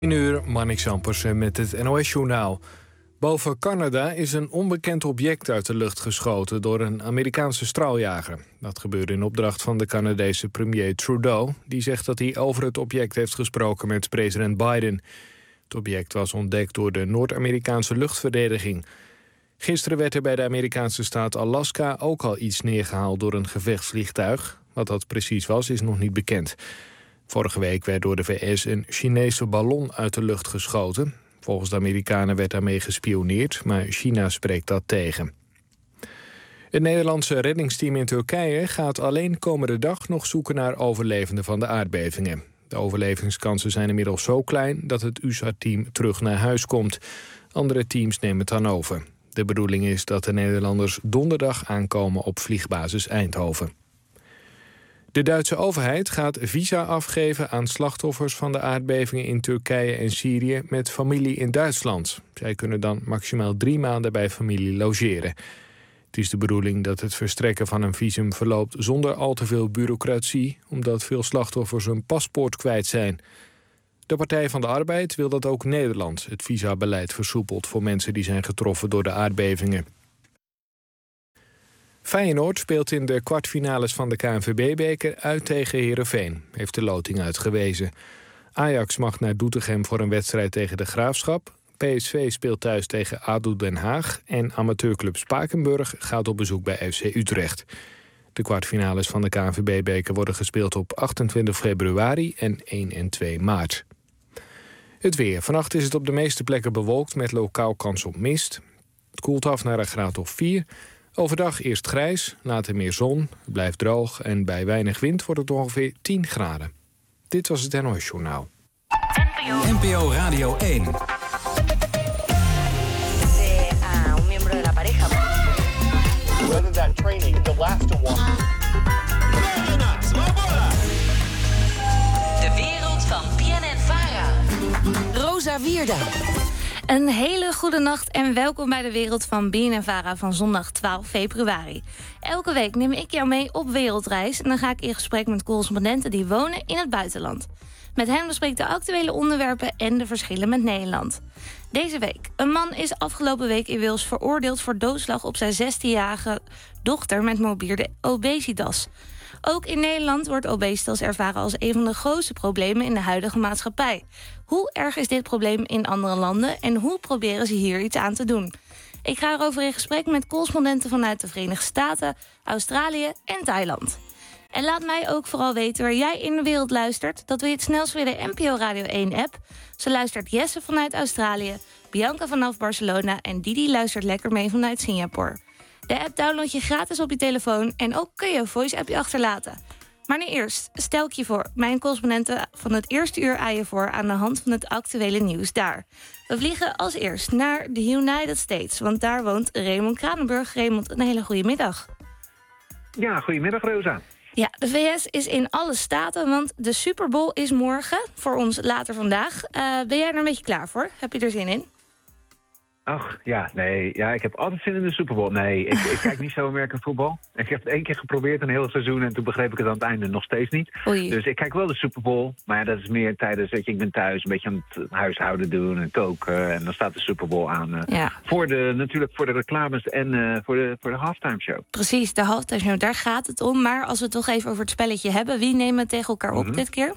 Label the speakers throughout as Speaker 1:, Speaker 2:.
Speaker 1: 10:00, Marnix Ampersen met het NOS-journaal. Boven Canada is een onbekend object uit de lucht geschoten door een Amerikaanse straaljager. Dat gebeurde in opdracht van de Canadese premier Trudeau. Die zegt dat hij over het object heeft gesproken met president Biden. Het object was ontdekt door de Noord-Amerikaanse luchtverdediging. Gisteren werd er bij de Amerikaanse staat Alaska ook al iets neergehaald door een gevechtsvliegtuig. Wat dat precies was, is nog niet bekend. Vorige week werd door de VS een Chinese ballon uit de lucht geschoten. Volgens de Amerikanen werd daarmee gespioneerd, maar China spreekt dat tegen. Het Nederlandse reddingsteam in Turkije gaat alleen komende dag nog zoeken naar overlevenden van de aardbevingen. De overlevingskansen zijn inmiddels zo klein dat het USA-team terug naar huis komt. Andere teams nemen het dan over. De bedoeling is dat de Nederlanders donderdag aankomen op vliegbasis Eindhoven. De Duitse overheid gaat visa afgeven aan slachtoffers van de aardbevingen in Turkije en Syrië met familie in Duitsland. Zij kunnen dan maximaal 3 maanden bij familie logeren. Het is de bedoeling dat het verstrekken van een visum verloopt zonder al te veel bureaucratie, omdat veel slachtoffers hun paspoort kwijt zijn. De Partij van de Arbeid wil dat ook Nederland het visabeleid versoepelt voor mensen die zijn getroffen door de aardbevingen. Feyenoord speelt in de kwartfinales van de KNVB-beker uit tegen Heerenveen, heeft de loting uitgewezen. Ajax mag naar Doetinchem voor een wedstrijd tegen de Graafschap. PSV speelt thuis tegen ADO Den Haag en amateurclub Spakenburg gaat op bezoek bij FC Utrecht. De kwartfinales van de KNVB-beker worden gespeeld op 28 februari en 1 en 2 maart. Het weer. Vannacht is het op de meeste plekken bewolkt met lokaal kans op mist. Het koelt af naar een graad of 4. Overdag eerst grijs, later meer zon, het blijft droog en bij weinig wind wordt het ongeveer 10 graden. Dit was het NOS-journaal.
Speaker 2: NPO Radio 1.
Speaker 3: Whether that training, the last one.
Speaker 4: De wereld van BNN-Vara.
Speaker 5: Rosa Wierda.
Speaker 6: Een hele goede nacht en welkom bij de wereld van BNN-Vara van zondag 12 februari. Elke week neem ik jou mee op wereldreis en dan ga ik in gesprek met correspondenten die wonen in het buitenland. Met hen bespreek ik de actuele onderwerpen en de verschillen met Nederland. Deze week. Een man is afgelopen week in Wales veroordeeld voor doodslag op zijn 16-jarige dochter met morbide obesitas. Ook in Nederland wordt obesitas ervaren als een van de grootste problemen in de huidige maatschappij. Hoe erg is dit probleem in andere landen en hoe proberen ze hier iets aan te doen? Ik ga erover in gesprek met correspondenten vanuit de Verenigde Staten, Australië en Thailand. En laat mij ook vooral weten waar jij in de wereld luistert. Dat wil je het snelst via de NPO Radio 1-app. Zo luistert Jesse vanuit Australië, Bianca vanaf Barcelona en Didi luistert lekker mee vanuit Singapore. De app download je gratis op je telefoon en ook kun je een voice-appje achterlaten. Maar nu eerst stel ik je voor. Mijn correspondenten van het eerste uur aan je voor aan de hand van het actuele nieuws daar. We vliegen als eerst naar de United States, want daar woont Raymond Kranenburg. Raymond, een hele goede middag.
Speaker 7: Ja, goedemiddag Rosa.
Speaker 6: Ja, de VS is in alle staten, want de Super Bowl is morgen, voor ons later vandaag. Ben jij er een beetje klaar voor? Heb je er zin in?
Speaker 7: Ach, ja, nee. Ja, ik heb altijd zin in de Super Bowl. Nee, ik kijk niet zo American voetbal. Ik heb het 1 keer geprobeerd, een heel seizoen, en toen begreep ik het aan het einde nog steeds niet.
Speaker 6: Oei.
Speaker 7: Dus ik kijk wel de Super Bowl, maar ja, dat is meer tijdens, weet je, ik ben thuis een beetje aan het huishouden doen en koken. En dan staat de Super Bowl aan.
Speaker 6: Ja.
Speaker 7: Natuurlijk voor de reclames en voor de halftime show.
Speaker 6: Precies, de halftime show, daar gaat het om. Maar als we het toch even over het spelletje hebben, wie nemen het tegen elkaar op dit keer?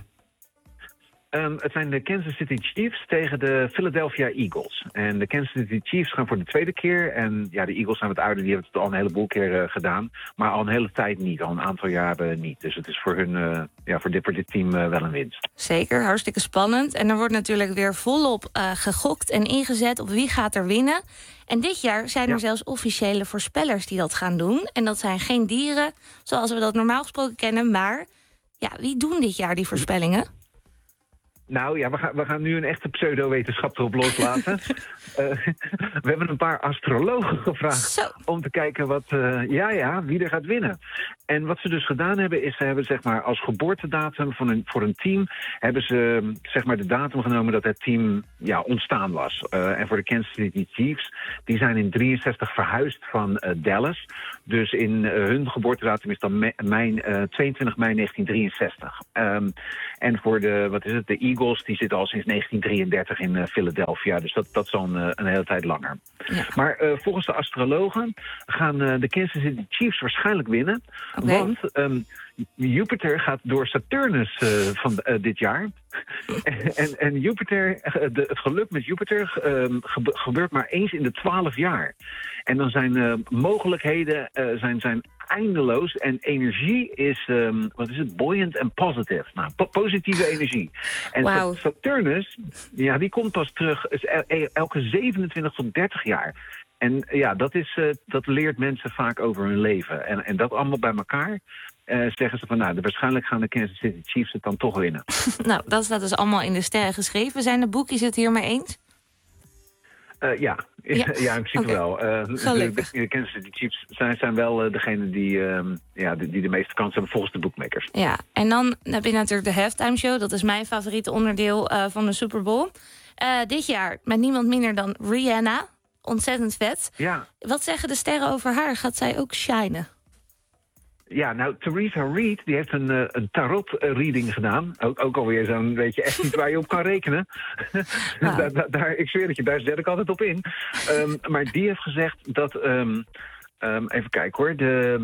Speaker 7: Het zijn de Kansas City Chiefs tegen de Philadelphia Eagles. En de Kansas City Chiefs gaan voor de tweede keer. En ja, de Eagles zijn wat ouder, die hebben het al een heleboel keer gedaan. Maar al een hele tijd niet, al een aantal jaren niet. Dus het is voor hun, voor dit team wel een winst.
Speaker 6: Zeker, hartstikke spannend. En er wordt natuurlijk weer volop gegokt en ingezet op wie gaat er winnen. En dit jaar zijn er zelfs officiële voorspellers die dat gaan doen. En dat zijn geen dieren, zoals we dat normaal gesproken kennen. Maar ja, wie doen dit jaar die voorspellingen?
Speaker 7: Nou ja, we gaan nu een echte pseudo-wetenschap erop loslaten. We hebben een paar astrologen gevraagd om te kijken wie er gaat winnen. En wat ze dus gedaan hebben, is ze hebben zeg maar als geboortedatum voor een team, hebben ze zeg maar de datum genomen dat het team ontstaan was. En voor de Kansas City Chiefs, die zijn in 63 verhuisd van Dallas. Dus in hun geboortedatum is dan 22 mei 1963. En voor de Eagles Eagles, die zitten al sinds 1933 in Philadelphia. Dus dat is al een hele tijd langer. Ja. Maar volgens de astrologen gaan de Kansas City Chiefs waarschijnlijk winnen. Okay. Want Jupiter gaat door Saturnus van dit jaar. en Jupiter, het geluk met Jupiter gebeurt maar eens in de 12 jaar. En dan zijn mogelijkheden zijn eindeloos. En energie is, buoyant en positive. Nou, positieve energie. En Saturnus, ja, die komt pas terug elke 27 tot 30 jaar. En ja, dat leert mensen vaak over hun leven. En dat allemaal bij elkaar zeggen ze van, waarschijnlijk gaan de Kansas City Chiefs het dan toch winnen.
Speaker 6: Nou, dat staat dus allemaal in de sterren geschreven. Zijn de boekjes het hiermee eens?
Speaker 7: Ja, in principe wel. De Kansas City Chiefs zijn wel degene die de meeste kans hebben volgens de bookmakers.
Speaker 6: Ja, en dan heb je natuurlijk de halftime show. Dat is mijn favoriete onderdeel van de Super Bowl. Dit jaar met niemand minder dan Rihanna. Ontzettend vet. Ja. Wat zeggen de sterren over haar? Gaat zij ook shinen?
Speaker 7: Ja, nou, Theresa Reed, die heeft een tarot-reading gedaan. Ook alweer zo'n, weet je, echt niet waar je op kan rekenen. Ik zweer het je, daar zet ik altijd op in. Maar die heeft gezegd dat... even kijken hoor.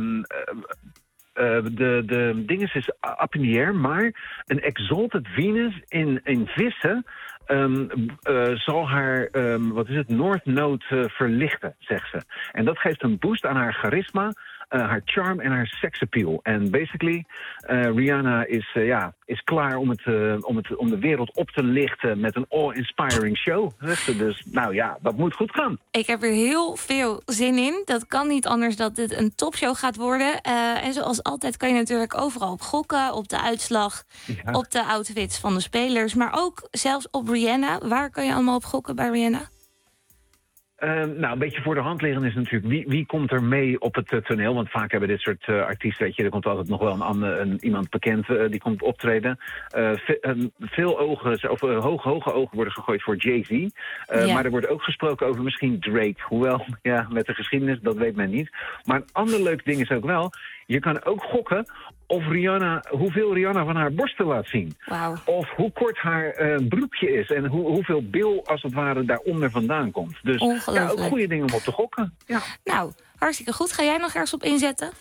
Speaker 7: De dinges is up in the air, maar een exalted Venus in vissen... zal haar, North Node verlichten, zegt ze. En dat geeft een boost aan haar charisma, haar charm en haar seksappeal. En basically, Rihanna is klaar om de wereld op te lichten met een awe-inspiring show. Dus nou ja, dat moet goed gaan.
Speaker 6: Ik heb er heel veel zin in. Dat kan niet anders dat dit een topshow gaat worden. En zoals altijd kan je natuurlijk overal op gokken, op de uitslag, op de outfits van de spelers, maar ook zelfs op Rihanna. Waar kan je allemaal op gokken bij Rihanna?
Speaker 7: Een beetje voor de hand liggen is natuurlijk wie komt er mee op het toneel. Want vaak hebben dit soort artiesten, weet je, er komt altijd nog wel iemand bekend die komt optreden. Veel ogen, of hoge ogen worden gegooid voor Jay-Z. Maar er wordt ook gesproken over misschien Drake. Hoewel, ja, met de geschiedenis, dat weet men niet. Maar een ander leuk ding is ook wel, je kan ook gokken of hoeveel Rihanna van haar borsten laat zien.
Speaker 6: Wow.
Speaker 7: Of hoe kort haar broekje is. En hoeveel bil, als het ware, daaronder vandaan komt. Dus ja, ook goede dingen om op te gokken. Ja.
Speaker 6: Nou, hartstikke goed. Ga jij nog ergens op inzetten?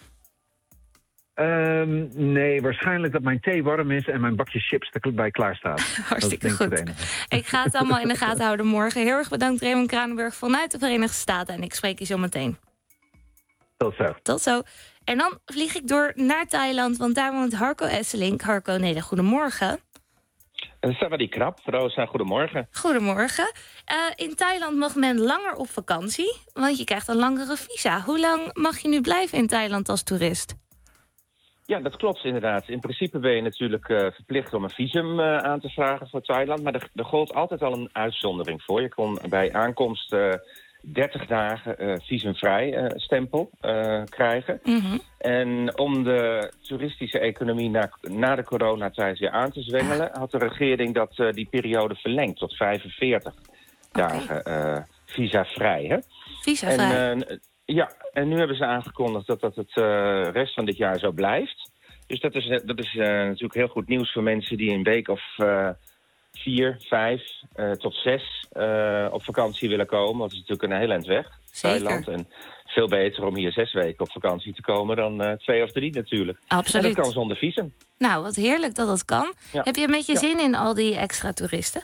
Speaker 7: Nee, waarschijnlijk dat mijn thee warm is en mijn bakje chips erbij klaar staat.
Speaker 6: Hartstikke goed. Ik ga het allemaal in de gaten houden morgen. Heel erg bedankt, Raymond Kranenburg vanuit de Verenigde Staten. En ik spreek je zo meteen.
Speaker 7: Tot zo.
Speaker 6: Tot zo. En dan vlieg ik door naar Thailand, want daar woont Harco Esselink. Harco, goedemorgen.
Speaker 8: Savadi Krap, Rosa, goedemorgen.
Speaker 6: Goedemorgen. In Thailand mag men langer op vakantie, want je krijgt een langere visa. Hoe lang mag je nu blijven in Thailand als toerist?
Speaker 8: Ja, dat klopt inderdaad. In principe ben je natuurlijk verplicht om een visum aan te vragen voor Thailand. Maar er gold altijd al een uitzondering voor. Je kon bij aankomst 30 dagen visumvrij stempel krijgen. Mm-hmm. En om de toeristische economie na de coronatijd weer aan te zwengelen, had de regering die periode verlengd tot 45 dagen visavrij. Hè?
Speaker 6: Visavrij?
Speaker 8: En nu hebben ze aangekondigd dat het rest van dit jaar zo blijft. Dus dat is natuurlijk heel goed nieuws voor mensen die een week of 4, 5 tot 6 op vakantie willen komen. Want het is natuurlijk een heel eind weg, Thailand. En veel beter om hier 6 weken op vakantie te komen dan 2 of 3 natuurlijk.
Speaker 6: Absoluut.
Speaker 8: En dat kan zonder visum.
Speaker 6: Nou, wat heerlijk dat dat kan. Ja. Heb je een beetje zin in al die extra toeristen?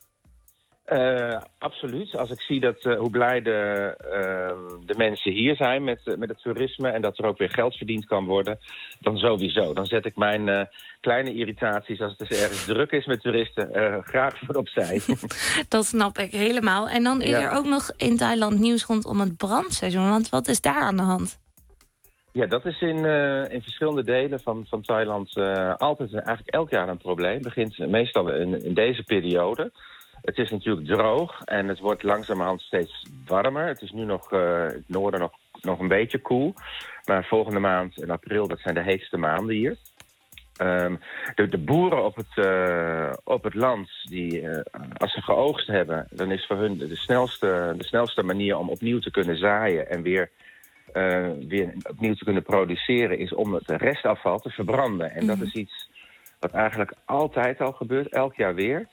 Speaker 8: Absoluut. Als ik zie hoe blij de mensen hier zijn met het toerisme en dat er ook weer geld verdiend kan worden, dan sowieso. Dan zet ik mijn kleine irritaties, als het dus ergens druk is met toeristen, graag voor opzij.
Speaker 6: Dat snap ik helemaal. En dan is er ook nog in Thailand nieuws rondom het brandseizoen. Want wat is daar aan de hand?
Speaker 8: Ja, dat is in verschillende delen van Thailand altijd eigenlijk elk jaar een probleem. Het begint meestal in deze periode. Het is natuurlijk droog en het wordt langzamerhand steeds warmer. Het is nu nog het noorden nog een beetje koel. Maar volgende maand in april, dat zijn de heetste maanden hier. De boeren op het land, die als ze geoogst hebben, dan is voor hun de snelste manier om opnieuw te kunnen zaaien en weer opnieuw te kunnen produceren, is om het restafval te verbranden. En dat is iets wat eigenlijk altijd al gebeurt, elk jaar weer.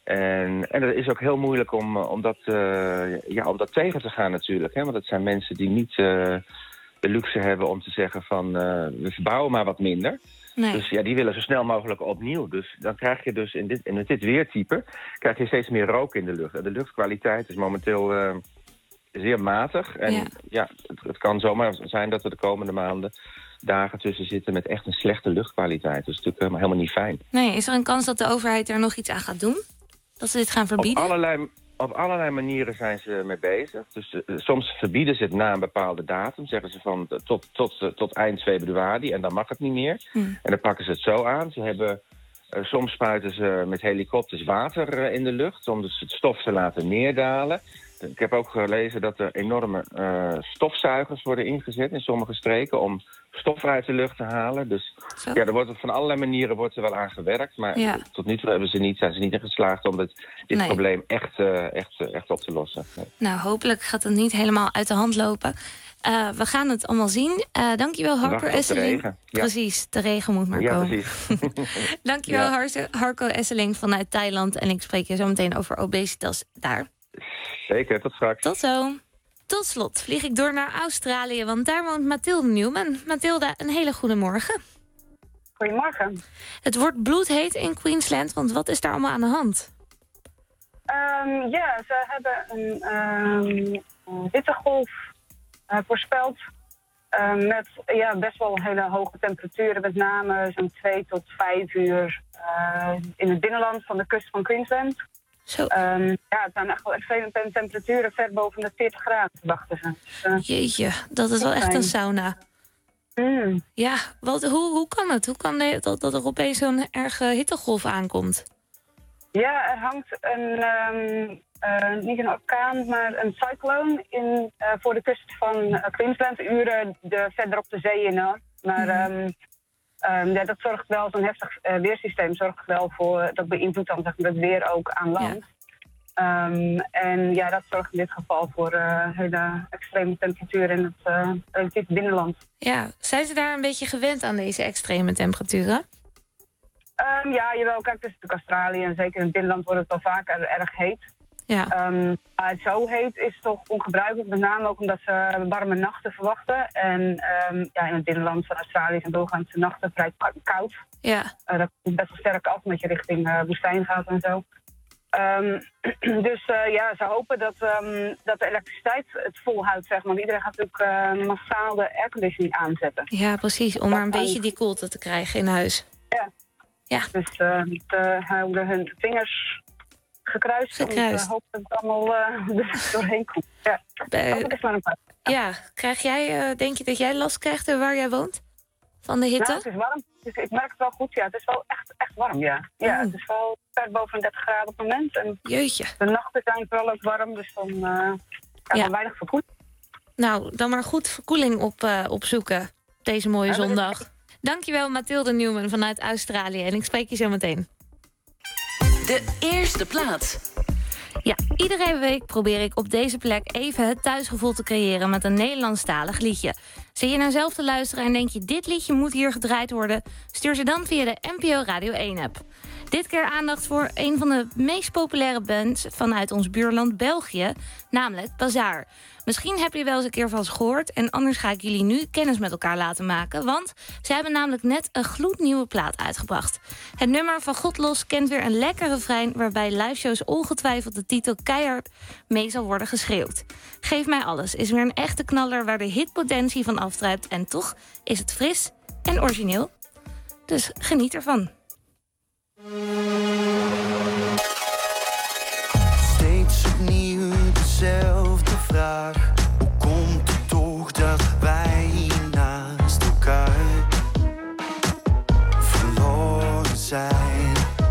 Speaker 8: En het is ook heel moeilijk om dat tegen te gaan natuurlijk. Hè? Want het zijn mensen die niet de luxe hebben om te zeggen van we verbouwen maar wat minder.
Speaker 6: Nee.
Speaker 8: Dus ja, die willen zo snel mogelijk opnieuw. Dus dan krijg je dus in dit weertype krijg je steeds meer rook in de lucht. En de luchtkwaliteit is momenteel zeer matig. En het kan zomaar zijn dat we de komende maanden dagen tussen zitten met echt een slechte luchtkwaliteit. Dus dat is natuurlijk helemaal niet fijn.
Speaker 6: Nee, is er een kans dat de overheid er nog iets aan gaat doen? Dat ze dit gaan verbieden?
Speaker 8: Op allerlei manieren zijn ze mee bezig. Dus soms verbieden ze het na een bepaalde datum. Zeggen ze van tot eind februari en dan mag het niet meer. En dan pakken ze het zo aan. Ze hebben, soms spuiten ze met helikopters water in de lucht om dus het stof te laten neerdalen. Ik heb ook gelezen dat er enorme stofzuigers worden ingezet in sommige streken om stof uit de lucht te halen. Dus er wordt van allerlei manieren wordt er wel aan gewerkt. Maar tot nu toe zijn ze niet in geslaagd om dit probleem echt op te lossen. Nee.
Speaker 6: Nou, hopelijk gaat het niet helemaal uit de hand lopen. We gaan het allemaal zien. Dankjewel, Harco Esseling.
Speaker 8: Ja.
Speaker 6: Precies, de regen moet maar komen.
Speaker 8: Precies.
Speaker 6: Dankjewel, Harco Esseling vanuit Thailand. En ik spreek je zo meteen over obesitas daar.
Speaker 8: Zeker, tot straks.
Speaker 6: Tot zo. Tot slot vlieg ik door naar Australië, want daar woont Mathilde Newman. Mathilde, een hele goede morgen.
Speaker 9: Goedemorgen.
Speaker 6: Het wordt bloedheet in Queensland, want wat is daar allemaal aan de hand?
Speaker 9: Ze hebben een hittegolf voorspeld. Met best wel hele hoge temperaturen, met name zo'n 2 tot 5 uur in het binnenland van de kust van Queensland.
Speaker 6: Zo.
Speaker 9: Het zijn echt wel extreme temperaturen, ver boven de 40 graden, verwachten ze.
Speaker 6: Jeetje, dat is wel echt een sauna. Ja, hoe kan het? Hoe kan dat er opeens zo'n erge hittegolf aankomt?
Speaker 9: Ja, er hangt niet een orkaan, maar een cyclone voor de kust van Queensland, uren verderop de zee in. Maar dat zorgt wel, zo'n heftig weersysteem zorgt wel voor, dat beïnvloedt dan zeg maar, het weer ook aan land. Ja. Dat zorgt in dit geval voor hele extreme temperaturen in het relatief binnenland.
Speaker 6: Ja, zijn ze daar een beetje gewend aan deze extreme temperaturen?
Speaker 9: Jawel, kijk, het is natuurlijk Australië en zeker in het binnenland wordt het wel vaker erg heet.
Speaker 6: Ja.
Speaker 9: Maar het zo heet is toch ongebruikelijk, met name ook omdat ze warme nachten verwachten. En in het binnenland van Australië zijn doorgaans de nachten vrij koud.
Speaker 6: Ja.
Speaker 9: Dat komt best wel sterk af omdat je richting woestijn gaat en zo. Ze hopen dat de elektriciteit het volhoudt, zeg maar. Want iedereen gaat natuurlijk massaal de airconditioning aanzetten.
Speaker 6: Ja, precies, om maar een beetje die koelte te krijgen in huis. Ja. Dus
Speaker 9: ze houden hun vingers gekruist. Om te hopen dat het allemaal doorheen komt. Ja, dat is maar een paar.
Speaker 6: Ja, denk je dat jij last krijgt waar jij woont? Van de hitte?
Speaker 9: Nou, het is warm. Dus ik merk het wel goed, ja. Het is wel echt warm, ja. Ja, het is wel ver boven 30 graden op het moment. En
Speaker 6: jeetje.
Speaker 9: De nachten zijn vooral ook warm, dus dan weinig verkoeling.
Speaker 6: Nou, dan maar goed verkoeling opzoeken deze mooie zondag. Dankjewel, Mathilde Newman vanuit Australië. En ik spreek je zo meteen.
Speaker 5: De eerste plaats.
Speaker 6: Ja, iedere week probeer ik op deze plek even het thuisgevoel te creëren met een Nederlandstalig liedje. Zit je nou zelf te luisteren en denk je dit liedje moet hier gedraaid worden? Stuur ze dan via de NPO Radio 1-app. Dit keer aandacht voor een van de meest populaire bands vanuit ons buurland België, namelijk Bazaar. Misschien heb je wel eens een keer van ze gehoord en anders ga ik jullie nu kennis met elkaar laten maken, want ze hebben namelijk net een gloednieuwe plaat uitgebracht. Het nummer van God Los kent weer een lekker refrein waarbij liveshows ongetwijfeld de titel keihard mee zal worden geschreeuwd. Geef mij alles is weer een echte knaller waar de hitpotentie van afdruipt en toch is het fris en origineel. Dus geniet ervan.
Speaker 10: Steeds opnieuw dezelfde vraag. Hoe komt het toch dat wij hier naast elkaar verloren zijn?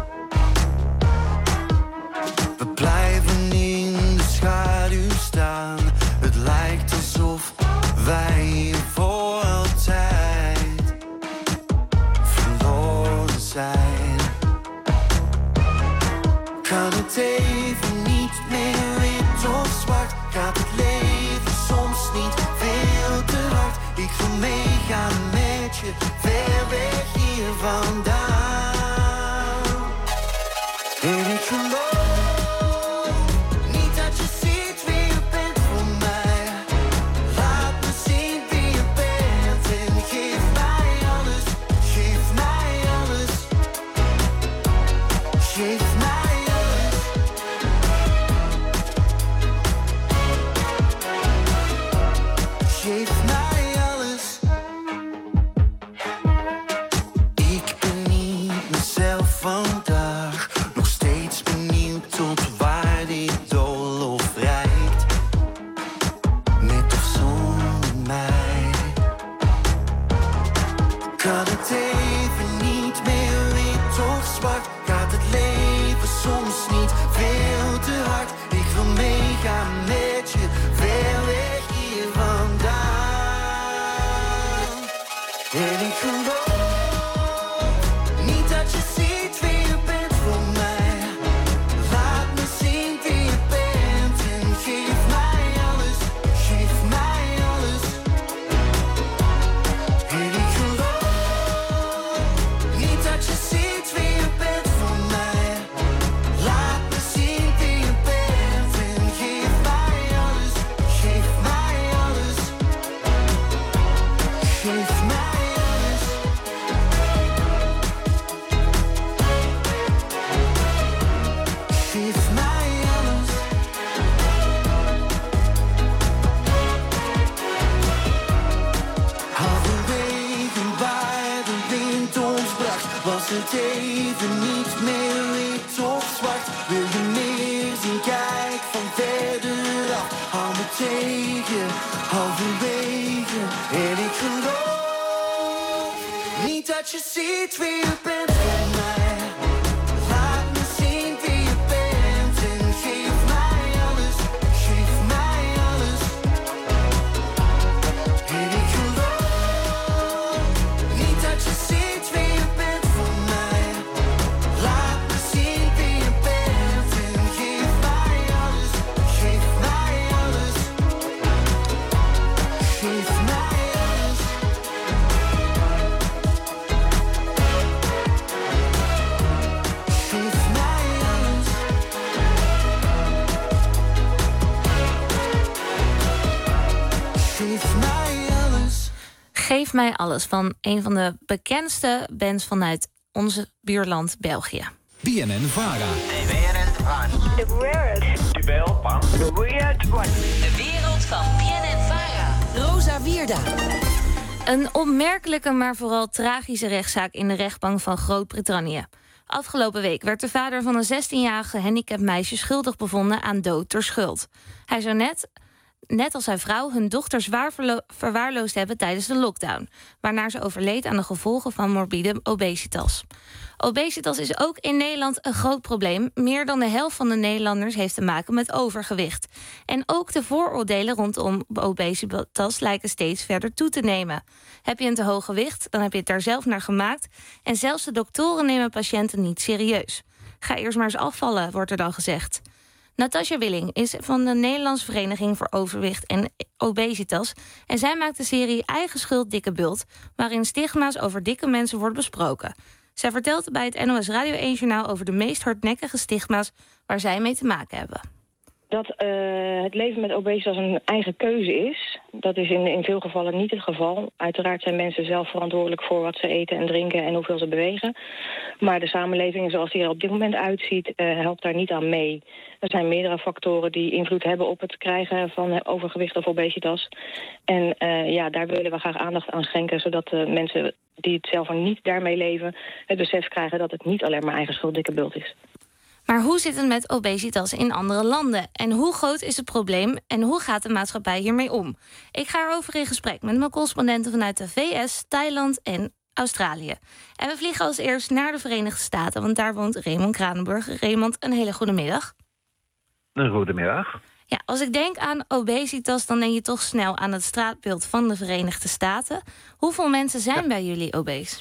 Speaker 10: We blijven in de schaduw staan. Het lijkt alsof wij hier voor altijd verloren zijn. Kan het even niet meer wit of zwart? Gaat het leven tegen, halverwege. En ik geloof niet dat je ziet wie je bent voor mij. Laat me zien wie je bent en geef mij alles, geef mij alles. En ik geloof niet dat je ziet wie je bent voor mij. Laat me zien wie je bent en geef mij alles, geef mij alles. Geef mij alles. Geef mij alles. Geef mij alles.
Speaker 6: Geef mij alles van een van de bekendste bands vanuit onze buurland België.
Speaker 2: BNN-VARA.
Speaker 4: De wereld van BNN-VARA. Rosa Wierda.
Speaker 6: Een opmerkelijke, maar vooral tragische rechtszaak in de rechtbank van Groot-Brittannië. Afgelopen week werd de vader van een 16-jarige gehandicapt meisje schuldig bevonden aan dood door schuld. Hij zou net als zijn vrouw hun dochter zwaar verwaarloosd hebben tijdens de lockdown, waarna ze overleed aan de gevolgen van morbide obesitas. Obesitas is ook in Nederland een groot probleem. Meer dan de helft van de Nederlanders heeft te maken met overgewicht. En ook de vooroordelen rondom obesitas lijken steeds verder toe te nemen. Heb je een te hoog gewicht, dan heb je het daar zelf naar gemaakt. En zelfs de doktoren nemen patiënten niet serieus. Ga eerst maar eens afvallen, wordt er dan gezegd. Natasja Willing is van de Nederlandse Vereniging voor Overwicht en Obesitas. En zij maakt de serie Eigen Schuld Dikke Bult, waarin stigma's over dikke mensen wordt besproken. Zij vertelt bij het NOS Radio 1-journaal over de meest hardnekkige stigma's waar zij mee te maken hebben.
Speaker 11: Dat het leven met obesitas een eigen keuze is, dat is in veel gevallen niet het geval. Uiteraard zijn mensen zelf verantwoordelijk voor wat ze eten en drinken en hoeveel ze bewegen. Maar de samenleving zoals die er op dit moment uitziet, helpt daar niet aan mee. Er zijn meerdere factoren die invloed hebben op het krijgen van overgewicht of obesitas. En daar willen we graag aandacht aan schenken, zodat de mensen die het zelf niet daarmee leven het besef krijgen dat het niet alleen maar eigen schuld dikke bult is.
Speaker 6: Maar hoe zit het met obesitas in andere landen? En hoe groot is het probleem? En hoe gaat de maatschappij hiermee om? Ik ga erover in gesprek met mijn correspondenten vanuit de VS, Thailand en Australië. En we vliegen als eerst naar de Verenigde Staten, want daar woont Raymond Kranenburg. Raymond, een hele goede middag.
Speaker 7: Een goede middag.
Speaker 6: Ja, als ik denk aan obesitas, dan denk je toch snel aan het straatbeeld van de Verenigde Staten. Hoeveel mensen zijn bij jullie obese?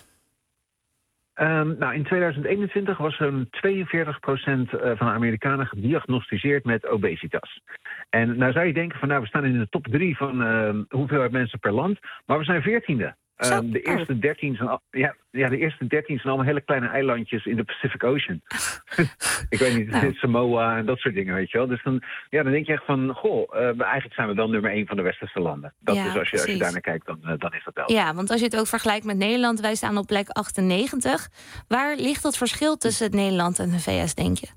Speaker 7: In 2021 was zo'n 42% van de Amerikanen gediagnosticeerd met obesitas. En nou zou je denken van we staan in de top 3 van hoeveelheid mensen per land, maar we zijn 14e. De eerste 13 zijn de eerste 13 zijn allemaal hele kleine eilandjes in de Pacific Ocean. Ik weet niet, Samoa en dat soort dingen, weet je wel. Dus dan denk je echt van, eigenlijk zijn we dan nummer 1 van de westerse landen. Dat is als je daar naar kijkt, dan is dat wel.
Speaker 6: Ja, want als je het ook vergelijkt met Nederland, wij staan op plek 98. Waar ligt dat verschil tussen Nederland en de VS, denk je?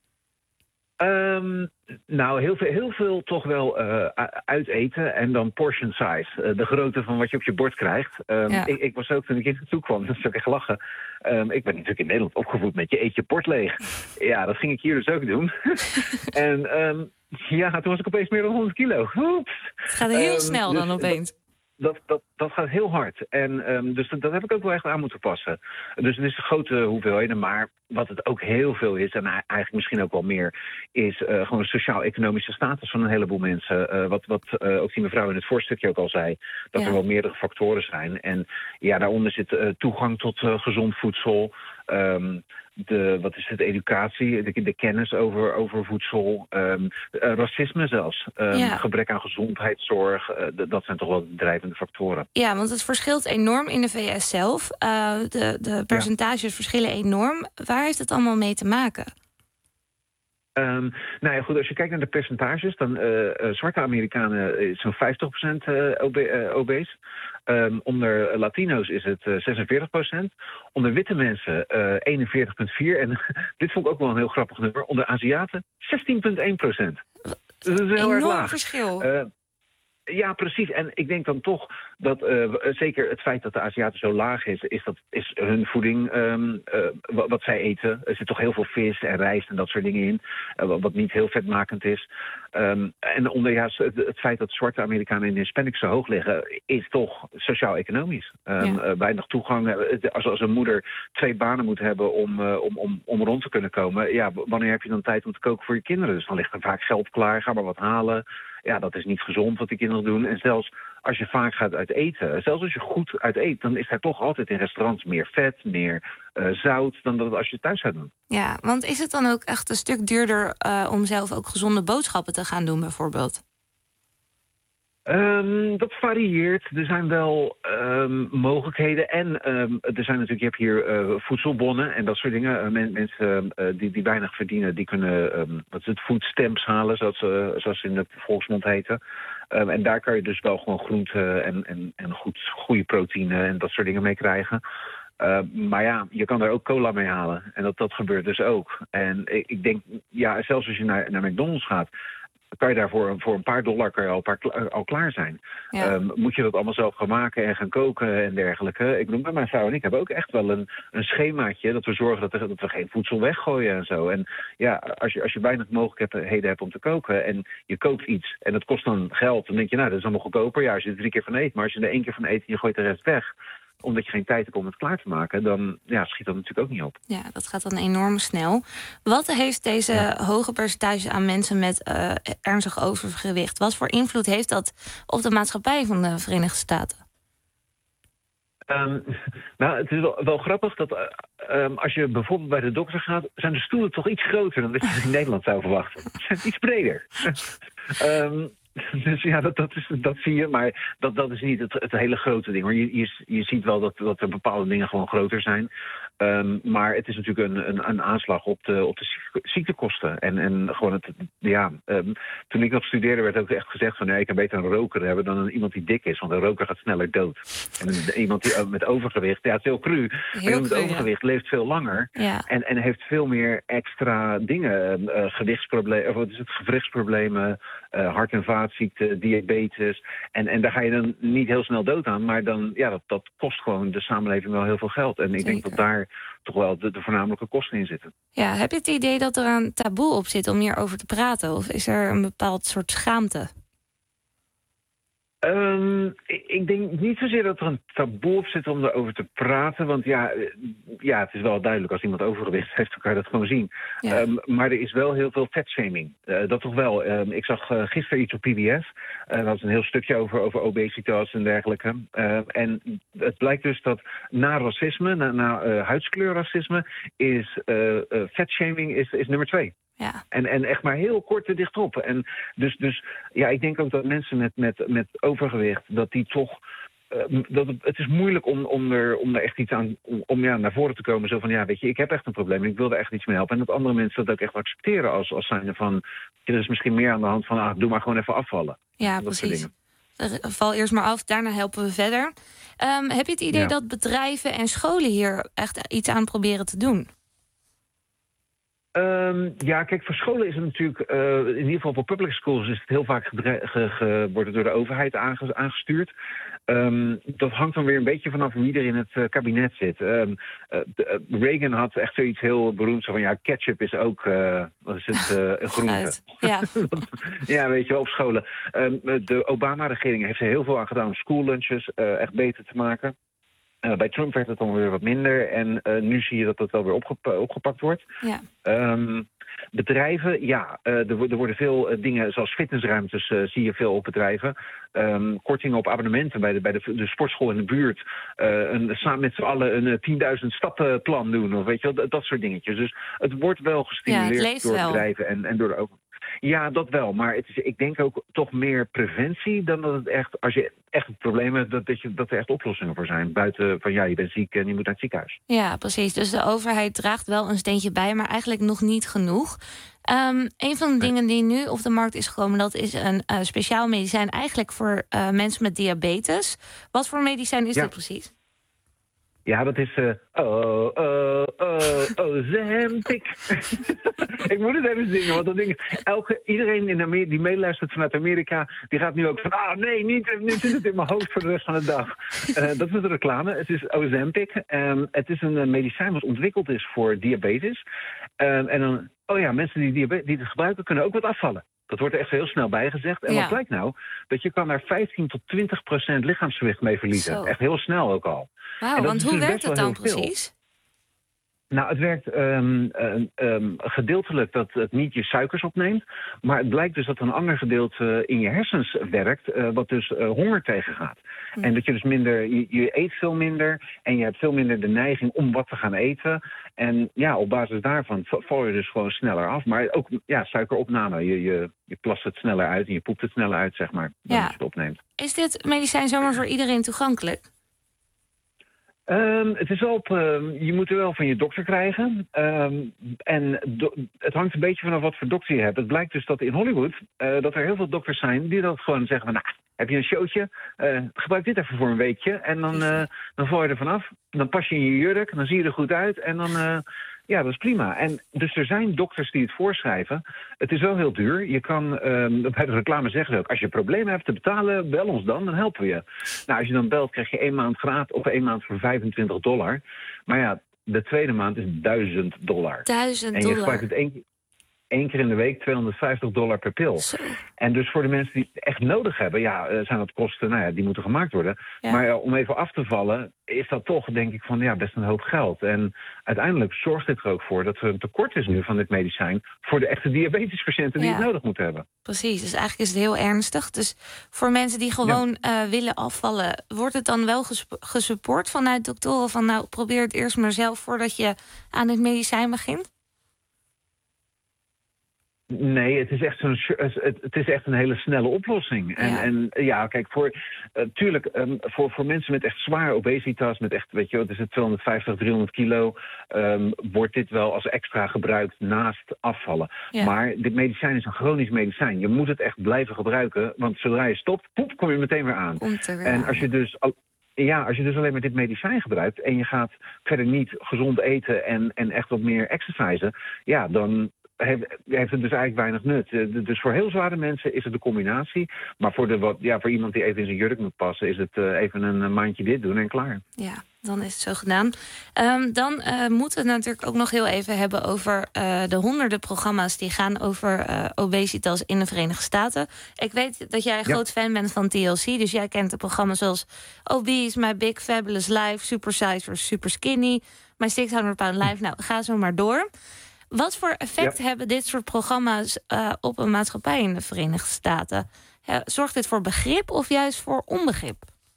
Speaker 7: Heel veel toch wel uiteten en dan portion size. De grootte van wat je op je bord krijgt. Ik was ook, toen ik hier naartoe kwam, dat is ook echt lachen. Ik ben natuurlijk in Nederland opgevoed met je eet je bord leeg. Ja, dat ging ik hier dus ook doen. En toen was ik opeens meer dan 100 kilo. Oeps.
Speaker 6: Het gaat heel snel dan opeens.
Speaker 7: Dat gaat heel hard. En dus dat heb ik ook wel echt aan moeten passen. Dus het is grote hoeveelheden. Maar wat het ook heel veel is, en eigenlijk misschien ook wel meer, is gewoon de sociaal-economische status van een heleboel mensen. Wat ook die mevrouw in het voorstukje ook al zei. Dat er wel meerdere factoren zijn. En daaronder zit toegang tot gezond voedsel. Educatie, de kennis over voedsel, racisme zelfs, gebrek aan gezondheidszorg, dat zijn toch wel de drijvende factoren. Ja,
Speaker 6: want het verschilt enorm in de VS zelf. De percentages verschillen enorm. Waar heeft het allemaal mee te maken?
Speaker 7: Goed, als je kijkt naar de percentages, dan zwarte Amerikanen is zo'n 50% obese. Onder Latino's is het 46%. Onder witte mensen 41,4%. En dit vond ik ook wel een heel grappig nummer. Onder Aziaten 16,1%. Dus dat is heel erg laag.
Speaker 6: Verschil.
Speaker 7: Ja, precies. En ik denk dan toch dat zeker het feit dat de Aziaten zo laag is hun voeding, wat zij eten. Er zit toch heel veel vis en rijst en dat soort dingen in, wat niet heel vetmakend is. En het feit dat zwarte Amerikanen en Hispanics zo hoog liggen, is toch sociaal-economisch. Weinig toegang. Als een moeder 2 banen moet hebben om rond te kunnen komen, ja, wanneer heb je dan tijd om te koken voor je kinderen? Dus dan ligt er vaak geld klaar, ga maar wat halen. Ja, dat is niet gezond wat die kinderen doen. En zelfs als je vaak gaat uit eten, zelfs als je goed uit eet, dan is er toch altijd in restaurants meer vet, meer zout dan dat als je thuis gaat doen.
Speaker 6: Ja, want is het dan ook echt een stuk duurder om zelf ook gezonde boodschappen te gaan doen bijvoorbeeld?
Speaker 7: Dat varieert. Er zijn wel mogelijkheden. En er zijn natuurlijk, je hebt hier voedselbonnen en dat soort dingen. Mensen die weinig verdienen, die kunnen food stamps halen, zoals ze in de volksmond heten. En daar kan je dus wel gewoon groente en goede proteïne en dat soort dingen mee krijgen. Maar ja, je kan daar ook cola mee halen. En dat gebeurt dus ook. En ik denk, ja, zelfs als je naar McDonald's gaat, kan je daarvoor voor een paar dollar kan je al klaar zijn. Ja. Moet je dat allemaal zelf gaan maken en gaan koken en dergelijke. Ik bedoel, mijn vrouw en ik hebben ook echt wel een schemaatje dat we zorgen dat we geen voedsel weggooien en zo. En ja, als je weinig mogelijkheden hebt om te koken en je koopt iets en het kost dan geld, dan denk je, nou, dat is allemaal goedkoper. Ja, als je er 3 keer van eet, maar als je er 1 keer van eet en je gooit de rest weg, omdat je geen tijd hebt om het klaar te maken, dan schiet dat natuurlijk ook niet op.
Speaker 6: Ja, dat gaat dan enorm snel. Wat heeft deze hoge percentage aan mensen met ernstig overgewicht? Wat voor invloed heeft dat op de maatschappij van de Verenigde Staten?
Speaker 7: Nou, het is wel grappig dat als je bijvoorbeeld bij de dokter gaat, zijn de stoelen toch iets groter dan dat je in Nederland zou verwachten. Ze zijn iets breder. Dus ja, dat zie je, maar dat is niet het hele grote ding. Hoor. Je ziet wel dat er bepaalde dingen gewoon groter zijn. Maar het is natuurlijk een aanslag op de ziektekosten. En gewoon toen ik nog studeerde werd ook echt gezegd van, nee, ik kan beter een roker hebben dan iemand die dik is, want een roker gaat sneller dood. En iemand die met overgewicht, ja, het is heel cru, maar iemand met overgewicht leeft veel langer en heeft veel meer extra dingen, gewrichtsproblemen, hart- en vaatziekten, diabetes. En daar ga je dan niet heel snel dood aan, maar dan, dat kost gewoon de samenleving wel heel veel geld. En ik denk dat daar toch wel de voornamelijke kosten in zitten. Ja,
Speaker 6: heb je het idee dat er een taboe op zit om hierover te praten? Of is er een bepaald soort schaamte?
Speaker 7: Ik denk niet zozeer dat er een taboe op zit om erover te praten. Want het is wel duidelijk, als iemand overgewicht heeft, dan kan je dat gewoon zien. Ja. Maar er is wel heel veel vetshaming. Dat toch wel. Ik zag gisteren iets op PBS. Dat was een heel stukje over obesitas en dergelijke. En het blijkt dus dat na racisme, na huidskleurracisme, is vetshaming is nummer 2. Ja. En echt maar heel kort er dichtop. En dus ik denk ook dat mensen met overgewicht, dat die toch het is moeilijk om er echt iets aan, om naar voren te komen. Zo van, weet je, ik heb echt een probleem en ik wil er echt iets mee helpen. En dat andere mensen dat ook echt accepteren als zijnde van, er is misschien meer aan de hand van, doe maar gewoon even afvallen.
Speaker 6: Ja, precies. Val eerst maar af, daarna helpen we verder. Heb je het idee dat bedrijven en scholen hier echt iets aan proberen te doen?
Speaker 7: Kijk, voor scholen is het natuurlijk, in ieder geval voor public schools is het heel vaak wordt het door de overheid aangestuurd. Dat hangt dan weer een beetje vanaf wie er in het kabinet zit. Reagan had echt zoiets heel beroemds van, ketchup is ook een groente.
Speaker 6: Ja.
Speaker 7: Ja, weet je, op scholen. De Obama-regering heeft er heel veel aan gedaan om schoollunches echt beter te maken. Bij Trump werd het dan weer wat minder. En nu zie je dat het wel weer opgepakt wordt. Ja. Bedrijven, er worden veel dingen zoals fitnessruimtes zie je veel op bedrijven. Kortingen op abonnementen bij de sportschool in de buurt. Samen met z'n allen een 10.000 stappenplan doen. Of weet je wel, dat soort dingetjes. Dus het wordt wel gestimuleerd door bedrijven en door de overheid. Ja, dat wel. Maar ik denk ook toch meer preventie dan dat het echt, als je echt het probleem hebt, dat er echt oplossingen voor zijn. Buiten van, je bent ziek en je moet naar het ziekenhuis.
Speaker 6: Ja, precies. Dus de overheid draagt wel een steentje bij, maar eigenlijk nog niet genoeg. Een van de dingen die nu op de markt is gekomen, dat is een speciaal medicijn eigenlijk voor mensen met diabetes. Wat voor medicijn is dit precies?
Speaker 7: Ja, dat is Ozempic. Ik moet het even zingen, want dat ding... Iedereen die meeluistert vanuit Amerika, die gaat nu ook van... nee, niet, nu zit het in mijn hoofd voor de rest van de dag. Dat is de reclame. Het is Ozempic. Het is een medicijn wat ontwikkeld is voor diabetes. En dan, mensen die het gebruiken kunnen ook wat afvallen. Dat wordt er echt heel snel bijgezegd. En wat blijkt nou? Dat je kan daar 15 tot 20% lichaamsgewicht mee verliezen. Zo. Echt heel snel ook al.
Speaker 6: Wauw, want hoe werkt het dan precies?
Speaker 7: Nou, het werkt gedeeltelijk dat het niet je suikers opneemt. Maar het blijkt dus dat een ander gedeelte in je hersens werkt, wat dus honger tegengaat. En dat je dus je eet veel minder en je hebt veel minder de neiging om wat te gaan eten. En ja, op basis daarvan val je dus gewoon sneller af. Maar ook suikeropname, je plast het sneller uit en je poept het sneller uit, zeg maar, dan als je het opneemt.
Speaker 6: Is dit medicijn zomaar voor iedereen toegankelijk?
Speaker 7: Het is je moet er wel van je dokter krijgen. Het hangt een beetje vanaf wat voor dokter je hebt. Het blijkt dus dat in Hollywood dat er heel veel dokters zijn die dat gewoon zeggen van... heb je een showtje? Gebruik dit even voor een weekje. En dan val je er vanaf. Dan pas je in je jurk, dan zie je er goed uit. En dan... Ja, dat is prima. En dus er zijn dokters die het voorschrijven. Het is wel heel duur. Je kan, bij de reclame zeggen ze ook... als je problemen hebt te betalen, bel ons dan helpen we je. Nou, als je dan belt, krijg je 1 maand gratis of 1 maand voor $25. Maar ja, de tweede maand is $1.000.
Speaker 6: $1.000.
Speaker 7: En je gebruikt het één keer in de week $250 per pil. Zo. En dus voor de mensen die het echt nodig hebben... zijn dat kosten, die moeten gemaakt worden. Ja. Maar om even af te vallen, is dat toch, denk ik, van best een hoop geld. En uiteindelijk zorgt dit er ook voor dat er een tekort is nu van dit medicijn... voor de echte diabetespatiënten die het nodig moeten hebben.
Speaker 6: Precies, dus eigenlijk is het heel ernstig. Dus voor mensen die gewoon willen afvallen... wordt het dan wel gesupport vanuit doktoren van... probeer het eerst maar zelf voordat je aan het medicijn begint?
Speaker 7: Nee, het is echt een hele snelle oplossing. En kijk, voor mensen met echt zware obesitas, met echt, weet je, wat is het, 250, 300 kilo, wordt dit wel als extra gebruikt naast afvallen. Ja. Maar dit medicijn is een chronisch medicijn. Je moet het echt blijven gebruiken, want zodra je stopt, kom je meteen weer aan. En als je dus alleen maar dit medicijn gebruikt en je gaat verder niet gezond eten en echt wat meer exercisen, dan heeft het dus eigenlijk weinig nut. Dus voor heel zware mensen is het de combinatie. Maar voor iemand die even in zijn jurk moet passen... is het even een maandje dit doen en klaar.
Speaker 6: Ja, dan is het zo gedaan. Dan moeten we het natuurlijk ook nog heel even hebben... over de honderden programma's die gaan over obesitas in de Verenigde Staten. Ik weet dat jij een groot fan bent van TLC. Dus jij kent de programma's zoals Obese, My Big Fabulous Life... Super Size vs. Super Skinny, My 600 Pound Life. Nou, ga zo maar door. Wat voor effect hebben dit soort programma's op een maatschappij in de Verenigde Staten? Zorgt dit voor begrip of juist voor onbegrip?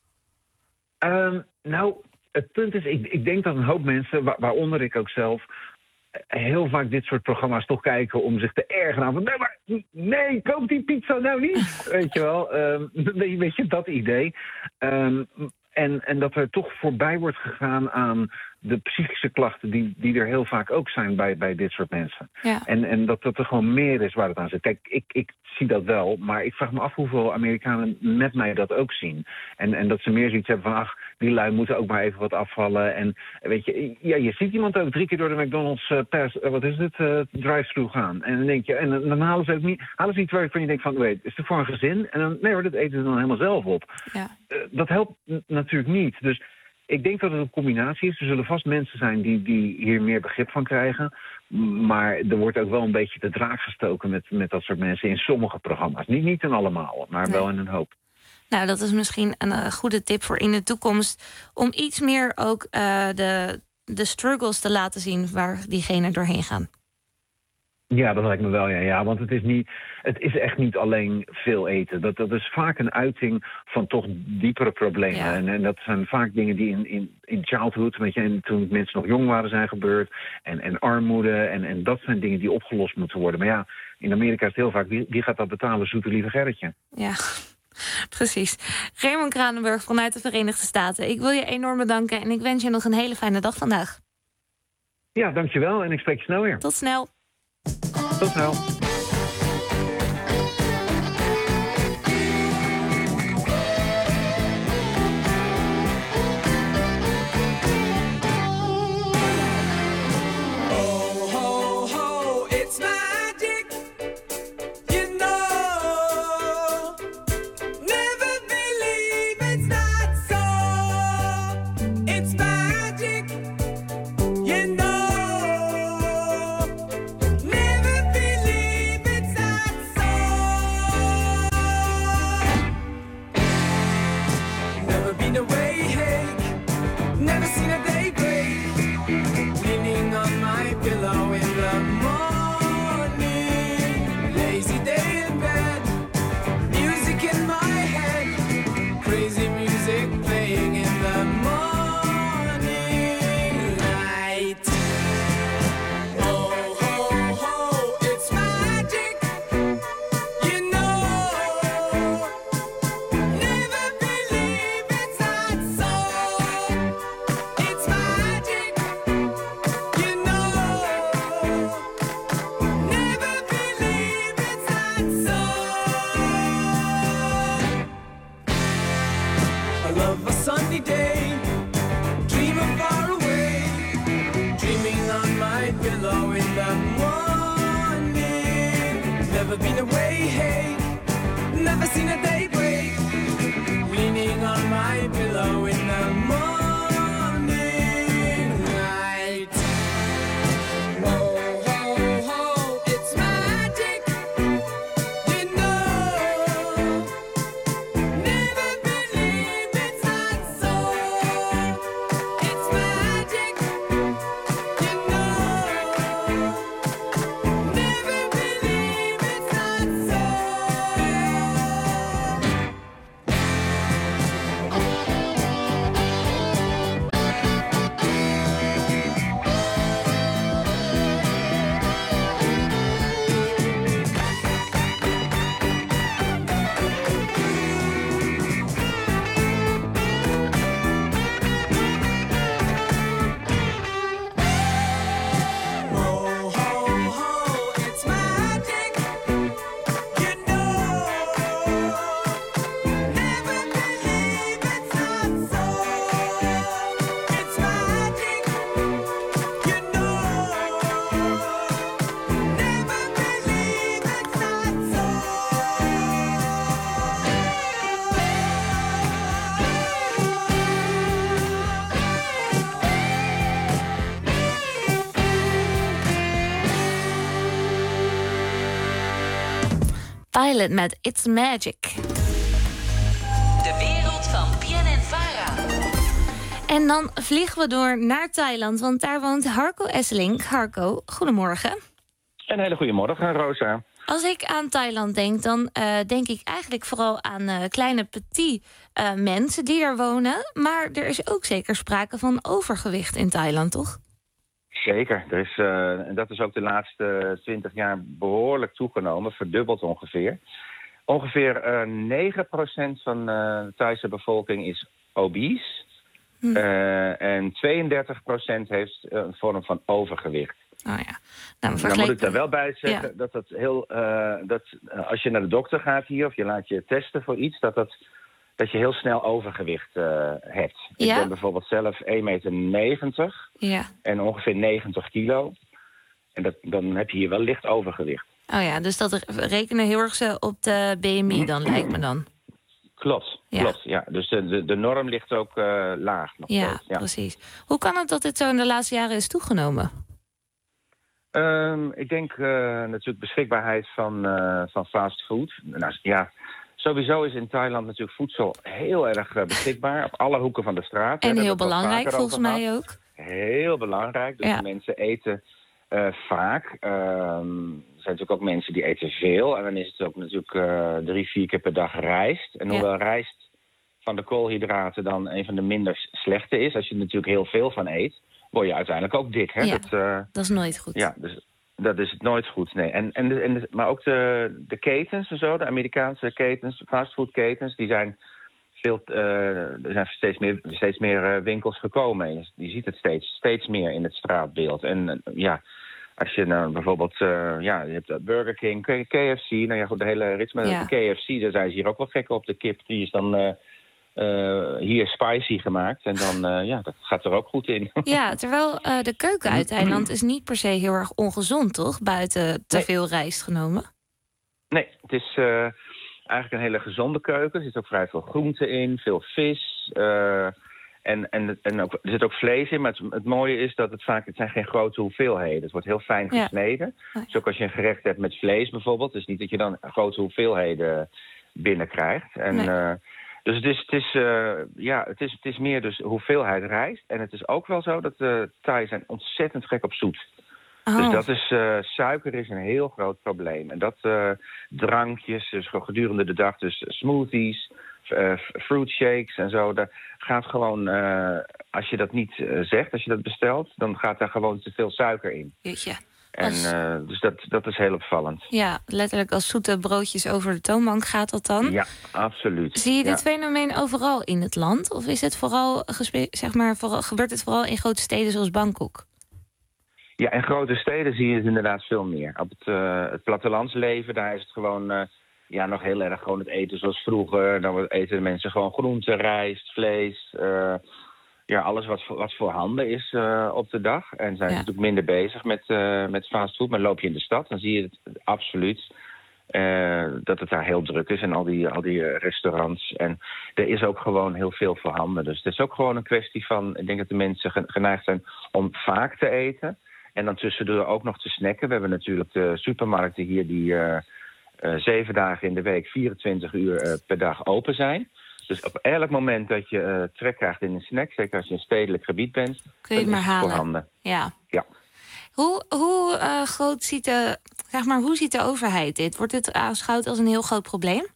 Speaker 7: Het punt is, ik denk dat een hoop mensen, waaronder ik ook zelf... heel vaak dit soort programma's toch kijken om zich te ergeren aan van... nee, koop die pizza nou niet! Weet je wel, weet je, dat idee. En dat er toch voorbij wordt gegaan aan de psychische klachten die er heel vaak ook zijn bij dit soort mensen. Ja. En dat er gewoon meer is waar het aan zit. Kijk, ik zie dat wel, maar ik vraag me af hoeveel Amerikanen met mij dat ook zien. En dat ze meer zoiets hebben van, die lui moeten ook maar even wat afvallen. En weet je, je ziet iemand ook 3 keer door de McDonald's drive-thru gaan. En dan denk je, en dan halen ze iets waarvan je denkt van, is het voor een gezin? En dan, nee hoor, dat eten ze dan helemaal zelf op. Ja. Dat helpt natuurlijk niet. Dus ik denk dat het een combinatie is. Er zullen vast mensen zijn die hier meer begrip van krijgen. Maar er wordt ook wel een beetje de draak gestoken met dat soort mensen in sommige programma's. Niet in allemaal, maar wel in een hoop.
Speaker 6: Nou, dat is misschien een goede tip voor in de toekomst. Om iets meer ook de struggles te laten zien waar diegenen doorheen gaan.
Speaker 7: Ja, dat lijkt me wel, ja. Want het is echt niet alleen veel eten. Dat is vaak een uiting van toch diepere problemen. Ja. En dat zijn vaak dingen die in childhood, weet je, en toen mensen nog jong waren, zijn gebeurd. En armoede, en dat zijn dingen die opgelost moeten worden. Maar ja, in Amerika is het heel vaak, wie gaat dat betalen? Zoete lieve Gerritje.
Speaker 6: Ja, precies. Raymond Kranenburg vanuit de Verenigde Staten. Ik wil je enorm bedanken en ik wens je nog een hele fijne dag vandaag.
Speaker 7: Ja, dankjewel en ik spreek je snel weer.
Speaker 6: Tot snel.
Speaker 7: Tot snel.
Speaker 10: day. Never seen a day break. Leaning on my pillow in the morning light. Oh, ho, ho, it's magic. You know, never believe it's not so. It's magic. You know, never believe it's not so. Ho, ho, ho, it's magic. You know, never believe it's not so. It's magic. You know, never believe it's not so.
Speaker 6: Pilot met It's Magic.
Speaker 5: De wereld van PNN Vara.
Speaker 6: En dan vliegen we door naar Thailand, want daar woont Harco Esselink. Harco, goedemorgen.
Speaker 8: Een hele goede morgen, Rosa.
Speaker 6: Als ik aan Thailand denk, dan denk ik eigenlijk vooral aan kleine petit mensen die daar wonen. Maar er is ook zeker sprake van overgewicht in Thailand, toch?
Speaker 8: Zeker. Er is, en dat is ook de laatste 20 jaar behoorlijk toegenomen, verdubbeld ongeveer. Ongeveer 9% van de Thaise bevolking is obese. En 32% heeft een vorm van overgewicht.
Speaker 6: Oh ja.
Speaker 8: Dan moet ik daar wel bij zeggen dat dat heel, als je naar de dokter gaat hier of je laat je testen voor iets, dat je heel snel overgewicht hebt.
Speaker 6: Ja?
Speaker 8: Ik ben bijvoorbeeld zelf 1,90 meter en ongeveer 90 kilo. En dan heb je hier wel licht overgewicht.
Speaker 6: Oh ja, dus dat rekenen heel erg ze op de BMI dan, lijkt me dan.
Speaker 8: Klopt. Ja. Dus de norm ligt ook laag. Nog
Speaker 6: Ja,
Speaker 8: steeds, ja,
Speaker 6: precies. Hoe kan het dat dit zo in de laatste jaren is toegenomen?
Speaker 8: Ik denk natuurlijk beschikbaarheid van fastfood. Nou, ja, sowieso is in Thailand natuurlijk voedsel heel erg beschikbaar. Op alle hoeken van de straat.
Speaker 6: En heel belangrijk volgens mij ook.
Speaker 8: Heel belangrijk. Dus mensen eten vaak. Er zijn natuurlijk ook mensen die eten veel. En dan is het ook natuurlijk 3-4 keer per dag rijst. En hoewel rijst van de koolhydraten dan een van de minder slechte is, als je er natuurlijk heel veel van eet, word je uiteindelijk ook dik. Hè?
Speaker 6: Ja, dat is nooit goed.
Speaker 8: Ja, dus dat is nooit goed, nee. Maar ook de ketens en zo, de Amerikaanse ketens, fastfoodketens, die zijn er zijn steeds meer winkels gekomen. Je ziet het steeds meer in het straatbeeld. En als je nou bijvoorbeeld, je hebt Burger King, KFC, nou ja goed, de hele ritme, de KFC, daar zijn ze hier ook wel gek op. De kip, die is dan hier spicy gemaakt. En dan, dat gaat er ook goed in. Ja,
Speaker 6: terwijl de keuken uit Thailand is niet per se heel erg ongezond, toch? Buiten te veel rijst genomen. Nee,
Speaker 8: het is eigenlijk een hele gezonde keuken. Er zit ook vrij veel groente in, veel vis. En ook, er zit ook vlees in, maar het mooie is dat het zijn geen grote hoeveelheden. Het wordt heel fijn gesneden. Dus ook als je een gerecht hebt met vlees bijvoorbeeld, is niet dat je dan grote hoeveelheden binnenkrijgt. En dus het is meer dus hoeveelheid rijst. En het is ook wel zo dat de Thai zijn ontzettend gek op zoet. Oh. Dus dat is, suiker is een heel groot probleem. En dat drankjes, dus gedurende de dag, dus smoothies, fruit shakes en zo. Daar gaat gewoon, als je dat niet zegt, als je dat bestelt, dan gaat daar gewoon te veel suiker in. Jeetje. En dus dat is heel opvallend. Ja, letterlijk als zoete broodjes over de toonbank gaat dat dan? Ja, absoluut. Zie je dit fenomeen overal in het land? Of is het vooral, gebeurt het vooral in grote steden zoals Bangkok? Ja, in grote steden zie je het inderdaad veel meer. Op het plattelandsleven, daar is het gewoon nog heel erg gewoon het eten zoals vroeger. Dan eten de mensen gewoon groente, rijst, vlees, alles wat voorhanden is op de dag. En zijn ze natuurlijk minder bezig met fastfood. Maar loop je in de stad, dan zie je het absoluut. Dat het daar heel druk is en al die restaurants. En er is ook gewoon heel veel voorhanden. Dus het is ook gewoon een kwestie van... Ik denk dat de mensen geneigd zijn om vaak te eten. En dan tussendoor ook nog te snacken. We hebben natuurlijk de supermarkten hier die 7 dagen in de week, 24 uur per dag open zijn. Dus op elk moment dat je trek krijgt in een snack, zeker als je in een stedelijk gebied bent,
Speaker 6: kun je het maar halen.
Speaker 8: Voorhanden.
Speaker 6: Ja.
Speaker 8: Hoe
Speaker 6: groot hoe ziet de overheid dit? Wordt dit aanschouwd als een heel groot probleem?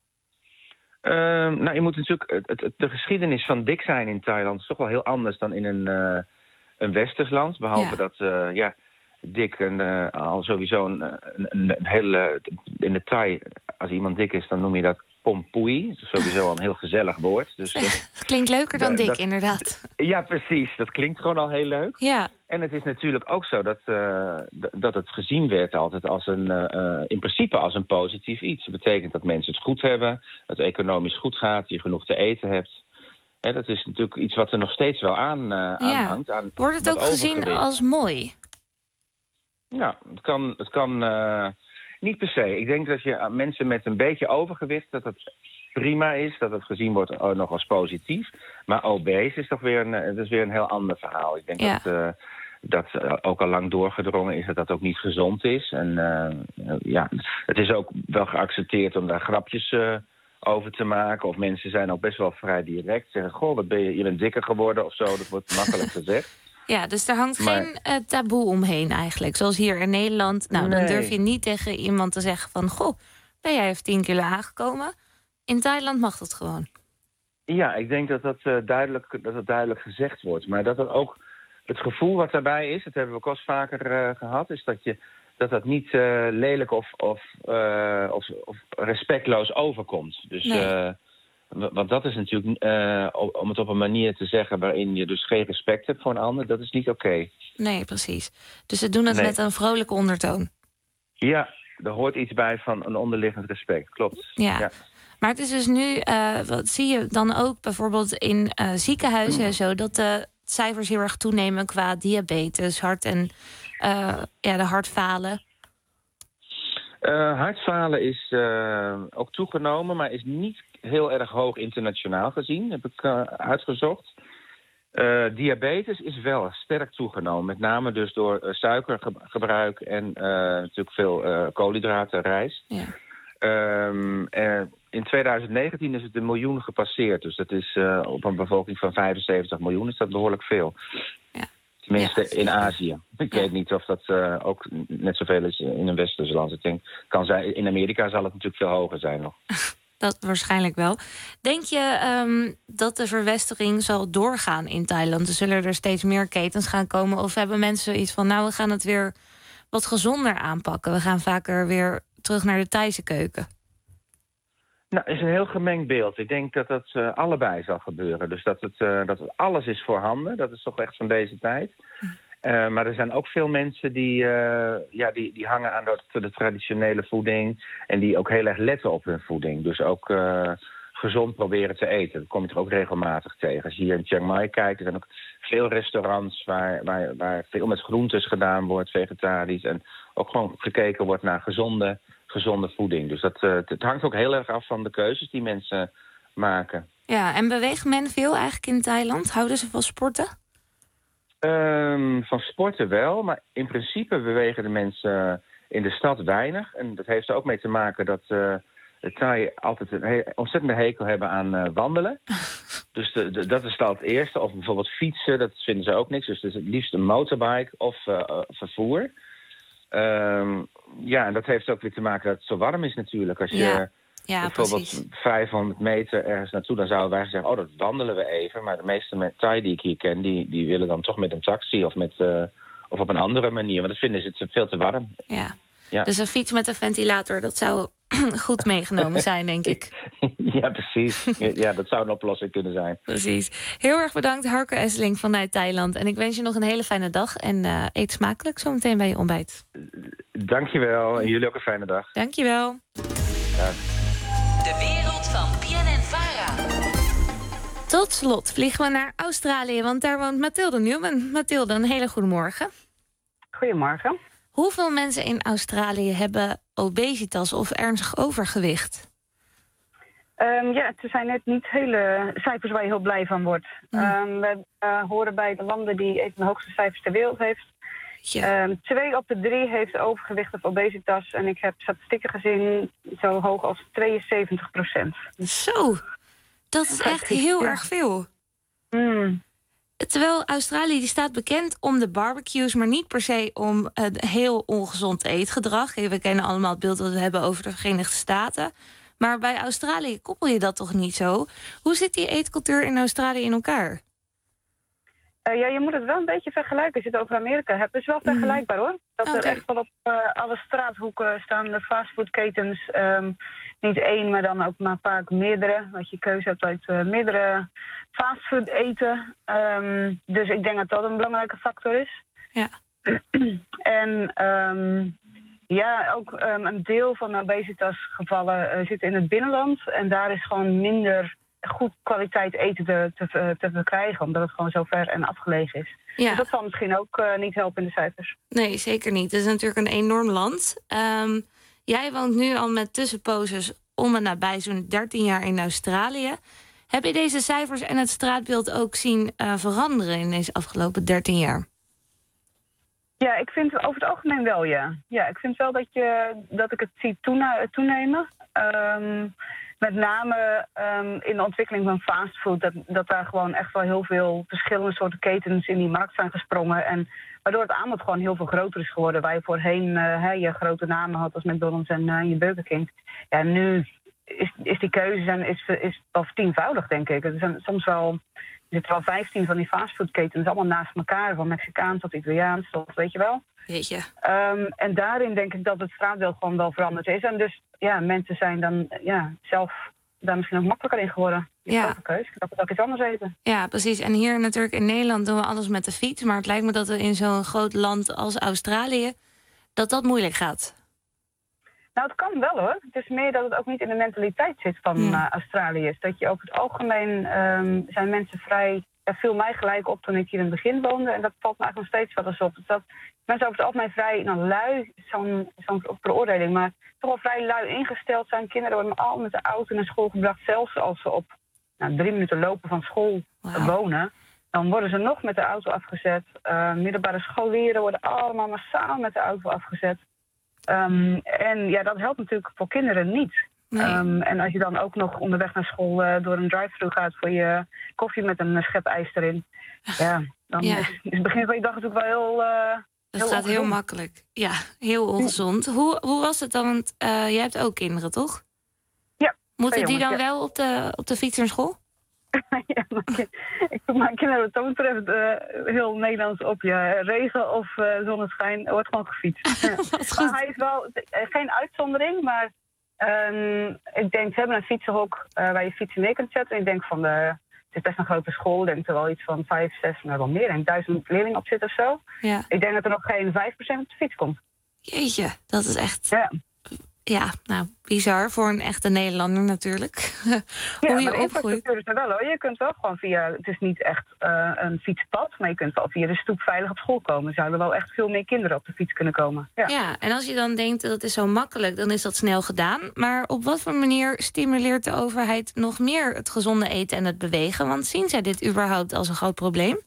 Speaker 8: Je moet natuurlijk... De geschiedenis van dik zijn in Thailand is toch wel heel anders dan in een westers land. Behalve dat dik al sowieso een hele... In de Thai, als iemand dik is, dan noem je dat pompui. Dat is sowieso al een heel gezellig woord. Dus,
Speaker 6: het klinkt leuker dan dik, inderdaad.
Speaker 8: Ja, precies. Dat klinkt gewoon al heel leuk.
Speaker 6: Ja.
Speaker 8: En het is natuurlijk ook zo dat het gezien werd altijd als in principe als een positief iets. Dat betekent dat mensen het goed hebben, dat het economisch goed gaat, je genoeg te eten hebt. En dat is natuurlijk iets wat er nog steeds wel aan hangt.
Speaker 6: Wordt het ook gezien als mooi?
Speaker 8: Ja, het kan niet per se. Ik denk dat je mensen met een beetje overgewicht, dat het prima is, dat het gezien wordt nog als positief. Maar obese is toch weer een heel ander verhaal. Ik denk dat ook al lang doorgedrongen is dat ook niet gezond is. En het is ook wel geaccepteerd om daar grapjes over te maken. Of mensen zijn ook best wel vrij direct. Zeggen, goh, wat ben je bent dikker geworden of zo. Dat wordt makkelijk gezegd.
Speaker 6: Ja, dus er hangt geen taboe omheen eigenlijk. Zoals hier in Nederland. Nou, dan durf je niet tegen iemand te zeggen van... Goh, ben jij even 10 kilo aangekomen? In Thailand mag dat gewoon. Ja, ik denk dat duidelijk gezegd wordt. Maar dat er ook het gevoel wat daarbij is... dat hebben we ook al eens vaker gehad... is dat niet lelijk of respectloos overkomt. Dus... Nee. Want dat is natuurlijk, om het op een manier te zeggen... waarin je dus geen respect hebt voor een ander, dat is niet oké. Nee, precies. Dus ze doen het met een vrolijke ondertoon. Ja, er hoort iets bij van een onderliggend respect, klopt. Ja. Maar het is dus nu, wat zie je dan ook bijvoorbeeld in ziekenhuizen en zo... dat de cijfers heel erg toenemen qua diabetes, hart en de hartfalen... Hartfalen is ook toegenomen, maar is niet heel erg hoog internationaal gezien, heb ik uitgezocht. Diabetes is wel sterk toegenomen, met name dus door suikergebruik en natuurlijk veel koolhydraten, rijst. Ja. In 2019 is het 1 miljoen gepasseerd, dus dat is op een bevolking van 75 miljoen is dat behoorlijk veel. Ja. Tenminste in Azië. Ik weet niet of dat ook net zoveel is in een westerse land. Ik denk, in Amerika zal het natuurlijk veel hoger zijn nog. Dat waarschijnlijk wel. Denk je dat de verwestering zal doorgaan in Thailand? Zullen er steeds meer ketens gaan komen? Of hebben mensen iets van, we gaan het weer wat gezonder aanpakken. We gaan vaker weer terug naar de Thaise keuken. Nou, het is een heel gemengd beeld. Ik denk dat dat allebei zal gebeuren. Dus dat alles is voorhanden. Dat is toch echt van deze tijd. Maar er zijn ook veel mensen die hangen aan de traditionele voeding. En die ook heel erg letten op hun voeding. Dus ook gezond proberen te eten. Dat kom je er ook regelmatig tegen. Als je hier in Chiang Mai kijkt, er zijn ook veel restaurants waar veel met groentes gedaan wordt, vegetarisch. En ook gewoon gekeken wordt naar gezonde voeding. Dus het hangt ook heel erg af van de keuzes die mensen maken. Ja, en beweegt men veel eigenlijk in Thailand? Houden ze van sporten? Van sporten wel, maar in principe bewegen de mensen in de stad weinig. En dat heeft er ook mee te maken dat de Thai altijd een ontzettende hekel hebben aan wandelen. Dus dat is al het eerste. Of bijvoorbeeld fietsen, dat vinden ze ook niks. Dus het liefst een motorbike of vervoer. En dat heeft ook weer te maken dat het zo warm is natuurlijk. Als je bijvoorbeeld precies 500 meter ergens naartoe, dan zouden wij zeggen, dat wandelen we even. Maar de meeste Thai die ik hier ken, die willen dan toch met een taxi of op een andere manier. Want dat vinden ze het veel te warm. Ja. Dus een fiets met een ventilator, dat zou goed meegenomen zijn, denk ik. Ja, precies. Ja, dat zou een oplossing kunnen zijn. Precies. Heel erg bedankt, Harke Esseling vanuit Thailand. En ik wens je nog een hele fijne dag. En eet smakelijk zometeen bij je ontbijt. Dankjewel. En jullie ook een fijne dag. Dankjewel. Ja.
Speaker 5: De wereld van PNN-VARA.
Speaker 6: Tot slot vliegen we naar Australië, want daar woont Mathilde Newman. Mathilde, een hele goede morgen.
Speaker 12: Goedemorgen.
Speaker 6: Hoeveel mensen in Australië hebben obesitas of ernstig overgewicht?
Speaker 9: Het zijn net niet hele cijfers waar je heel blij van wordt. We horen bij de landen die een van de hoogste cijfers ter wereld heeft. 2 op de 3 heeft overgewicht of obesitas. En ik heb statistieken gezien zo hoog als 72%.
Speaker 6: Zo, dat is echt heel erg veel. Terwijl Australië die staat bekend om de barbecues, maar niet per se om heel ongezond eetgedrag. We kennen allemaal het beeld dat we hebben over de Verenigde Staten. Maar bij Australië koppel je dat toch niet zo? Hoe zit die eetcultuur in Australië in elkaar?
Speaker 9: Je moet het wel een beetje vergelijken als je het over Amerika hebt. Het is wel vergelijkbaar hoor. Dat er echt wel op alle straathoeken staan de fastfoodketens. Niet 1, maar dan ook maar vaak meerdere. Dat je keuze hebt uit meerdere fastfood eten. Dus ik denk dat dat een belangrijke factor is.
Speaker 6: Ja.
Speaker 9: En ook een deel van de obesitasgevallen zit in het binnenland. En daar is gewoon minder goed kwaliteit eten te verkrijgen, omdat het gewoon zo ver en afgelegen is.
Speaker 6: Ja.
Speaker 9: Dus dat zal misschien ook niet helpen in de cijfers.
Speaker 6: Nee, zeker niet. Het is natuurlijk een enorm land. Jij woont nu al met tussenposes om en nabij zo'n 13 jaar in Australië. Heb je deze cijfers en het straatbeeld ook zien veranderen in deze afgelopen 13 jaar?
Speaker 9: Ja, ik vind over het algemeen wel, ja. Ja, ik vind wel dat ik het zie toenemen. Met name in de ontwikkeling van fastfood, dat daar gewoon echt wel heel veel verschillende soorten ketens in die markt zijn gesprongen. En waardoor het aanbod gewoon heel veel groter is geworden. Waar je voorheen je grote namen had als McDonald's en je Burger King. Ja, nu is die keuze is wel 10-voudig, denk ik. Er zijn soms wel, er zitten wel 15 van die fastfoodketens allemaal naast elkaar. Van Mexicaans tot Italiaans tot, weet je wel.
Speaker 6: Jeetje.
Speaker 9: En daarin denk ik dat het straatbeeld gewoon wel veranderd is. En dus ja, mensen zijn dan zelf daar misschien ook makkelijker in geworden.
Speaker 6: Ja.
Speaker 9: Keuze. Dat ik iets anders eten.
Speaker 6: Ja, precies. En hier natuurlijk in Nederland doen we alles met de fiets. Maar het lijkt me dat we in zo'n groot land als Australië dat moeilijk gaat.
Speaker 9: Nou, het kan wel hoor. Het is meer dat het ook niet in de mentaliteit zit van Australiërs. Dat je over het algemeen zijn mensen vrij. Dat viel mij gelijk op toen ik hier in het begin woonde. En dat valt me eigenlijk nog steeds wel eens op. Dat mensen over het algemeen vrij lui, zo'n veroordeling, maar toch wel vrij lui ingesteld zijn. Kinderen worden al met de auto naar school gebracht. Zelfs als ze op 3 minuten lopen van school wonen. Dan worden ze nog met de auto afgezet. Middelbare scholieren worden allemaal massaal met de auto afgezet. En ja, dat helpt natuurlijk voor kinderen niet. Nee. En als je dan ook nog onderweg naar school door een drive-thru gaat voor je koffie met een schep ijs erin. Ja, dan is het begin van je dag natuurlijk wel heel
Speaker 6: dat gaat heel makkelijk. Ja, heel ongezond. Hoe was het dan? Want jij hebt ook kinderen, toch?
Speaker 9: Ja.
Speaker 6: Moeten die dan wel op de fiets naar school?
Speaker 9: Ja, ik vind mijn kinderen wat dat betreft heel Nederlands op. Ja. Regen of zonneschijn, wordt gewoon gefietst. Maar hij is wel geen uitzondering, maar ik denk, ze hebben een fietsenhok waar je fietsen neer kunt zetten. En ik denk het is best een grote school. Ik denk er wel iets van 5, 6, wel meer. Ik denk 1000 leerlingen op zitten of zo. Ja. Ik denk dat er nog geen 5% op de fiets komt.
Speaker 6: Jeetje, dat is echt... Ja, nou, bizar voor een echte Nederlander natuurlijk. Hoe je opgroeit.
Speaker 9: Is er wel, hoor. Je kunt wel gewoon via... Het is niet echt een fietspad, maar je kunt wel via de stoep veilig op school komen. Zouden wel echt veel meer kinderen op de fiets kunnen komen.
Speaker 6: Ja, en als je dan denkt dat is zo makkelijk, dan is dat snel gedaan. Maar op wat voor manier stimuleert de overheid nog meer het gezonde eten en het bewegen? Want zien zij dit überhaupt als een groot probleem?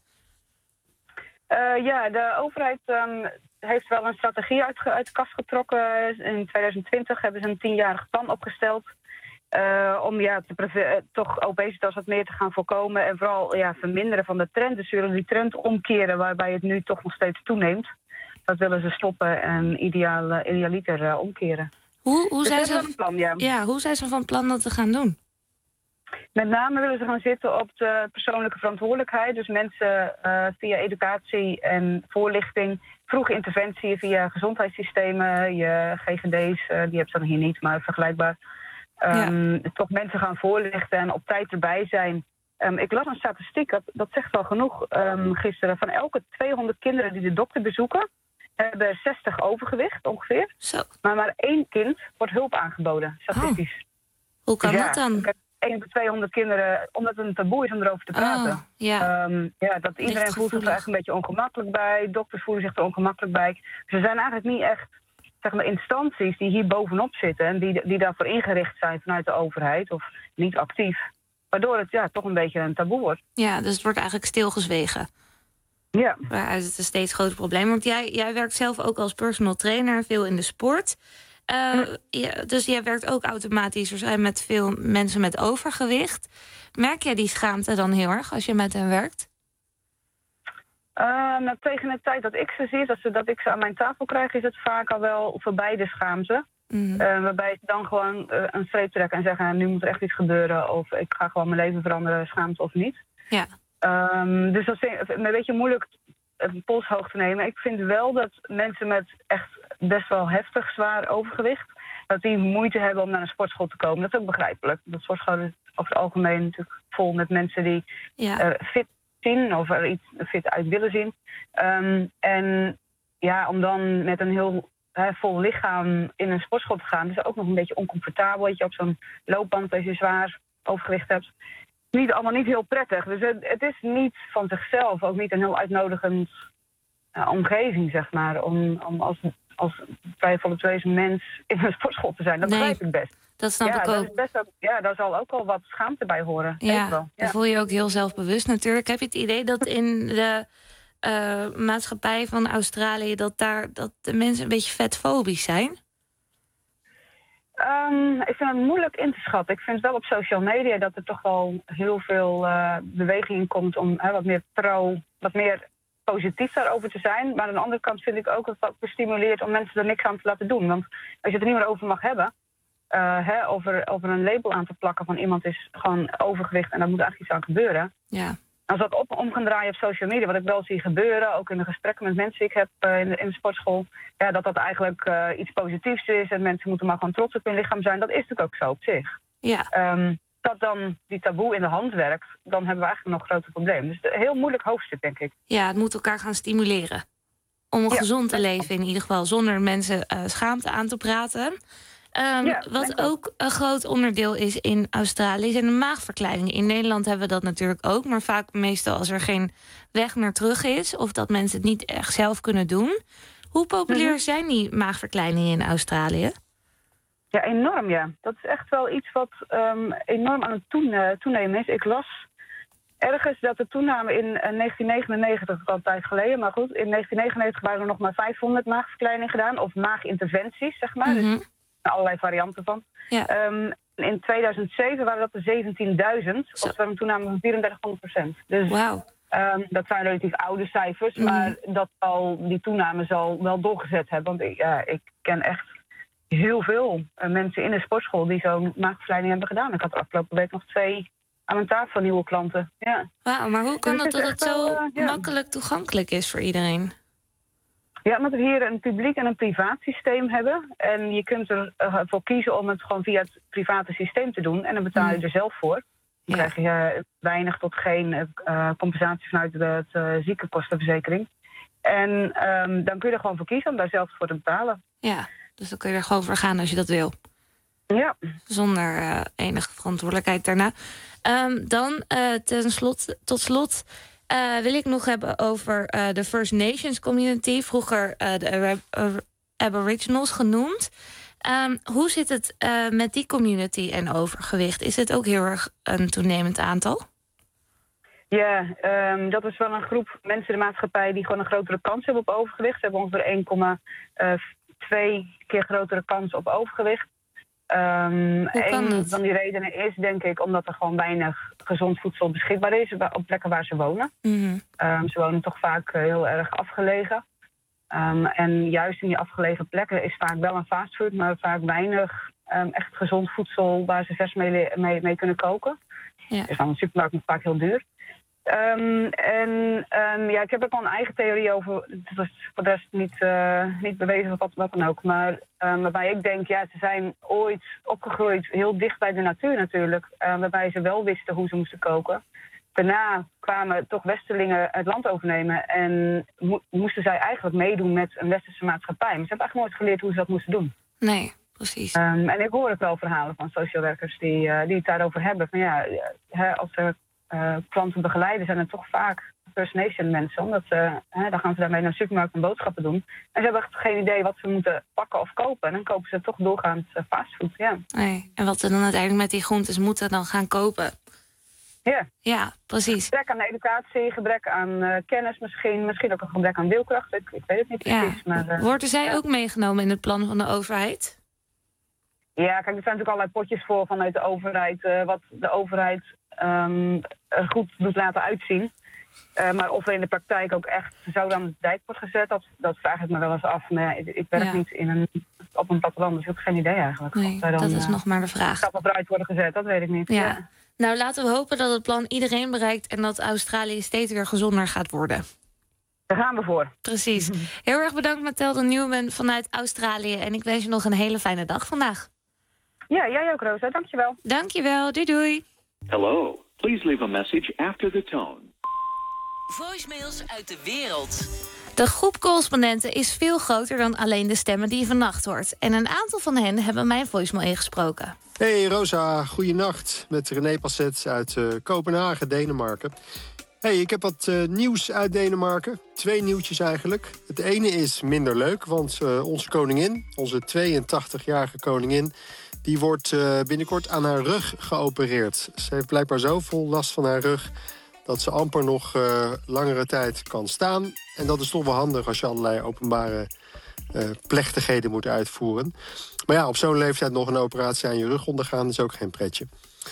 Speaker 9: De overheid heeft wel een strategie uit de kast getrokken. In 2020 hebben ze een 10-jarig plan opgesteld. Om toch obesitas wat meer te gaan voorkomen. En vooral verminderen van de trend. Dus ze willen die trend omkeren waarbij het nu toch nog steeds toeneemt. Dat willen ze stoppen en idealiter omkeren.
Speaker 6: Hoe zijn ze van plan dat te gaan doen?
Speaker 9: Met name willen ze gaan zitten op de persoonlijke verantwoordelijkheid. Dus mensen via educatie en voorlichting, vroege interventie via gezondheidssystemen, je GGD's, die hebben ze dan hier niet, maar vergelijkbaar. Toch mensen gaan voorlichten en op tijd erbij zijn. Ik las een statistiek, dat zegt wel genoeg gisteren. Van elke 200 kinderen die de dokter bezoeken, hebben 60 overgewicht ongeveer.
Speaker 6: Zo.
Speaker 9: Maar 1 kind wordt hulp aangeboden, statistisch.
Speaker 6: Hoe kan dat dan?
Speaker 9: 1 op 200 kinderen, omdat het een taboe is om erover te praten. Dat iedereen voelt zich er echt een beetje ongemakkelijk bij. Dokters voelen zich er ongemakkelijk bij. Dus er zijn eigenlijk niet echt, zeg maar, instanties die hier bovenop zitten en die daarvoor ingericht zijn vanuit de overheid of niet actief. Waardoor het toch een beetje een taboe wordt. Ja, dus het wordt eigenlijk stilgezwegen. Ja. Waaruit het een steeds groter probleem. Want jij werkt zelf ook als personal trainer, veel in de sport. Dus jij werkt ook automatisch waarschijnlijk met veel mensen met overgewicht. Merk jij die schaamte dan heel erg als je met hen werkt? Tegen de tijd dat ik ze zie, dat ik ze aan mijn tafel krijg, is het vaak al wel voorbij de schaamte. Waarbij ze dan gewoon een streep trekken en zeggen, nu moet er echt iets gebeuren, of ik ga gewoon mijn leven veranderen, schaamte of niet. Ja. Dus dat is een beetje moeilijk een pols hoog te nemen. Ik vind wel dat mensen met echt best wel heftig zwaar overgewicht, dat die moeite hebben om naar een sportschool te komen. Dat is ook begrijpelijk. Dat sportschool is over het algemeen natuurlijk vol met mensen die fit zien of er iets fit uit willen zien. En om dan met een heel vol lichaam in een sportschool te gaan, is ook nog een beetje oncomfortabel. Dat je op zo'n loopband als je zwaar overgewicht hebt. Allemaal niet heel prettig. Dus het is niet van zichzelf ook niet een heel uitnodigend omgeving, zeg maar, om als vrijvollentvlees mens in een sportschool te zijn. Dat begrijp ik best. Dat snap ik ook. Daar zal ook wel wat schaamte bij horen. Ja, daar voel je ook heel zelfbewust natuurlijk. Heb je het idee dat in de maatschappij van Australië dat de mensen een beetje vetfobisch zijn? Ik vind het moeilijk in te schatten. Ik vind wel op social media dat er toch wel heel veel beweging in komt om wat meer positief daarover te zijn. Maar aan de andere kant vind ik ook dat het bestimuleert om mensen er niks aan te laten doen. Want als je het er niet meer over mag hebben, over een label aan te plakken van iemand is gewoon overgewicht en daar moet eigenlijk iets aan gebeuren. Ja. Als dat om gaan draaien op social media, wat ik wel zie gebeuren, ook in de gesprekken met mensen die ik heb in de sportschool, dat eigenlijk iets positiefs is en mensen moeten maar gewoon trots op hun lichaam zijn. Dat is natuurlijk ook zo op zich. Ja. Dat dan die taboe in de hand werkt, dan hebben we eigenlijk nog een groter probleem. Dus een heel moeilijk hoofdstuk, denk ik. Ja, het moet elkaar gaan stimuleren. Om gezond te leven in ieder geval, zonder mensen schaamte aan te praten. Wat ook een groot onderdeel is in Australië zijn de maagverkleiningen. In Nederland hebben we dat natuurlijk ook, maar vaak meestal als er geen weg meer terug is of dat mensen het niet echt zelf kunnen doen. Hoe populair zijn die maagverkleiningen in Australië? Ja, enorm, ja. Dat is echt wel iets wat enorm aan het toenemen is. Ik las ergens dat de toename in 1999, al een tijd geleden, maar goed, in 1999 waren er nog maar 500 maagverkleiningen gedaan, of maaginterventies, zeg maar. Dus allerlei varianten van. Ja. In 2007 waren dat er 17.000, oftewel een toename van 3400%. Dus dat zijn relatief oude cijfers, maar die toename zal wel doorgezet hebben. Want ik ken echt heel veel mensen in de sportschool die zo'n maagverkleining hebben gedaan. Ik had afgelopen week nog 2 aan mijn tafel nieuwe klanten. Ja. Wauw, maar hoe kan het dat het zo makkelijk toegankelijk is voor iedereen? Ja, omdat we hier een publiek en een privaat systeem hebben. En je kunt ervoor kiezen om het gewoon via het private systeem te doen. En dan betaal je er zelf voor. Dan krijg je weinig tot geen compensatie vanuit de ziekenkostenverzekering. En dan kun je er gewoon voor kiezen om daar zelf voor te betalen. Ja, dus dan kun je er gewoon voor gaan als je dat wil. Ja. Zonder enige verantwoordelijkheid daarna. Dan tot slot wil ik nog hebben over de First Nations community. Vroeger de Aboriginals genoemd. Hoe zit het met die community en overgewicht? Is het ook heel erg een toenemend aantal? Ja, dat is wel een groep mensen in de maatschappij die gewoon een grotere kans hebben op overgewicht. Ze hebben ongeveer 1,2 keer grotere kans op overgewicht. Een van die redenen is, denk ik, omdat er gewoon weinig gezond voedsel beschikbaar is op plekken waar ze wonen. Ze wonen toch vaak heel erg afgelegen. En juist in die afgelegen plekken is vaak wel een fastfood, maar vaak weinig echt gezond voedsel waar ze vers mee kunnen koken. Ja. Dus dan een supermarkt nog vaak heel duur. Ik heb ook al een eigen theorie over. Dat is voor de rest niet bewezen of wat dan ook. Maar waarbij ik denk, ze zijn ooit opgegroeid heel dicht bij de natuur natuurlijk. Waarbij ze wel wisten hoe ze moesten koken. Daarna kwamen toch Westerlingen het land overnemen. En moesten zij eigenlijk meedoen met een westerse maatschappij. Maar ze hebben eigenlijk nooit geleerd hoe ze dat moesten doen. Nee,
Speaker 6: precies.
Speaker 9: En ik hoor ook wel verhalen van social workers die het daarover hebben. Van als er klanten begeleiden, zijn het toch vaak First Nation mensen. Omdat dan gaan ze daarmee naar de supermarkt en boodschappen doen. En ze hebben echt geen idee wat ze moeten pakken of kopen. En dan kopen ze toch doorgaans fastfood,
Speaker 6: Nee. En wat ze dan uiteindelijk met die groentes moeten dan gaan kopen. Ja, precies.
Speaker 9: Gebrek aan educatie, gebrek aan kennis misschien ook een gebrek aan wilkracht. Ik weet het niet precies. Maar,
Speaker 6: worden zij ook meegenomen in het plan van de overheid?
Speaker 9: Ja, kijk, er zijn natuurlijk allerlei potjes voor vanuit de overheid. Wat de overheid er goed doet laten uitzien. Maar of er in de praktijk ook echt zo aan de dijk wordt gezet, dat vraag ik me wel eens af. Maar ik werk niet op een platteland, dus ik heb geen idee eigenlijk.
Speaker 6: Nee, dat is nog maar de vraag.
Speaker 9: Stappen vooruit worden gezet, dat weet ik niet.
Speaker 6: Ja. Nou, laten we hopen dat het plan iedereen bereikt en dat Australië steeds weer gezonder gaat worden.
Speaker 9: Daar gaan we voor.
Speaker 6: Precies. Heel erg bedankt, Mathilde Newman vanuit Australië. En ik wens je nog een hele fijne dag vandaag.
Speaker 9: Ja, jij ook, Rosa. Dankjewel.
Speaker 6: Dankjewel. Doei doei.
Speaker 12: Hello. Please leave a message after the tone.
Speaker 5: Voicemails uit de wereld.
Speaker 6: De groep correspondenten is veel groter dan alleen de stemmen die je vannacht hoort. En een aantal van hen hebben mijn voicemail ingesproken.
Speaker 13: Hey Rosa, goeienacht. Met René Passet uit Kopenhagen, Denemarken. Hey, ik heb wat nieuws uit Denemarken. 2 nieuwtjes eigenlijk. Het ene is minder leuk, want onze koningin, onze 82-jarige koningin, die wordt binnenkort aan haar rug geopereerd. Ze heeft blijkbaar zo vol last van haar rug dat ze amper nog langere tijd kan staan. En dat is toch wel handig als je allerlei openbare plechtigheden moet uitvoeren. Maar ja, op zo'n leeftijd nog een operatie aan je rug ondergaan is ook geen pretje.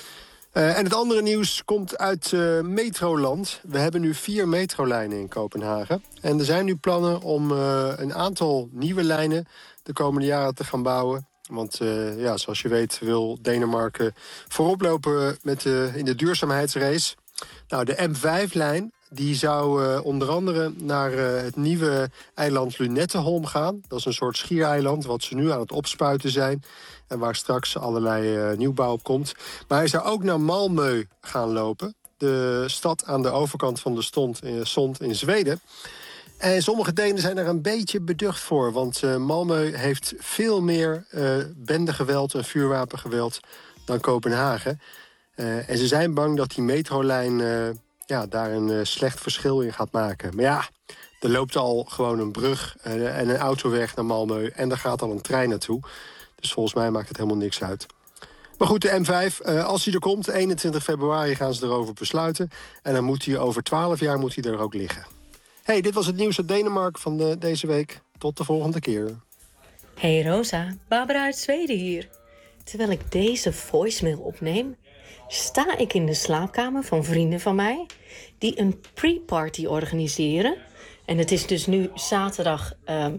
Speaker 13: En het andere nieuws komt uit Metroland. We hebben nu 4 metrolijnen in Kopenhagen. En er zijn nu plannen om een aantal nieuwe lijnen de komende jaren te gaan bouwen. Want zoals je weet wil Denemarken voorop lopen in de duurzaamheidsrace. Nou, de M5-lijn die zou onder andere naar het nieuwe eiland Lynetteholm gaan. Dat is een soort schiereiland wat ze nu aan het opspuiten zijn. En waar straks allerlei nieuwbouw op komt. Maar hij zou ook naar Malmö gaan lopen. De stad aan de overkant van de Sond in Zweden. En sommige Denen zijn er een beetje beducht voor. Want Malmö heeft veel meer bendegeweld en vuurwapengeweld dan Kopenhagen. En ze zijn bang dat die metrolijn daar een slecht verschil in gaat maken. Maar ja, er loopt al gewoon een brug en een autoweg naar Malmö. En daar gaat al een trein naartoe. Dus volgens mij maakt het helemaal niks uit. Maar goed, de M5, als hij er komt, 21 februari gaan ze erover besluiten. En dan moet hij over 12 jaar er ook liggen. Hey, dit was het nieuws uit Denemarken van deze week. Tot de volgende keer.
Speaker 14: Hey Rosa, Barbara uit Zweden hier. Terwijl ik deze voicemail opneem, sta ik in de slaapkamer van vrienden van mij die een pre-party organiseren. En het is dus nu zaterdag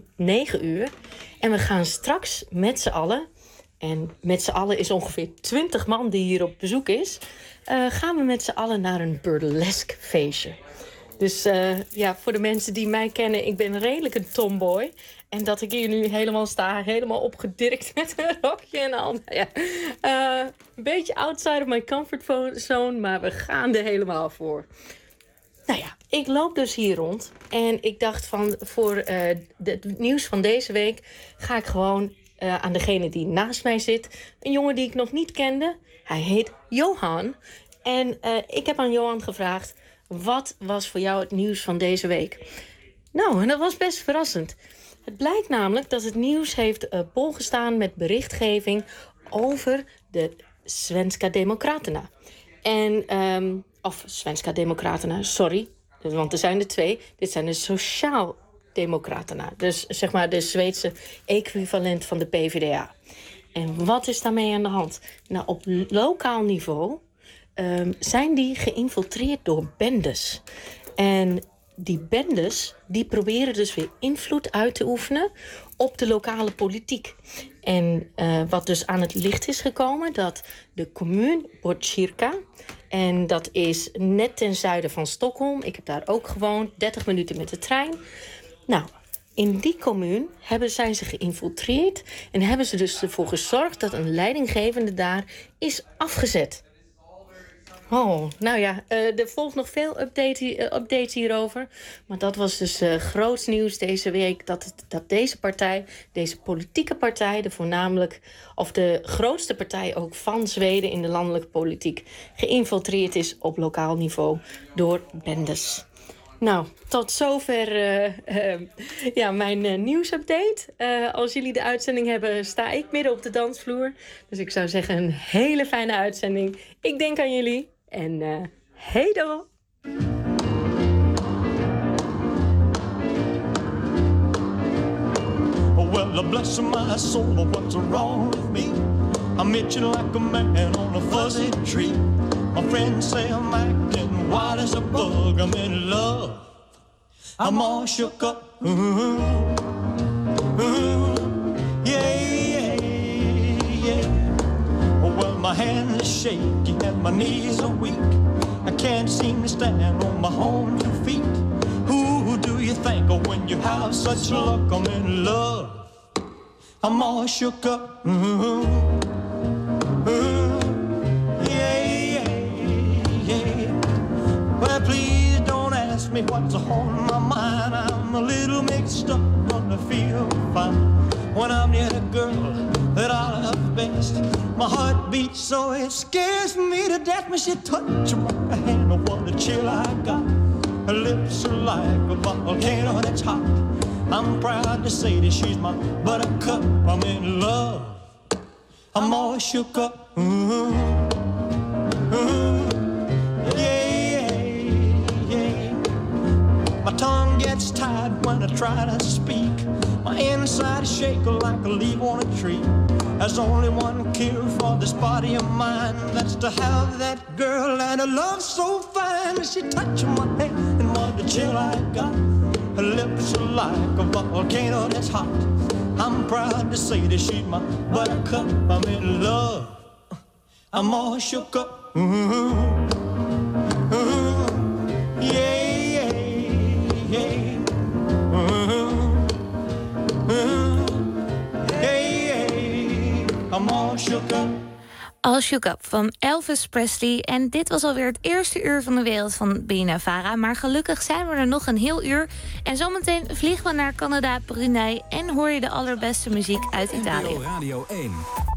Speaker 14: 9 uur. En we gaan straks met z'n allen, en met z'n allen is ongeveer 20 man die hier op bezoek is, gaan we met z'n allen naar een burlesque feestje. Dus voor de mensen die mij kennen, ik ben redelijk een tomboy. En dat ik hier nu helemaal sta, helemaal opgedirkt met een rokje en al. Een beetje outside of my comfort zone, maar we gaan er helemaal voor. Nou ja, ik loop dus hier rond. En ik dacht van, voor het nieuws van deze week ga ik gewoon aan degene die naast mij zit. Een jongen die ik nog niet kende. Hij heet Johan. En ik heb aan Johan gevraagd, wat was voor jou het nieuws van deze week? Nou, en dat was best verrassend. Het blijkt namelijk dat het nieuws heeft bolgestaan met berichtgeving over de Svenska Demokraterna. Of Svenska Demokraterna, sorry. Want er zijn er 2. Dit zijn de Sociaaldemokraterna. Dus zeg maar de Zweedse equivalent van de PvdA. En wat is daarmee aan de hand? Nou, op lokaal niveau zijn die geïnfiltreerd door bendes. En die bendes die proberen dus weer invloed uit te oefenen op de lokale politiek. En wat dus aan het licht is gekomen, dat de commune Botkyrka, en dat is net ten zuiden van Stockholm. Ik heb daar ook gewoond, 30 minuten met de trein. Nou, in die commune zijn ze geïnfiltreerd en hebben ze dus ervoor gezorgd dat een leidinggevende daar is afgezet. Oh, nou ja, er volgt nog veel updates hierover. Maar dat was dus groots nieuws deze week. Dat deze partij, deze politieke partij, de grootste partij ook van Zweden in de landelijke politiek, geïnfiltreerd is op lokaal niveau door bendes. Nou, tot zover mijn nieuwsupdate. Als jullie de uitzending hebben, sta ik midden op de dansvloer. Dus ik zou zeggen, een hele fijne uitzending. Ik denk aan jullie. En hey dan!
Speaker 10: Well, bless my soul, what's wrong with me? I'm itching like a man on a fuzzy tree. My friends say I'm acting wild as a bug. I'm in love. I'm all shook up. Yeah. Well, my hands are shaky and my knees are weak. I can't seem to stand on my own 2 feet. Who do you think of when you have such luck? I'm in love. I'm all shook up. Yeah. Well, please don't ask me what's on my mind. I'm a little mixed up, but I feel fine when I'm near the girl that I love best. My heart beats so it scares me to death when she touches my hand. Oh, what a chill I got. Her lips are like a volcano that's hot. I'm proud to say that she's my buttercup. I'm in love. I'm all shook up. Yeah. My tongue gets tied when I try to speak. My inside is shaking like a leaf on a tree. There's only one cure for this body of mine. That's to have that girl and a love so fine. She touched my head and what the chill I got. Her lips are like a volcano that's hot. I'm proud to say that she's my buttercup. I'm in love. I'm all shook up. Yeah. I'm all shook up.
Speaker 6: All Shook Up van Elvis Presley. En dit was alweer het eerste uur van de wereld van BNNVARA. Maar gelukkig zijn we er nog een heel uur. En zometeen vliegen we naar Canada, Brunei en hoor je de allerbeste muziek uit Italië.
Speaker 2: Radio 1.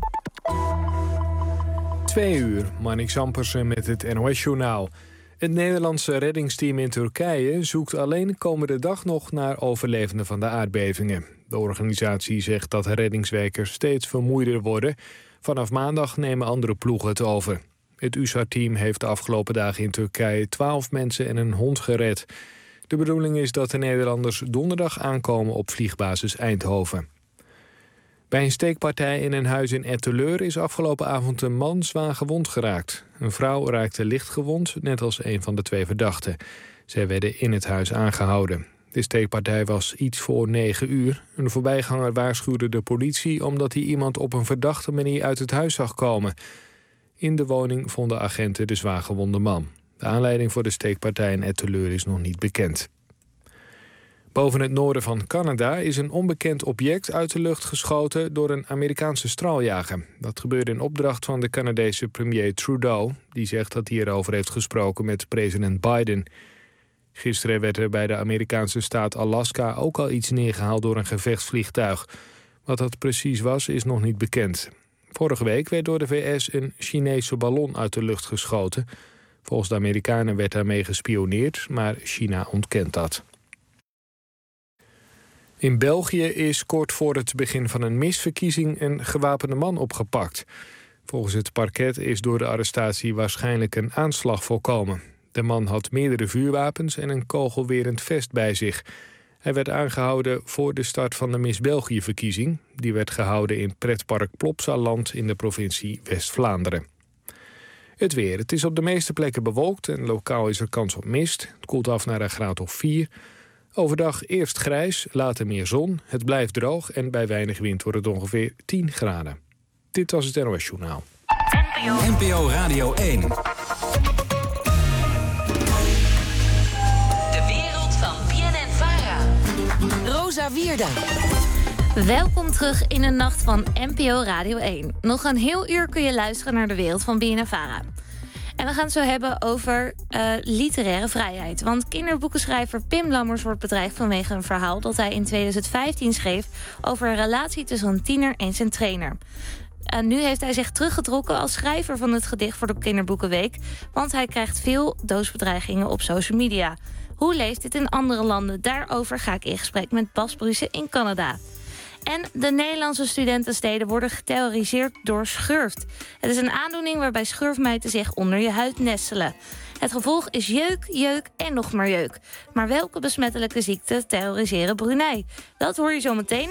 Speaker 1: 2 uur, Marnix Ampersen met het NOS-journaal. Het Nederlandse reddingsteam in Turkije zoekt alleen komende dag nog naar overlevenden van de aardbevingen. De organisatie zegt dat de reddingswerkers steeds vermoeider worden. Vanaf maandag nemen andere ploegen het over. Het USAR-team heeft de afgelopen dagen in Turkije 12 mensen en een hond gered. De bedoeling is dat de Nederlanders donderdag aankomen op vliegbasis Eindhoven. Bij een steekpartij in een huis in Etteleur is afgelopen avond een man zwaar gewond geraakt. Een vrouw raakte licht gewond, net als een van de 2 verdachten. Zij werden in het huis aangehouden. De steekpartij was iets voor 9 uur. Een voorbijganger waarschuwde de politie omdat hij iemand op een verdachte manier uit het huis zag komen. In de woning vonden agenten de zwaargewonde man. De aanleiding voor de steekpartij in Etteleur is nog niet bekend. Boven het noorden van Canada is een onbekend object uit de lucht geschoten door een Amerikaanse straaljager. Dat gebeurde in opdracht van de Canadese premier Trudeau, die zegt dat hij erover heeft gesproken met president Biden. Gisteren werd er bij de Amerikaanse staat Alaska ook al iets neergehaald door een gevechtsvliegtuig. Wat dat precies was, is nog niet bekend. Vorige week werd door de VS een Chinese ballon uit de lucht geschoten. Volgens de Amerikanen werd daarmee gespioneerd, maar China ontkent dat. In België is kort voor het begin van een misverkiezing een gewapende man opgepakt. Volgens het parket is door de arrestatie waarschijnlijk een aanslag voorkomen. De man had meerdere vuurwapens en een kogelwerend vest bij zich. Hij werd aangehouden voor de start van de Miss België-verkiezing. Die werd gehouden in pretpark Plopsaland in de provincie West-Vlaanderen. Het weer. Het is op de meeste plekken bewolkt en lokaal is er kans op mist. Het koelt af naar een graad of 4. Overdag eerst grijs, later meer zon. Het blijft droog en bij weinig wind wordt het ongeveer 10 graden. Dit was het NOS Journaal.
Speaker 2: NPO Radio 1.
Speaker 5: De wereld van BNNVARA. Rosa Wierda.
Speaker 6: Welkom terug in een nacht van NPO Radio 1. Nog een heel uur kun je luisteren naar de wereld van BNNVARA. En we gaan het zo hebben over literaire vrijheid. Want kinderboekenschrijver Pim Lammers wordt bedreigd vanwege een verhaal dat hij in 2015 schreef over een relatie tussen een tiener en zijn trainer. Nu heeft hij zich teruggetrokken als schrijver van het gedicht voor de Kinderboekenweek, want hij krijgt veel doodsbedreigingen op social media. Hoe leeft dit in andere landen? Daarover ga ik in gesprek met Bas Brussen in Canada. En de Nederlandse studentensteden worden geterroriseerd door schurft. Het is een aandoening waarbij schurfmijten zich onder je huid nestelen. Het gevolg is jeuk en nog maar jeuk. Maar welke besmettelijke ziekten terroriseren Brunei? Dat hoor je zo meteen.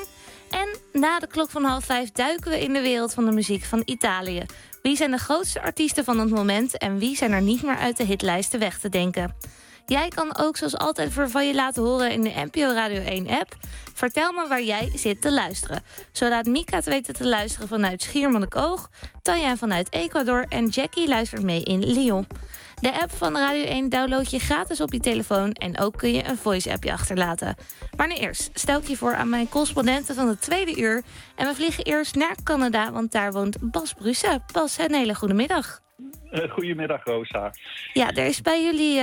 Speaker 6: En na de klok van 4:30 duiken we in de wereld van de muziek van Italië. Wie zijn de grootste artiesten van het moment en wie zijn er niet meer uit de hitlijsten weg te denken? Jij kan ook zoals altijd van je laten horen in de NPO Radio 1-app. Vertel me waar jij zit te luisteren. Zo laat Mika het weten te luisteren vanuit Schiermonnikoog, Tanja vanuit Ecuador en Jackie luistert mee in Lyon. De app van Radio 1 download je gratis op je telefoon en ook kun je een voice-appje achterlaten. Maar nu eerst stel ik je voor aan mijn correspondenten van het tweede uur. En we vliegen eerst naar Canada, want daar woont Bas Brussen. Bas, een hele goede middag.
Speaker 15: Goedemiddag, Rosa.
Speaker 6: Ja, er is bij jullie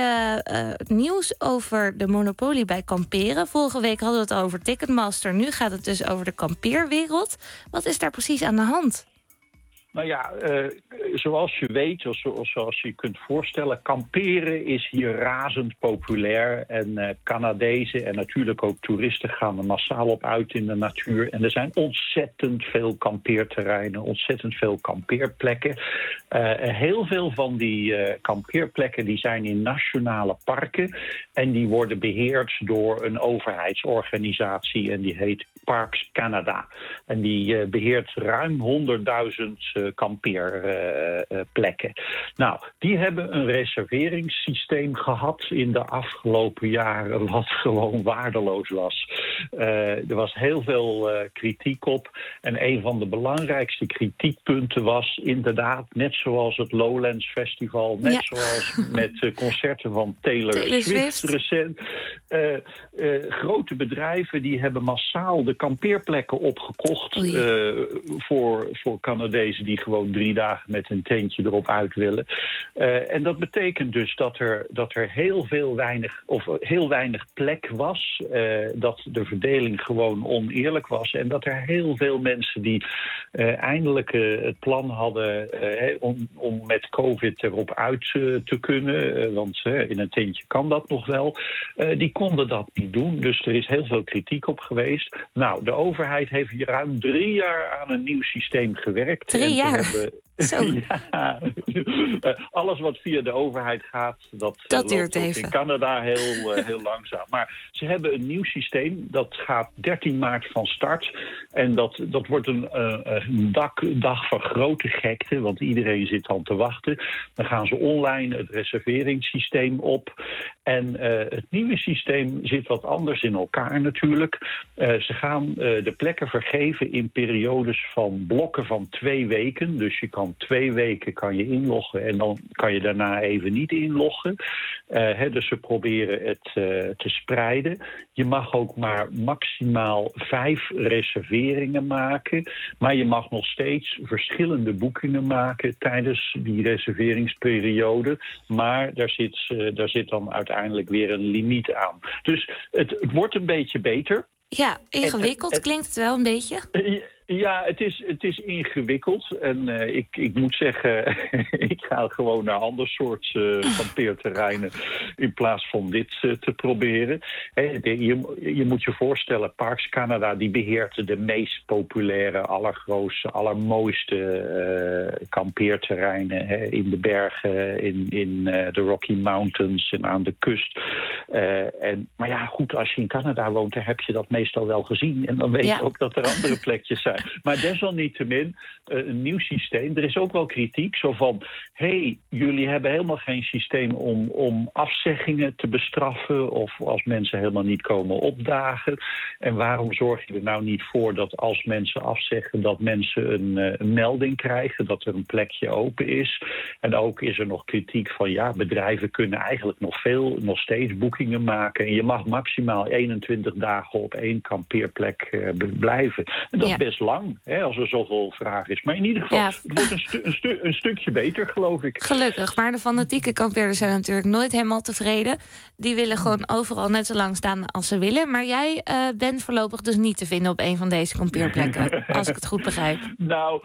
Speaker 6: nieuws over de monopolie bij kamperen. Vorige week hadden we het al over Ticketmaster. Nu gaat het dus over de kampeerwereld. Wat is daar precies aan de hand?
Speaker 15: Nou ja, zoals je weet, zoals je kunt voorstellen, kamperen is hier razend populair. En Canadezen en natuurlijk ook toeristen gaan er massaal op uit in de natuur. En er zijn ontzettend veel kampeerterreinen, ontzettend veel kampeerplekken. Heel veel van die kampeerplekken die zijn in nationale parken. En die worden beheerd door een overheidsorganisatie en die heet Parks Canada. En die beheert ruim 100.000 kampeerplekken. Nou, die hebben een reserveringssysteem gehad in de afgelopen jaren wat gewoon waardeloos was. Er was heel veel kritiek op. En een van de belangrijkste kritiekpunten was inderdaad, net zoals het Lowlands Festival, net zoals met concerten van Taylor Swift recent. Grote bedrijven die hebben massaal de kampeerplekken opgekocht voor Canadezen die gewoon 3 dagen met een tentje erop uit willen. En dat betekent dus dat er heel weinig plek was, dat de verdeling gewoon oneerlijk was en dat er heel veel mensen die eindelijk het plan hadden om met COVID erop uit te kunnen, want in een tentje kan dat nog wel, die konden dat niet doen. Dus er is heel veel kritiek op geweest. Nou, de overheid heeft hier ruim 3 jaar aan een nieuw systeem gewerkt.
Speaker 6: 3 jaar?
Speaker 15: Ja, alles wat via de overheid gaat, dat
Speaker 6: duurt
Speaker 15: loopt
Speaker 6: even.
Speaker 15: In Canada heel langzaam. Maar ze hebben een nieuw systeem, dat gaat 13 maart van start. En dat wordt een dag van grote gekte, want iedereen zit dan te wachten. Dan gaan ze online het reserveringssysteem op. En het nieuwe systeem zit wat anders in elkaar natuurlijk. Ze gaan de plekken vergeven in periodes van blokken van 2 weken. Dus je kan 2 weken kan je inloggen en dan kan je daarna even niet inloggen. Dus ze proberen het te spreiden. Je mag ook maar maximaal 5 reserveringen maken. Maar je mag nog steeds verschillende boekingen maken tijdens die reserveringsperiode. Maar daar zit dan uiteindelijk weer een limiet aan. Dus het wordt een beetje beter.
Speaker 6: Ja, ingewikkeld klinkt het wel een beetje.
Speaker 15: Ja, het is ingewikkeld. En ik moet zeggen, ik ga gewoon naar ander soort kampeerterreinen in plaats van dit te proberen. Je moet je voorstellen, Parks Canada die beheert de meest populaire, allergrootste, allermooiste kampeerterreinen in de bergen, in de Rocky Mountains en aan de kust. Maar ja, goed, als je in Canada woont, dan heb je dat meestal wel gezien. En dan weet je ook dat er andere plekjes zijn. Maar desalniettemin een nieuw systeem. Er is ook wel kritiek, zo van, jullie hebben helemaal geen systeem om afzeggingen te bestraffen of als mensen helemaal niet komen opdagen. En waarom zorg je er nou niet voor dat als mensen afzeggen, dat mensen een melding krijgen, dat er een plekje open is. En ook is er nog kritiek van, ja, bedrijven kunnen eigenlijk nog steeds boekingen maken. En je mag maximaal 21 dagen op 1 kampeerplek blijven. En dat is best lang. lang, hè, als er zoveel vraag is. Maar in ieder geval, het wordt een stukje beter, geloof ik.
Speaker 6: Gelukkig, maar de fanatieke kampeerders zijn natuurlijk nooit helemaal tevreden. Die willen gewoon overal net zo lang staan als ze willen. Maar jij bent voorlopig dus niet te vinden op een van deze kampeerplekken, als ik het goed begrijp.
Speaker 15: Nou,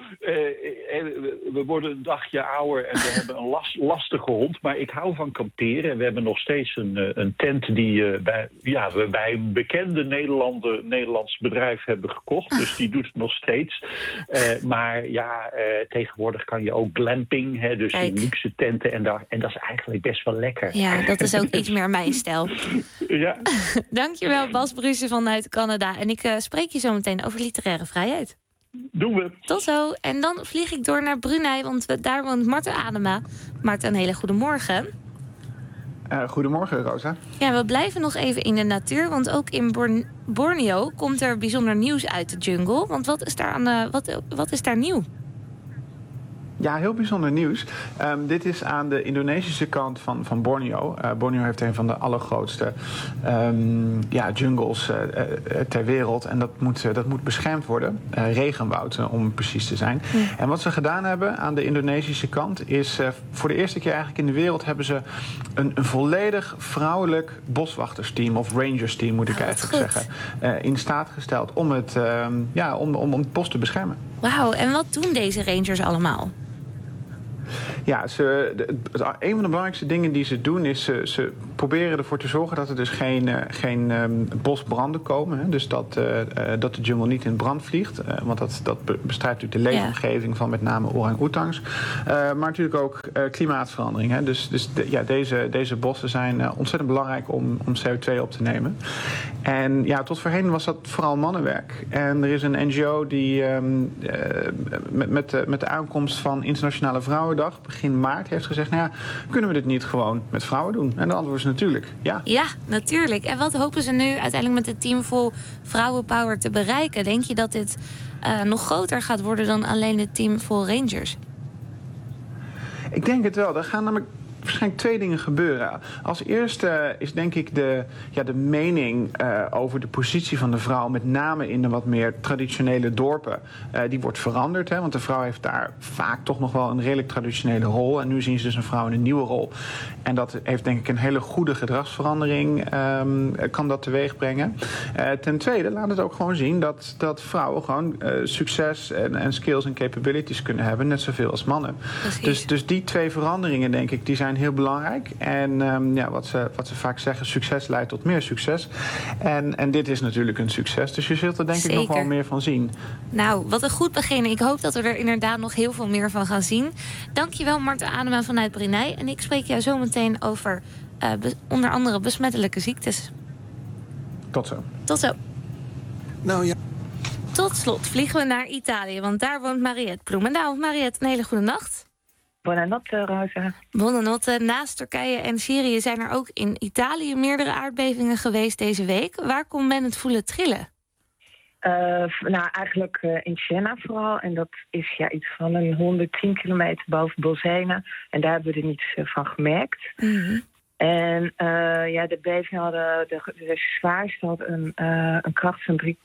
Speaker 15: we worden een dagje ouder en we hebben een lastige hond. Maar ik hou van kamperen. En we hebben nog steeds een tent die we bij een bekende Nederlands bedrijf hebben gekocht. Dus die doet het nog steeds. Maar tegenwoordig kan je ook glamping. Hè, dus in luxe tenten. En dat is eigenlijk best wel lekker.
Speaker 6: Ja, dat is ook iets meer mijn stijl.
Speaker 15: Ja.
Speaker 6: Dankjewel, Bas Brussen vanuit Canada. En ik spreek je zo meteen over literaire vrijheid.
Speaker 15: Doen we.
Speaker 6: Tot zo. En dan vlieg ik door naar Brunei, want daar woont Marten Adema. Marten, een hele goede morgen.
Speaker 16: Goedemorgen, Rosa.
Speaker 6: Ja, we blijven nog even in de natuur, want ook in Borneo komt er bijzonder nieuws uit de jungle. Want wat is daar nieuw?
Speaker 16: Ja, heel bijzonder nieuws. Dit is aan de Indonesische kant van Borneo. Borneo heeft een van de allergrootste jungles ter wereld. En dat moet beschermd worden. Regenwoud, om precies te zijn. Ja. En wat ze gedaan hebben aan de Indonesische kant is voor de eerste keer eigenlijk in de wereld hebben ze een volledig vrouwelijk boswachtersteam, of rangersteam moet ik eigenlijk zeggen, in staat gesteld om het bos te beschermen.
Speaker 6: Wauw, en wat doen deze rangers allemaal?
Speaker 16: Ja, een van de belangrijkste dingen die ze doen is ze proberen ervoor te zorgen dat er dus geen bosbranden komen. Hè. Dus dat de jungle niet in brand vliegt. Want dat bestrijdt natuurlijk de leefomgeving van met name orang-oetangs. Maar natuurlijk ook klimaatverandering. Hè. Dus deze bossen zijn ontzettend belangrijk om CO2 op te nemen. En ja, tot voorheen was dat vooral mannenwerk. En er is een NGO die met de aankomst van Internationale Vrouwendag begin maart heeft gezegd, kunnen we dit niet gewoon met vrouwen doen? En de antwoord is natuurlijk ja.
Speaker 6: Ja, natuurlijk. En wat hopen ze nu uiteindelijk met het team vol vrouwenpower te bereiken? Denk je dat dit nog groter gaat worden dan alleen het team vol rangers?
Speaker 16: Ik denk het wel. Er gaan namelijk waarschijnlijk twee dingen gebeuren. Als eerste is denk ik de mening over de positie van de vrouw, met name in de wat meer traditionele dorpen, die wordt veranderd. Hè, want de vrouw heeft daar vaak toch nog wel een redelijk traditionele rol. En nu zien ze dus een vrouw in een nieuwe rol. En dat heeft denk ik een hele goede gedragsverandering, kan dat teweeg brengen. Ten tweede laat het ook gewoon zien dat vrouwen gewoon succes en skills en capabilities kunnen hebben, net zoveel als mannen. Dus die twee veranderingen, denk ik, die zijn heel belangrijk. En wat ze vaak zeggen, succes leidt tot meer succes. En dit is natuurlijk een succes. Dus je zult er denk ik nog wel meer van zien.
Speaker 6: Nou, wat een goed begin. Ik hoop dat we er inderdaad nog heel veel meer van gaan zien. Dankjewel, Marten Adema vanuit Brunei. En ik spreek jou zo meteen over onder andere besmettelijke ziektes.
Speaker 16: Tot zo.
Speaker 6: Tot zo.
Speaker 16: Nou ja.
Speaker 6: Tot slot vliegen we naar Italië, want daar woont Mariette Bloemendaal. Mariette, een hele goede nacht.
Speaker 17: Buonanotte, Rosa.
Speaker 6: Buonanotte. Naast Turkije en Syrië zijn er ook in Italië meerdere aardbevingen geweest deze week. Waar kon men het voelen trillen?
Speaker 17: Eigenlijk in Siena vooral. En dat is iets van 110 kilometer boven Bolsena. En daar hebben we er niets van gemerkt. Mm-hmm. En de beving hadden de zwaarste had een kracht van 3,5.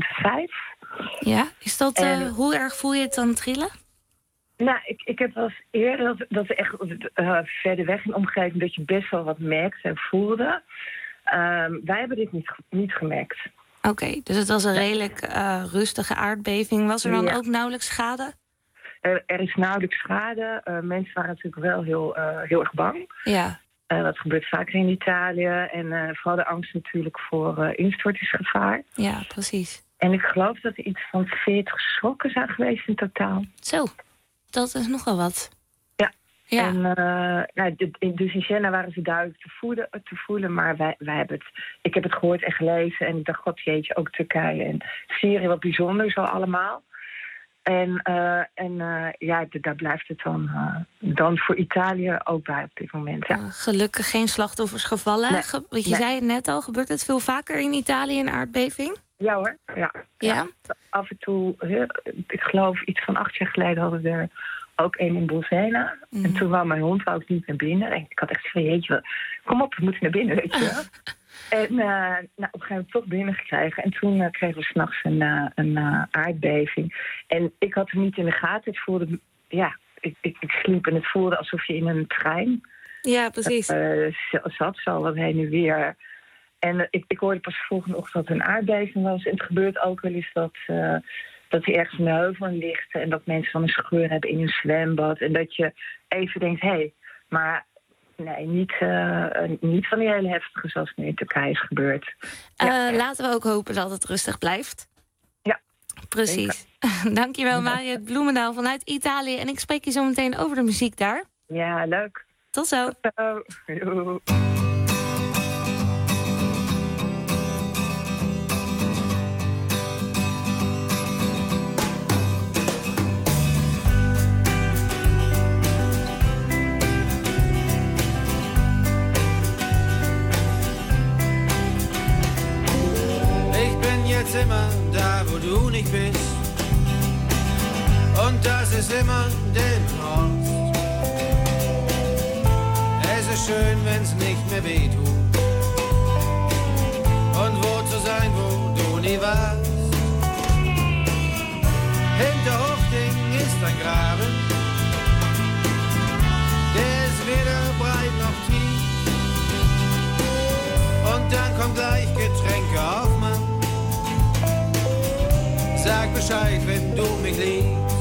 Speaker 6: Ja, is dat hoe erg voel je het dan trillen?
Speaker 17: Nou, ik heb wel eens eerder dat echt verder weg in de omgeving dat je best wel wat merkte en voelde. Wij hebben dit niet gemerkt.
Speaker 6: Oké, dus het was een redelijk rustige aardbeving. Was er dan ook nauwelijks schade?
Speaker 17: Er is nauwelijks schade. Mensen waren natuurlijk wel heel erg bang.
Speaker 6: Ja.
Speaker 17: Dat gebeurt vaker in Italië. En vooral de angst natuurlijk voor instortingsgevaar.
Speaker 6: Ja, precies.
Speaker 17: En ik geloof dat er iets van 40 schokken zijn geweest in totaal.
Speaker 6: Zo, dat is nogal wat.
Speaker 17: Ja. En dus in Siena waren ze duidelijk te voelen, maar ik heb het gehoord en gelezen en ik dacht, god jeetje, ook Turkije en Syrië, wat bijzonder zo allemaal. En daar blijft het dan voor Italië ook bij op dit moment. Ja.
Speaker 6: Gelukkig geen slachtoffers gevallen. Nee. Je zei het net al, gebeurt het veel vaker in Italië, een aardbeving?
Speaker 17: Ja hoor, ja. Af en toe, ik geloof iets van 8 jaar geleden hadden we er ook één in Bolsena. Mm. En toen wou mijn hond ook niet naar binnen. En ik had echt van, jeetje, kom op, we moeten naar binnen, weet je wel. En op een gegeven moment toch binnengekregen. En toen kregen we 's nachts een aardbeving. En ik had het niet in de gaten. Het voelde, ik sliep en het voelde alsof je in een trein...
Speaker 6: Ja, precies.
Speaker 17: Zat zo wat heen en weer. En ik hoorde pas de volgende ochtend dat er een aardbeving was. En het gebeurt ook wel eens dat hij ergens een heuvel ligt... en dat mensen dan een scheur hebben in een zwembad. En dat je even denkt, maar... Nee, niet van die hele heftige zoals nu in Turkije is gebeurd.
Speaker 6: Laten we ook hopen dat het rustig blijft.
Speaker 17: Ja.
Speaker 6: Precies. Dankjewel, Mariette Bloemendaal vanuit Italië. En ik spreek je zo meteen over de muziek daar.
Speaker 17: Ja, leuk.
Speaker 6: Tot zo.
Speaker 18: Immer da, wo du nicht bist. Und das ist immer Delmenhorst. Es ist schön, wenn's nicht mehr wehtut. Und wo zu sein, wo du nie warst. Hinter Hochding ist ein Graben. Der ist weder breit noch tief. Und dann kommt gleich Getränke auf Mann. Sag Bescheid, wenn du mich liebst.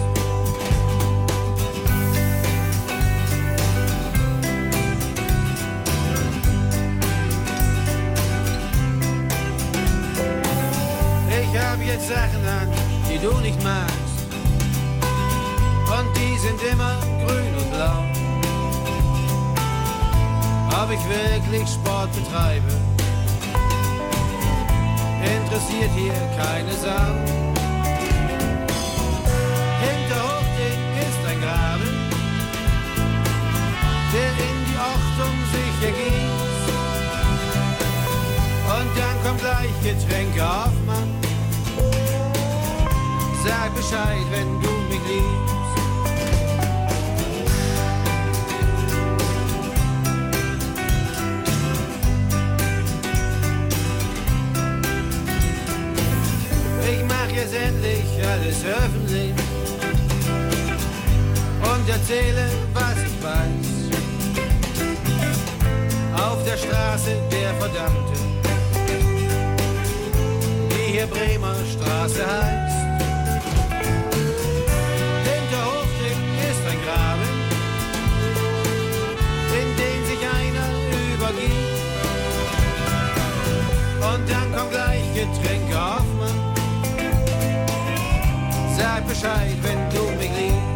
Speaker 18: Ich hab jetzt Sachen an, die du nicht magst. Und die sind immer grün und blau. Ob ich wirklich Sport betreibe, interessiert hier keine Sau. Hinter Hochding ist ein Graben, der in die Ochtung sich ergießt. Und dann kommt gleich Getränke auf Mann. Sag Bescheid, wenn du mich liebst. Ich mach jetzt endlich alles öffentlich und erzähle, was ich weiß. Auf der Straße der Verdammte, die hier Bremer Straße heißt. Hinter Hochding ist ein Graben, in den sich einer übergibt. Und dann kommt gleich Getränke auf Mann. Sag Bescheid, wenn du mich liebst.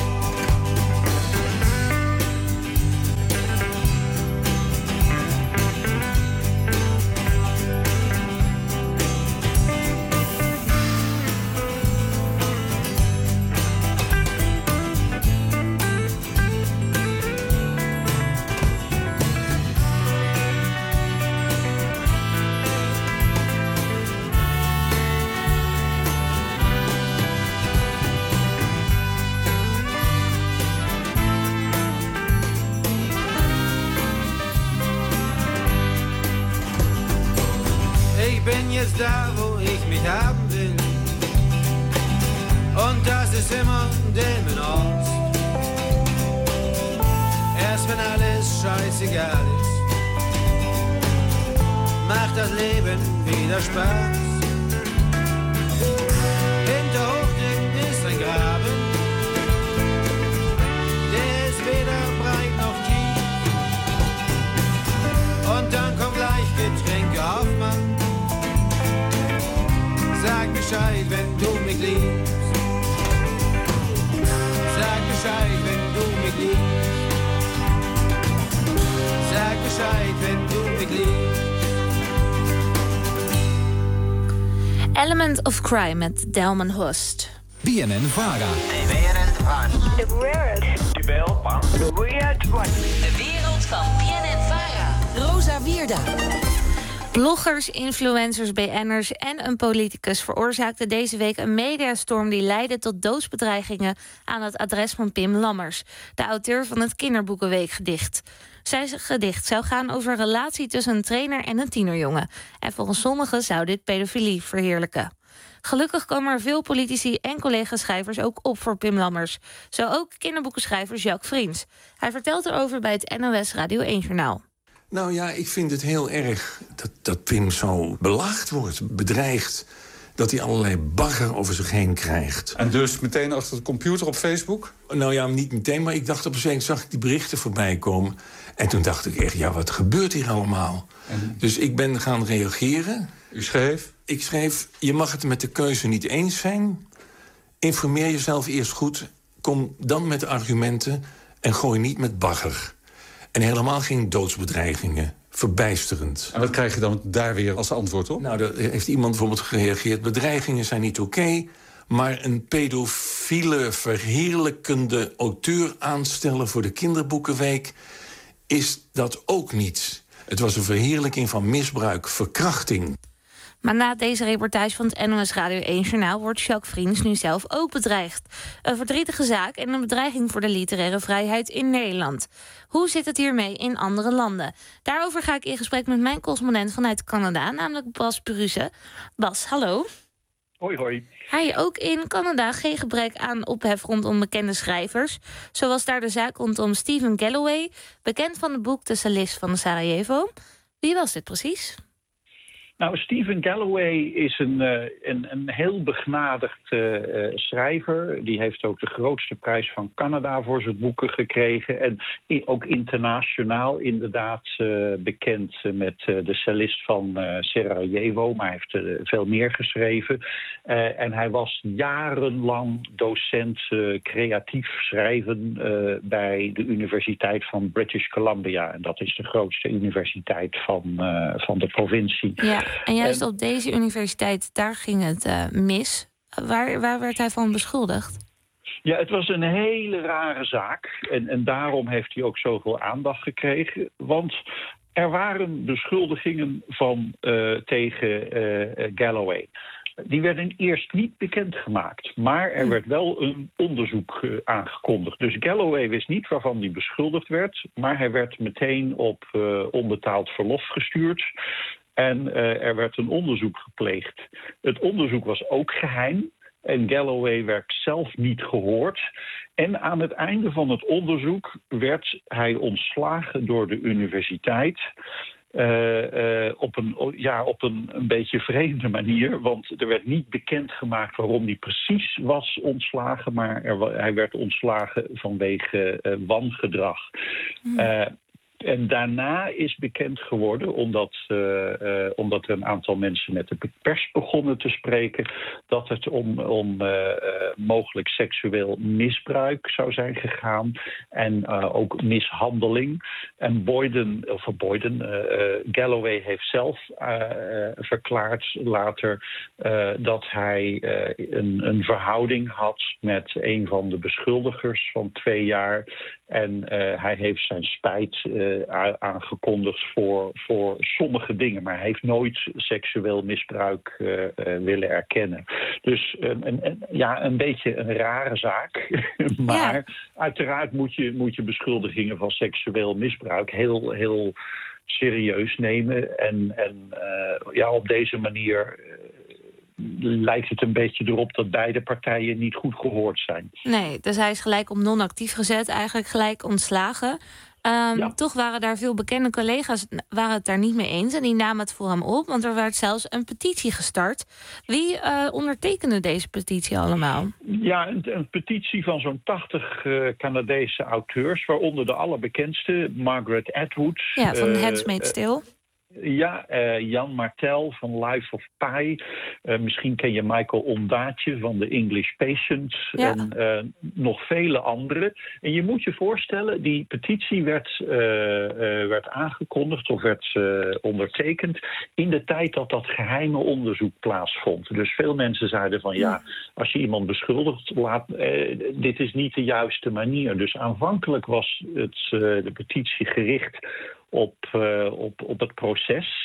Speaker 18: Jetzt da, wo ich mich haben will. Und das ist immer Delmenhorst. Erst wenn alles scheißegal ist, macht das Leben wieder Spaß. Hinter Hochding ist ein Graben, der ist weder breit noch tief. Und dann kommt gleich Getränke auf Mann. Sag Bescheid, wenn du mich liebst. Sag Bescheid, wenn du mich liebst. Sag Bescheid, wenn du mich liebst.
Speaker 6: Element of Crime met Delmenhorst.
Speaker 2: BNN-Vara.
Speaker 4: De wereld van BNN-Vara. Rosa Wierda.
Speaker 6: Bloggers, influencers, BN'ers en een politicus veroorzaakten deze week een mediastorm die leidde tot doodsbedreigingen aan het adres van Pim Lammers, de auteur van het Kinderboekenweekgedicht. Zijn gedicht zou gaan over een relatie tussen een trainer en een tienerjongen. En volgens sommigen zou dit pedofilie verheerlijken. Gelukkig komen er veel politici en collega-schrijvers ook op voor Pim Lammers. Zo ook kinderboekenschrijver Jacques Vriends. Hij vertelt erover bij het NOS Radio 1-journaal.
Speaker 19: Nou ja, ik vind het heel erg dat Pim zo belaagd wordt, bedreigd. Dat hij allerlei bagger over zich heen krijgt.
Speaker 20: En dus meteen achter de computer op Facebook?
Speaker 19: Nou ja, niet meteen, maar ik dacht op een gegeven moment zag ik die berichten voorbij komen. En toen dacht ik echt, ja, wat gebeurt hier allemaal? Dus ik ben gaan reageren.
Speaker 20: U schreef?
Speaker 19: Ik schreef, je mag het met de keuze niet eens zijn. Informeer jezelf eerst goed. Kom dan met argumenten en gooi niet met bagger. En helemaal geen doodsbedreigingen. Verbijsterend.
Speaker 20: En wat krijg je dan daar weer als antwoord op?
Speaker 19: Nou, daar heeft iemand bijvoorbeeld gereageerd. Bedreigingen zijn niet oké, maar een pedofiele, verheerlijkende auteur aanstellen voor de Kinderboekenweek is dat ook niet. Het was een verheerlijking van misbruik, verkrachting.
Speaker 6: Maar na deze reportage van het NOS Radio 1-journaal wordt Jacques Vriends nu zelf ook bedreigd. Een verdrietige zaak en een bedreiging voor de literaire vrijheid in Nederland. Hoe zit het hiermee in andere landen? Daarover ga ik in gesprek met mijn correspondent vanuit Canada, namelijk Bas Prusse. Bas, hallo.
Speaker 15: Hoi, hoi.
Speaker 6: Hij ook in Canada geen gebrek aan ophef rondom bekende schrijvers. Zoals daar de zaak rondom Stephen Galloway, bekend van het boek De Cellist van Sarajevo. Wie was dit precies?
Speaker 15: Nou, Stephen Galloway is een heel begnadigd schrijver. Die heeft ook de grootste prijs van Canada voor zijn boeken gekregen. En ook internationaal inderdaad bekend met De Cellist van Sarajevo. Maar hij heeft veel meer geschreven. En hij was jarenlang docent creatief schrijven bij de Universiteit van British Columbia. En dat is de grootste universiteit van de provincie.
Speaker 6: Ja. En juist op deze universiteit, daar ging het mis. Waar werd hij van beschuldigd?
Speaker 15: Ja, het was een hele rare zaak. En daarom heeft hij ook zoveel aandacht gekregen. Want er waren beschuldigingen tegen Galloway. Die werden eerst niet bekendgemaakt. Maar er werd wel een onderzoek aangekondigd. Dus Galloway wist niet waarvan hij beschuldigd werd. Maar hij werd meteen op onbetaald verlof gestuurd. En er werd een onderzoek gepleegd. Het onderzoek was ook geheim. En Galloway werd zelf niet gehoord. En aan het einde van het onderzoek werd hij ontslagen door de universiteit. Op een beetje vreemde manier. Want er werd niet bekendgemaakt waarom hij precies was ontslagen. Maar hij werd ontslagen vanwege wangedrag. En daarna is bekend geworden, omdat er een aantal mensen met de pers begonnen te spreken, dat het om mogelijk seksueel misbruik zou zijn gegaan en ook mishandeling. En Galloway heeft zelf verklaard later dat hij een verhouding had met een van de beschuldigers van 2 jaar. En hij heeft zijn spijt aangekondigd voor sommige dingen. Maar hij heeft nooit seksueel misbruik willen erkennen. Dus een beetje een rare zaak. Maar uiteraard moet je beschuldigingen van seksueel misbruik heel serieus nemen. En op deze manier lijkt het een beetje erop dat beide partijen niet goed gehoord zijn.
Speaker 6: Nee, dus hij is gelijk op non-actief gezet, eigenlijk gelijk ontslagen. Toch waren daar veel bekende collega's waren het daar niet mee eens. En die namen het voor hem op, want er werd zelfs een petitie gestart. Wie ondertekende deze petitie allemaal? Ja,
Speaker 15: een petitie van zo'n 80 Canadese auteurs, waaronder de allerbekendste, Margaret Atwood.
Speaker 6: Ja, van Handmaid's Tale.
Speaker 15: Ja, Jan Martel van Life of Pi. Misschien ken je Michael Ondaatje van The English Patient. Ja. En nog vele anderen. En je moet je voorstellen, die petitie werd aangekondigd of werd ondertekend in de tijd dat dat geheime onderzoek plaatsvond. Dus veel mensen zeiden van als je iemand beschuldigt, dit is niet de juiste manier. Dus aanvankelijk was de petitie gericht op het proces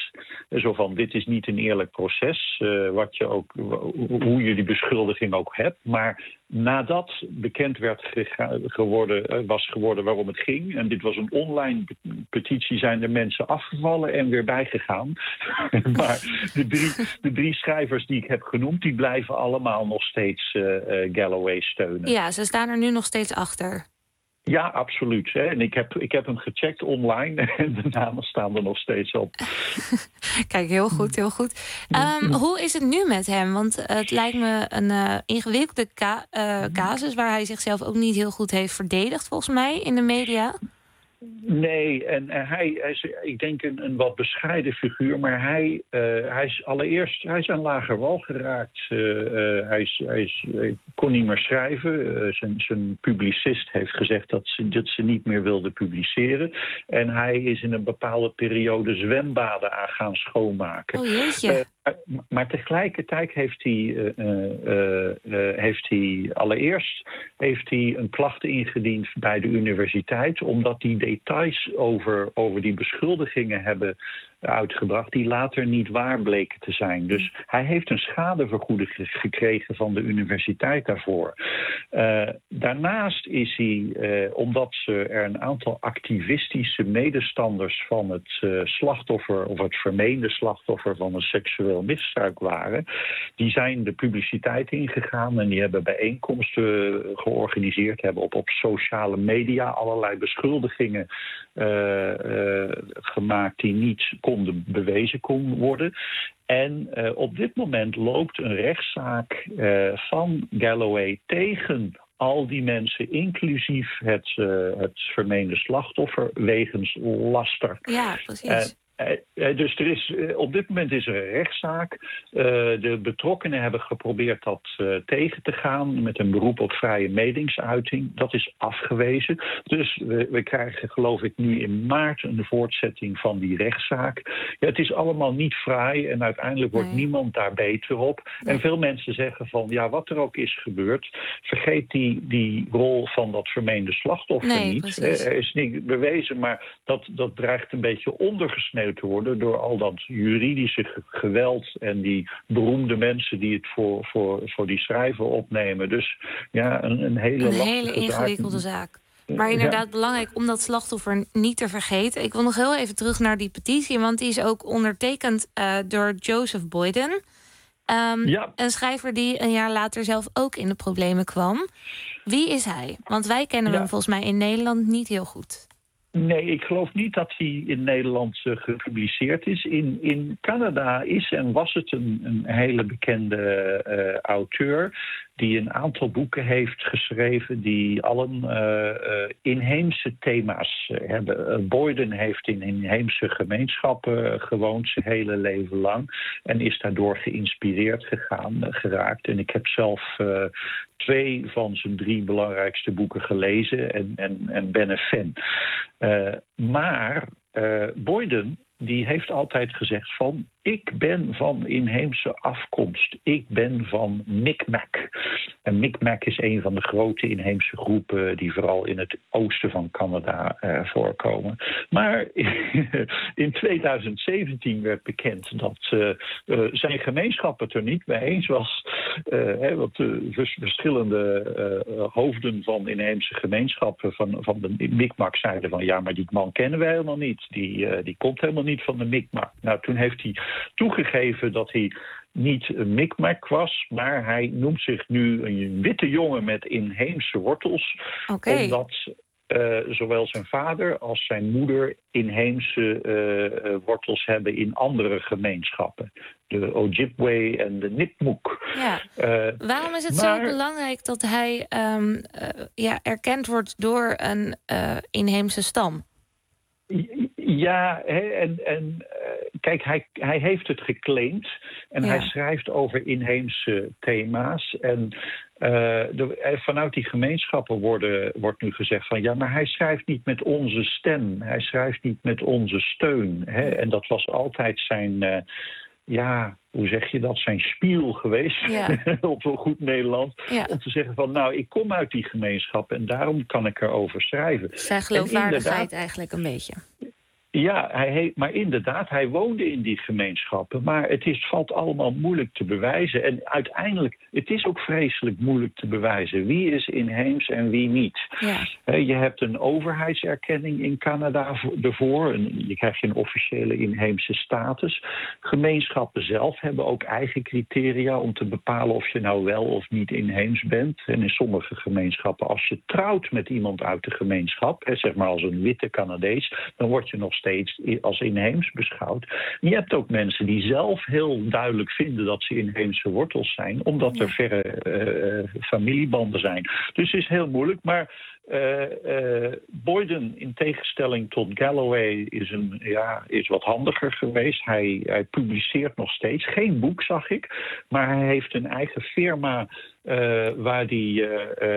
Speaker 15: Zo van, dit is niet een eerlijk proces, hoe je die beschuldiging ook hebt. Maar nadat bekend was geworden waarom het ging, en dit was een online petitie, zijn er mensen afgevallen en weer bijgegaan. Maar de drie schrijvers die ik heb genoemd, die blijven allemaal nog steeds Galloway steunen.
Speaker 6: Ja, ze staan er nu nog steeds achter.
Speaker 15: Ja, absoluut. Hè. En ik heb hem gecheckt online en de namen staan er nog steeds op.
Speaker 6: Kijk, heel goed, heel goed. Hoe is het nu met hem? Want het lijkt me een ingewikkelde casus waar hij zichzelf ook niet heel goed heeft verdedigd, volgens mij, in de media.
Speaker 15: Nee, en hij is, ik denk, een wat bescheiden figuur, maar hij is aan lager wal geraakt. Hij kon niet meer schrijven. Zijn publicist heeft gezegd dat ze niet meer wilde publiceren. En hij is in een bepaalde periode zwembaden aan gaan schoonmaken.
Speaker 6: Oh jeetje.
Speaker 15: Maar tegelijkertijd heeft hij allereerst een klacht ingediend bij de universiteit, omdat die details over die beschuldigingen hebben uitgebracht die later niet waar bleken te zijn. Dus hij heeft een schadevergoeding gekregen van de universiteit daarvoor. Daarnaast is hij, omdat er een aantal activistische medestanders van het slachtoffer of het vermeende slachtoffer van een seksueel misbruik waren, die zijn de publiciteit ingegaan en die hebben bijeenkomsten georganiseerd, hebben op sociale media allerlei beschuldigingen gemaakt die niet konden bewezen kon worden. En op dit moment loopt een rechtszaak van Galloway tegen al die mensen, inclusief het vermeende slachtoffer, wegens laster.
Speaker 6: Ja, precies.
Speaker 15: Dus op dit moment is er een rechtszaak. De betrokkenen hebben geprobeerd dat tegen te gaan met een beroep op vrije meningsuiting. Dat is afgewezen. Dus we krijgen, geloof ik, nu in maart een voortzetting van die rechtszaak. Ja, het is allemaal niet fraai en uiteindelijk wordt niemand daar beter op. Nee. En veel mensen zeggen van, ja, wat er ook is gebeurd, vergeet die rol van dat vermeende slachtoffer niet. Er is niet bewezen, maar dat dreigt een beetje ondergesneden te worden door al dat juridische geweld en die beroemde mensen die het voor die schrijver opnemen. Dus ja, een hele
Speaker 6: ingewikkelde zaak. Maar inderdaad belangrijk om dat slachtoffer niet te vergeten. Ik wil nog heel even terug naar die petitie, want die is ook ondertekend door Joseph Boyden. Een schrijver die een jaar later zelf ook in de problemen kwam. Wie is hij? Want wij kennen hem volgens mij in Nederland niet heel goed.
Speaker 15: Nee, ik geloof niet dat hij in Nederland gepubliceerd is. In Canada is en was het een hele bekende auteur die een aantal boeken heeft geschreven die allen inheemse thema's hebben. Boyden heeft in inheemse gemeenschappen gewoond zijn hele leven lang en is daardoor geïnspireerd geraakt. En ik heb zelf 2 van zijn 3 belangrijkste boeken gelezen en ben een fan. Maar Boyden die heeft altijd gezegd van, ik ben van inheemse afkomst. Ik ben van Mi'kmaq. En Mi'kmaq is een van de grote inheemse groepen die vooral in het oosten van Canada voorkomen. Maar in 2017 werd bekend dat zijn gemeenschap het er niet mee eens was. Want verschillende hoofden van inheemse gemeenschappen van de Mi'kmaq zeiden van, ja, maar die man kennen wij helemaal niet. Die komt helemaal niet van de Mi'kmaq. Nou, toen heeft hij toegegeven dat hij niet een Mi'kmaq was, maar hij noemt zich nu een witte jongen met inheemse wortels.
Speaker 6: Okay.
Speaker 15: Omdat zowel zijn vader als zijn moeder inheemse wortels hebben in andere gemeenschappen. De Ojibwe en de Nipmuc.
Speaker 6: Ja. Waarom is het zo belangrijk dat hij erkend wordt door een inheemse stam?
Speaker 15: Ja, en kijk, hij heeft het geclaimd en hij schrijft over inheemse thema's. En vanuit die gemeenschappen wordt nu gezegd van, ja, maar hij schrijft niet met onze stem. Hij schrijft niet met onze steun. Hè? En dat was altijd zijn, hoe zeg je dat, zijn spiel geweest, op een goed Nederlands, om te zeggen van, nou, ik kom uit die gemeenschap en daarom kan ik erover schrijven.
Speaker 6: Zijn geloofwaardigheid eigenlijk een beetje.
Speaker 15: Ja, maar inderdaad, hij woonde in die gemeenschappen. Maar valt allemaal moeilijk te bewijzen. En uiteindelijk, het is ook vreselijk moeilijk te bewijzen. Wie is inheems en wie niet? Ja. Je hebt een overheidserkenning in Canada ervoor. Je krijgt een officiële inheemse status. Gemeenschappen zelf hebben ook eigen criteria om te bepalen of je nou wel of niet inheems bent. En in sommige gemeenschappen, als je trouwt met iemand uit de gemeenschap, zeg maar als een witte Canadees, dan word je nog steeds als inheems beschouwd. En je hebt ook mensen die zelf heel duidelijk vinden dat ze inheemse wortels zijn, omdat er verre familiebanden zijn. Dus het is heel moeilijk, maar Boyden, in tegenstelling tot Galloway, is wat handiger geweest. Hij publiceert nog steeds. Geen boek, zag ik. Maar hij heeft een eigen firma waar hij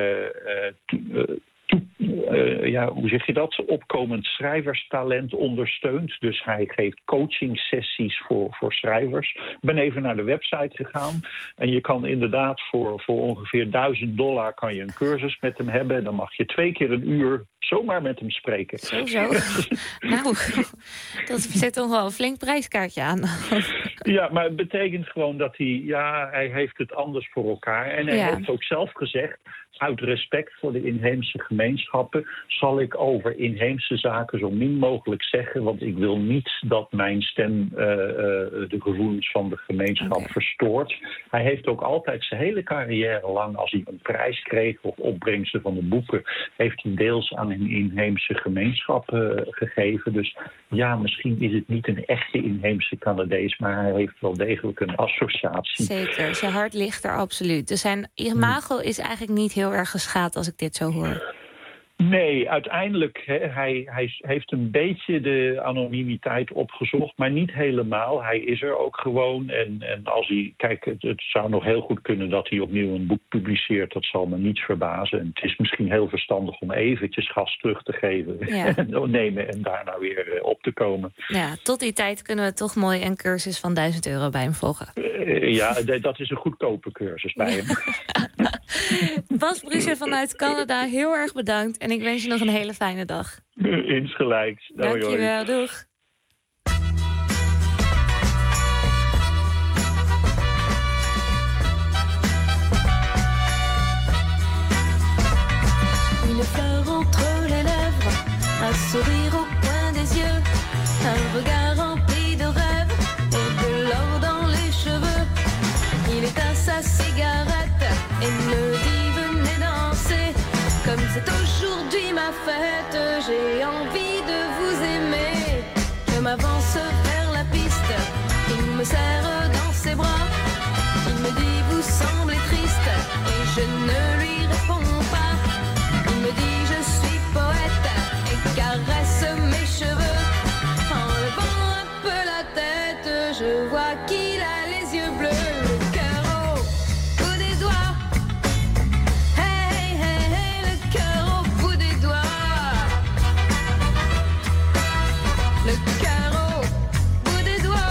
Speaker 15: hoe zeg je dat? Opkomend schrijverstalent ondersteunt. Dus hij geeft coaching sessies voor schrijvers. Ik ben even naar de website gegaan. En je kan inderdaad voor ongeveer $1000 kan je een cursus met hem hebben. En dan mag je 2 keer een uur zomaar met hem spreken.
Speaker 6: Zo. Nou, dat zet toch wel een flink prijskaartje aan.
Speaker 15: Ja, maar het betekent gewoon dat hij heeft het anders voor elkaar. En hij heeft ook zelf gezegd, uit respect voor de inheemse gemeenschappen zal ik over inheemse zaken zo min mogelijk zeggen, want ik wil niet dat mijn stem de gevoelens van de gemeenschap verstoort. Hij heeft ook altijd zijn hele carrière lang, als hij een prijs kreeg of opbrengsten van de boeken, heeft hij deels aan een inheemse gemeenschap gegeven. Dus ja, misschien is het niet een echte inheemse Canadees, maar hij heeft wel degelijk een associatie.
Speaker 6: Zeker, zijn hart ligt er absoluut. Dus zijn imago is eigenlijk niet heel erg geschaad als ik dit zo hoor.
Speaker 15: Nee, uiteindelijk, hij heeft een beetje de anonimiteit opgezocht, maar niet helemaal. Hij is er ook gewoon. En als hij, kijk, het zou nog heel goed kunnen dat hij opnieuw een boek publiceert. Dat zal me niets verbazen. En het is misschien heel verstandig om eventjes gas terug te geven. En nemen en daarna weer op te komen.
Speaker 6: Ja, tot die tijd kunnen we toch mooi een cursus van €1000 bij hem volgen.
Speaker 15: Ja, dat is een goedkope cursus bij hem.
Speaker 6: Bas Brussen vanuit Canada, heel erg bedankt. En ik wens je nog een hele fijne dag.
Speaker 15: Insgelijks.
Speaker 6: Dankjewel, doeg.
Speaker 10: Une fleur entre les lèvres, un sourire au coin des yeux, un regard rempli de rêves et de l'or dans les cheveux. Il éteint sa cigarette et me dit venez danser. Comme c'est aujourd'hui ma fête, j'ai envie de vous aimer. Je m'avance vers la piste, il me serre dans ses bras. Il me dit vous semblez triste et je ne lui réponds pas. Il me dit je suis poète et caresse mes cheveux. En levant un peu la tête, je vois qu'il a les yeux bleus. Le cœur au bout des doigts. Hey, hey, hey, le cœur au bout des doigts. Le cœur au bout des doigts.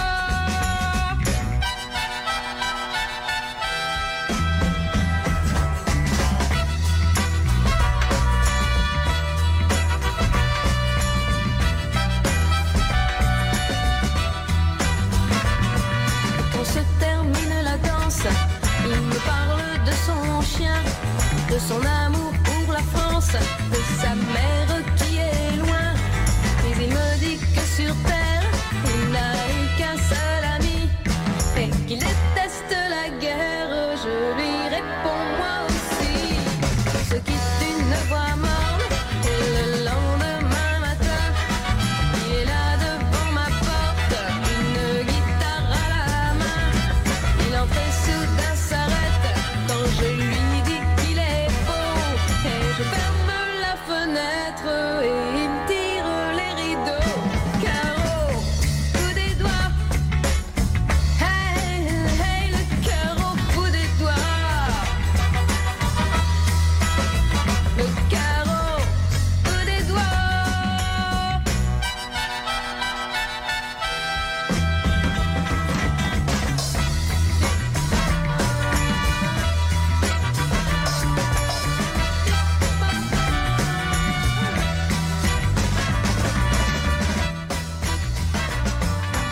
Speaker 10: Quand se termine la danse, il me parle de son chien, de son amour pour la France, de sa mère qui est loin. Mais il me dit que sur terre, il n'a eu qu'un seul ami et qu'il déteste la guerre. Je lui réponds moi aussi. On se quitte une voix morne et le lendemain matin, il est là devant ma porte, une guitare à la main. Il entre et soudain s'arrête quand je lui dis qu'il est beau et je ferme la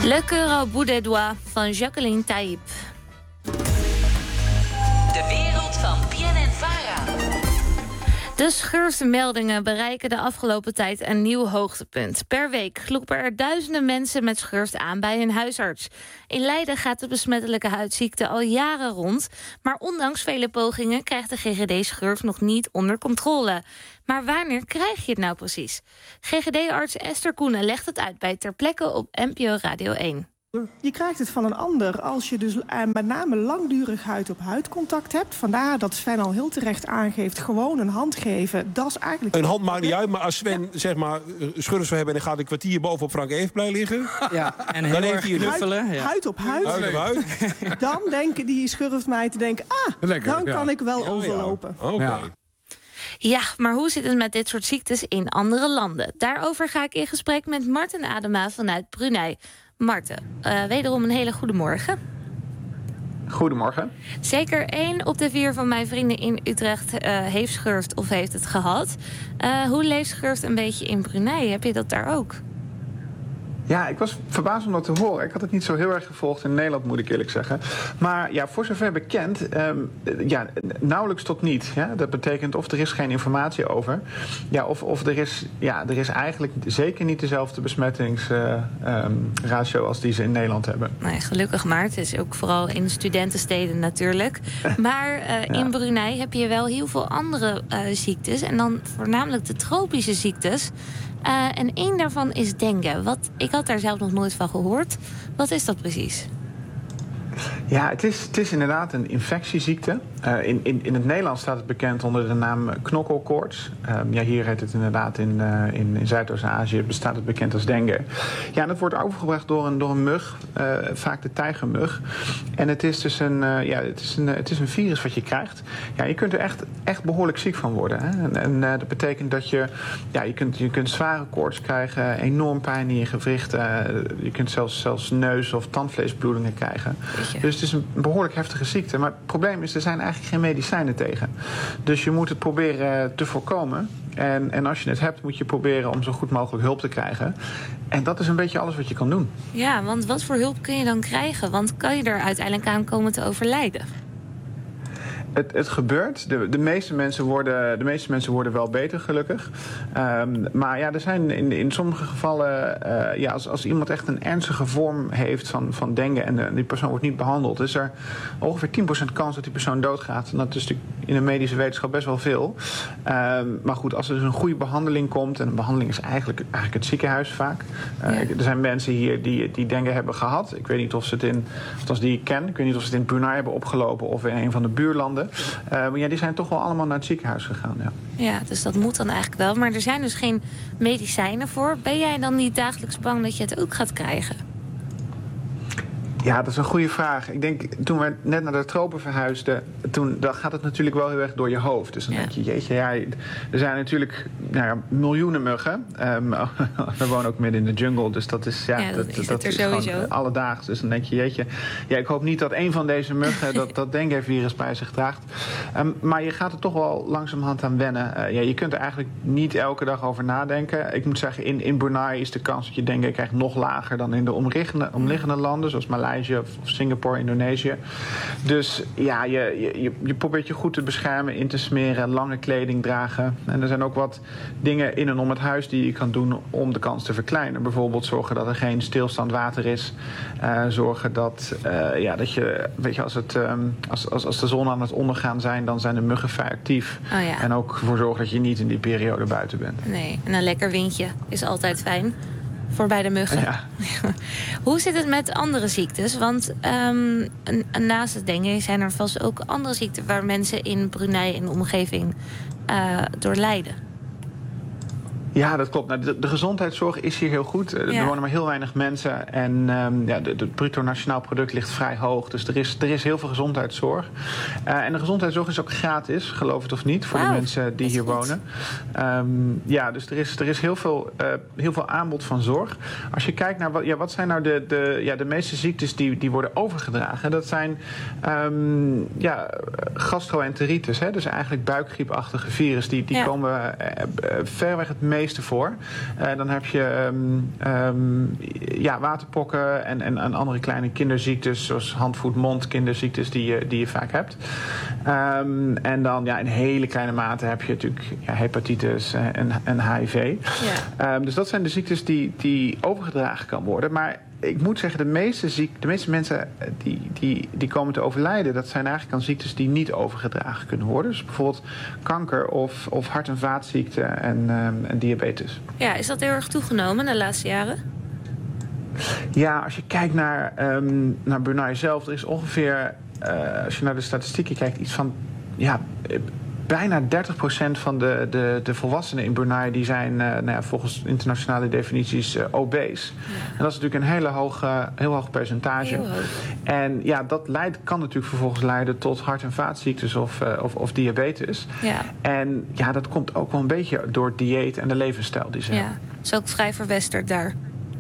Speaker 6: Le Cœur au bout des doigts van Jacqueline Taïb.
Speaker 4: De wereld van BNN-Vara.
Speaker 6: De schurftmeldingen bereiken de afgelopen tijd een nieuw hoogtepunt. Per week lopen er duizenden mensen met schurft aan bij hun huisarts. In Leiden gaat de besmettelijke huidziekte al jaren rond. Maar ondanks vele pogingen krijgt de GGD schurft nog niet onder controle. Maar wanneer krijg je het nou precies? GGD-arts Esther Koenen legt het uit bij Ter Plekke op NPO Radio 1.
Speaker 21: Je krijgt het van een ander als je dus met name langdurig huid-op-huid contact hebt. Vandaar dat Sven al heel terecht aangeeft, gewoon een hand geven, dat is eigenlijk...
Speaker 22: Een hand maakt niet uit, maar als Sven zeg maar schurft zou hebben en hij gaat een kwartier bovenop Frank Evenblij liggen...
Speaker 23: Ja, en heel
Speaker 22: dan heeft
Speaker 23: erg
Speaker 22: hij
Speaker 23: knuffelen.
Speaker 21: Huid-op-huid. Dan denken die schurftmeid,
Speaker 24: lekker,
Speaker 21: dan kan ik wel overlopen.
Speaker 22: Okay.
Speaker 6: Ja, maar hoe zit het met dit soort ziektes in andere landen? Daarover ga ik in gesprek met Marten Adema vanuit Brunei. Marten, wederom een hele goede morgen.
Speaker 16: Goedemorgen.
Speaker 6: Zeker 1 op de 4 van mijn vrienden in Utrecht heeft schurft of heeft het gehad. Hoe leeft schurft een beetje in Brunei? Heb je dat daar ook?
Speaker 16: Ja, ik was verbaasd om dat te horen. Ik had het niet zo heel erg gevolgd in Nederland, moet ik eerlijk zeggen. Maar ja, voor zover bekend, nauwelijks tot niet. Ja? Dat betekent of er is geen informatie over. Ja, of er is eigenlijk zeker niet dezelfde besmettingsratio als die ze in Nederland hebben.
Speaker 6: Nee, gelukkig maar. Het is ook vooral in studentensteden natuurlijk. Maar in Brunei heb je wel heel veel andere ziektes. En dan voornamelijk de tropische ziektes. En één daarvan is dengue. Ik had daar zelf nog nooit van gehoord. Wat is dat precies?
Speaker 16: Ja, het is inderdaad een infectieziekte. In het Nederlands staat het bekend onder de naam knokkelkoorts. Hier heet het inderdaad in Zuidoost-Azië bestaat het bekend als dengue. Ja, en het wordt overgebracht door een mug, vaak de tijgermug. En het is dus het is een virus wat je krijgt. Ja, je kunt er echt behoorlijk ziek van worden. Hè? En dat betekent dat je kunt zware koorts krijgen, enorm pijn in je gewrichten. Je kunt zelfs neus- of tandvleesbloedingen krijgen. Dus het is een behoorlijk heftige ziekte. Maar het probleem is, er zijn eigenlijk geen medicijnen tegen. Dus je moet het proberen te voorkomen. En als je het hebt, moet je proberen om zo goed mogelijk hulp te krijgen. En dat is een beetje alles wat je kan doen.
Speaker 6: Ja, want wat voor hulp kun je dan krijgen? Want kan je er uiteindelijk aan komen te overlijden?
Speaker 16: Het gebeurt. De meeste mensen worden wel beter, gelukkig. Maar ja, er zijn in sommige gevallen... als iemand echt een ernstige vorm heeft van dengue... en die persoon wordt niet behandeld... is er ongeveer 10% kans dat die persoon doodgaat. En dat is natuurlijk in de medische wetenschap best wel veel. Maar goed, als er dus een goede behandeling komt... en een behandeling is eigenlijk het ziekenhuis vaak. Er zijn mensen hier die dengue hebben gehad. Ik weet niet of ze het althans die ik ken... ik weet niet of ze het in Brunei hebben opgelopen... of in een van de buurlanden. Maar die zijn toch wel allemaal naar het ziekenhuis gegaan.
Speaker 6: Ja, dus dat moet dan eigenlijk wel. Maar er zijn dus geen medicijnen voor. Ben jij dan niet dagelijks bang dat je het ook gaat krijgen?
Speaker 16: Ja, dat is een goede vraag. Ik denk, toen we net naar de tropen verhuisden... dan gaat het natuurlijk wel heel erg door je hoofd. Dus dan denk je, jeetje, er zijn natuurlijk miljoenen muggen. We wonen ook midden in de jungle, dus dat is, dat is gewoon alledaags. Dus dan denk je, jeetje, ik hoop niet dat een van deze muggen... dat dengue-virus bij zich draagt. Maar je gaat er toch wel langzamerhand aan wennen. Je kunt er eigenlijk niet elke dag over nadenken. Ik moet zeggen, in Brunei is de kans dat je dengue krijgt nog lager... dan in de omliggende landen, zoals Maleisië of Singapore, Indonesië. Dus ja, je probeert je goed te beschermen, in te smeren, lange kleding dragen. En er zijn ook wat dingen in en om het huis die je kan doen om de kans te verkleinen. Bijvoorbeeld zorgen dat er geen stilstaand water is. Zorgen dat je, weet je, als de zon aan het ondergaan zijn, dan zijn de muggen vrij actief.
Speaker 6: Oh ja.
Speaker 16: En ook ervoor zorgen dat je niet in die periode buiten bent.
Speaker 6: Nee, en een lekker windje is altijd fijn. Voor bij de muggen. Ja. Hoe zit het met andere ziektes? Want naast het dengue zijn er vast ook andere ziekten... waar mensen in Brunei en de omgeving door lijden.
Speaker 16: Ja, dat klopt. Nou, de gezondheidszorg is hier heel goed. Er wonen maar heel weinig mensen. En het bruto nationaal product ligt vrij hoog. Dus er is heel veel gezondheidszorg. En de gezondheidszorg is ook gratis, geloof het of niet, voor de mensen die hier wonen. Dus er is heel veel aanbod van zorg. Als je kijkt naar wat zijn nou de meeste ziektes die worden overgedragen. Dat zijn gastroenteritis. Dus eigenlijk buikgriepachtige virus. Die komen verreweg het meest meeste voor. Dan heb je waterpokken en andere kleine kinderziektes, zoals hand-voet-mond kinderziektes die je vaak hebt. En dan in hele kleine mate heb je natuurlijk hepatitis en HIV. Ja. Dus dat zijn de ziektes die overgedragen kan worden. Maar ik moet zeggen, de meeste mensen die komen te overlijden, dat zijn eigenlijk aan ziektes die niet overgedragen kunnen worden. Dus bijvoorbeeld kanker of hart- en vaatziekten en diabetes.
Speaker 6: Ja, is dat heel erg toegenomen de laatste jaren?
Speaker 16: Ja, als je kijkt naar Brunei zelf, er is ongeveer, als je naar de statistieken kijkt, iets van bijna 30% van de volwassenen in Brunei die zijn volgens internationale definities obese. Ja. En dat is natuurlijk een heel hoog percentage. Heel hoog. En dat kan natuurlijk vervolgens leiden tot hart- en vaatziektes of diabetes. Ja. En dat komt ook wel een beetje door het dieet en de levensstijl die ze hebben.
Speaker 6: Het is ook vrij verwesterd daar.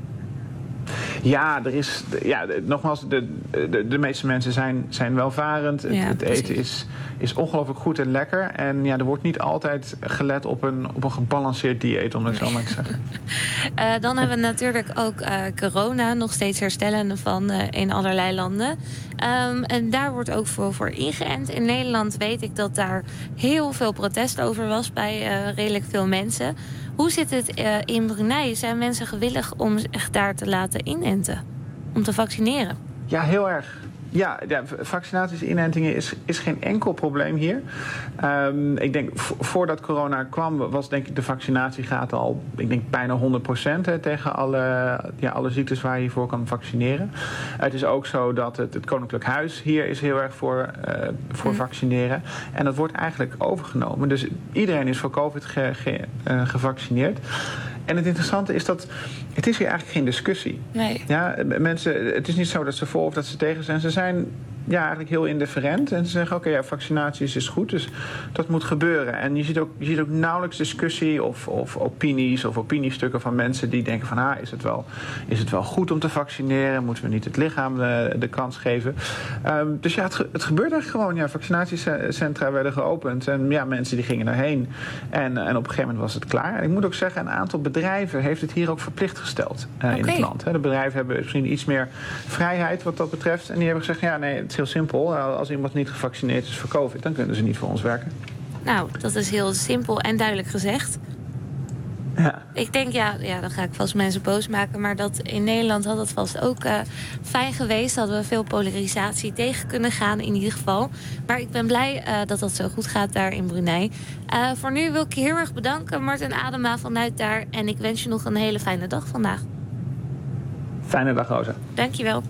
Speaker 16: Ja, nogmaals, de meeste mensen zijn welvarend. Het eten is ongelooflijk goed en lekker. En er wordt niet altijd gelet op een gebalanceerd dieet, om het zo maar te zeggen.
Speaker 6: Dan hebben we natuurlijk ook corona, nog steeds herstellende van in allerlei landen. En daar wordt ook voor ingeënt. In Nederland weet ik dat daar heel veel protest over was bij redelijk veel mensen. Hoe zit het in Brunei? Zijn mensen gewillig om zich daar te laten inenten? Om te vaccineren?
Speaker 16: Ja, heel erg. Ja, vaccinaties, inentingen is geen enkel probleem hier. Ik denk, voordat corona kwam, was denk ik de vaccinatiegraad al, ik denk bijna 100% tegen alle ziektes waar je voor kan vaccineren. Het is ook zo dat het Koninklijk Huis hier is heel erg voor vaccineren. En dat wordt eigenlijk overgenomen. Dus iedereen is voor COVID gevaccineerd. En het interessante is dat het is hier eigenlijk geen discussie. Nee. Ja, mensen, het is niet zo dat ze voor of dat ze tegen zijn. Ze zijn eigenlijk heel indifferent. En ze zeggen, oké, vaccinaties is goed, dus dat moet gebeuren. En je ziet ook nauwelijks discussie of opinies of opiniestukken van mensen die denken van, is het wel goed om te vaccineren? Moeten we niet het lichaam de kans geven? Dus het gebeurt eigenlijk gewoon. Ja, vaccinatiecentra werden geopend en mensen die gingen daarheen. En op een gegeven moment was het klaar. En ik moet ook zeggen, een aantal bedrijven heeft het hier ook verplicht gesteld in het land. De bedrijven hebben misschien iets meer vrijheid wat dat betreft. En die hebben gezegd, het is heel simpel. Als iemand niet gevaccineerd is voor COVID, dan kunnen ze niet voor ons werken.
Speaker 6: Nou, dat is heel simpel en duidelijk gezegd. Ja. Ik denk, dan ga ik vast mensen boos maken, maar dat in Nederland had het vast ook fijn geweest. Hadden we veel polarisatie tegen kunnen gaan in ieder geval. Maar ik ben blij dat dat zo goed gaat daar in Brunei. Voor nu wil ik je heel erg bedanken, Martin Adema vanuit daar. En ik wens je nog een hele fijne dag vandaag.
Speaker 16: Fijne dag, Rosa.
Speaker 6: Dankjewel.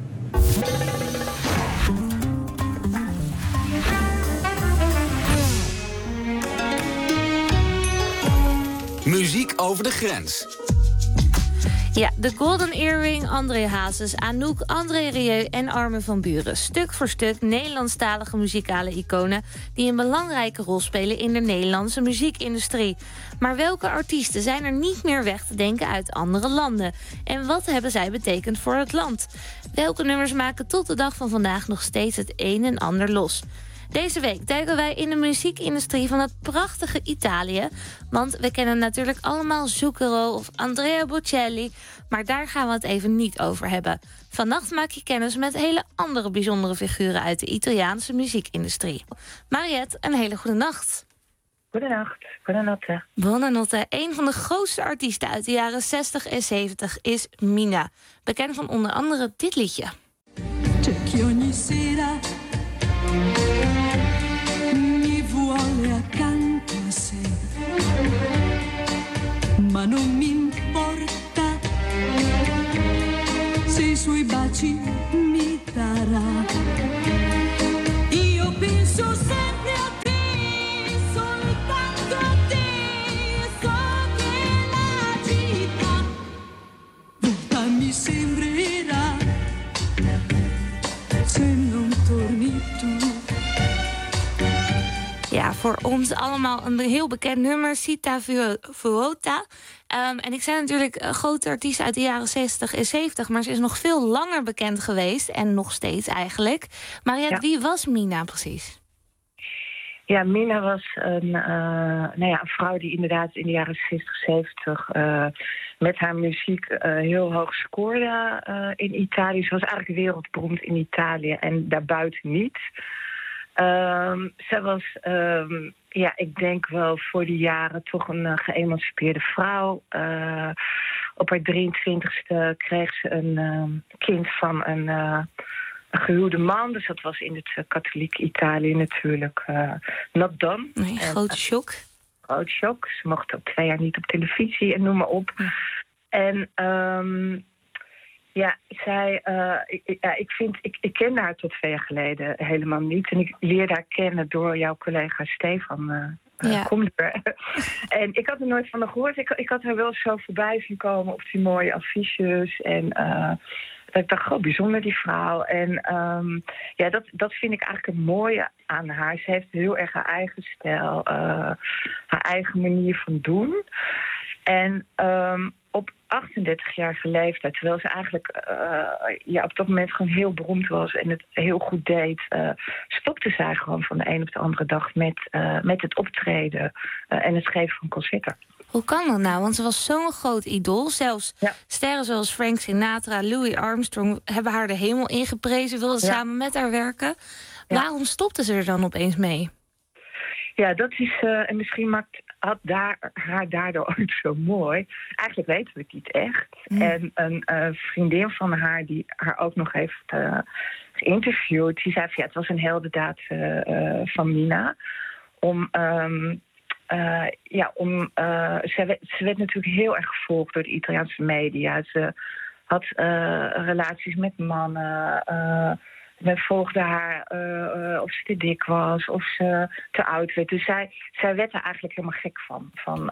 Speaker 2: Muziek over de grens.
Speaker 6: Ja, de Golden Earring, André Hazes, Anouk, André Rieu en Armin van Buuren. Stuk voor stuk Nederlandstalige muzikale iconen die een belangrijke rol spelen in de Nederlandse muziekindustrie. Maar welke artiesten zijn er niet meer weg te denken uit andere landen? En wat hebben zij betekend voor het land? Welke nummers maken tot de dag van vandaag nog steeds het een en ander los? Deze week duiken wij in de muziekindustrie van het prachtige Italië. Want we kennen natuurlijk allemaal Zucchero of Andrea Bocelli. Maar daar gaan we het even niet over hebben. Vannacht maak je kennis met hele andere bijzondere figuren uit de Italiaanse muziekindustrie. Mariette, een hele goede nacht.
Speaker 17: Goedenacht, buonanotte.
Speaker 6: Buonanotte. Een van de grootste artiesten uit de jaren 60 en 70 is Mina. Bekend van onder andere dit liedje.
Speaker 10: Mi vuole accanto a sé, ma non mi importa se i suoi baci mi darà. Io penso sempre a te, soltanto a te, so che la città brutta mi sembrerà se non torni tu.
Speaker 6: Ja, voor ons allemaal een heel bekend nummer, Città Vuota. En ik zei natuurlijk een grote artiest uit de jaren 60 en 70... maar ze is nog veel langer bekend geweest en nog steeds eigenlijk. Mariette, wie was Mina precies?
Speaker 17: Ja, Mina was een vrouw die inderdaad in de jaren 60, 70 met haar muziek heel hoog scoorde in Italië. Ze was eigenlijk wereldberoemd in Italië en daarbuiten niet. Zij was, ik denk wel voor die jaren toch een geëmancipeerde vrouw. Op haar 23e kreeg ze een kind van een gehuwde man. Dus dat was in het katholieke Italië natuurlijk not done.
Speaker 6: Nee, grote shock.
Speaker 17: Groot shock. Ze mocht ook 2 jaar niet op televisie en noem maar op. Ja. En ik kende haar tot 2 jaar geleden helemaal niet. En ik leerde haar kennen door jouw collega Stefan Komder. En ik had er nooit van haar gehoord. Ik had haar wel zo voorbij zien komen op die mooie affiches. En ik dacht, bijzonder die vrouw. En dat vind ik eigenlijk het mooie aan haar. Ze heeft heel erg haar eigen stijl, haar eigen manier van doen. En op 38-jarige leeftijd, terwijl ze eigenlijk op dat moment gewoon heel beroemd was en het heel goed deed, stopte zij gewoon van de een op de andere dag met het optreden en het geven van concerten.
Speaker 6: Hoe kan dat nou? Want ze was zo'n groot idool. Zelfs sterren zoals Frank Sinatra, Louis Armstrong hebben haar de hemel ingeprezen, wilden samen met haar werken. Ja. Waarom stopte ze er dan opeens mee?
Speaker 17: Ja, dat is, en misschien had haar daardoor ook zo mooi. Eigenlijk weten we het niet echt. En een vriendin van haar, die haar ook nog heeft geïnterviewd, die zei van het was een heldendaad van Mina. Ze werd natuurlijk heel erg gevolgd door de Italiaanse media. Ze had relaties met mannen. Men volgde haar of ze te dik was, of ze te oud werd. Dus zij werd er eigenlijk helemaal gek van.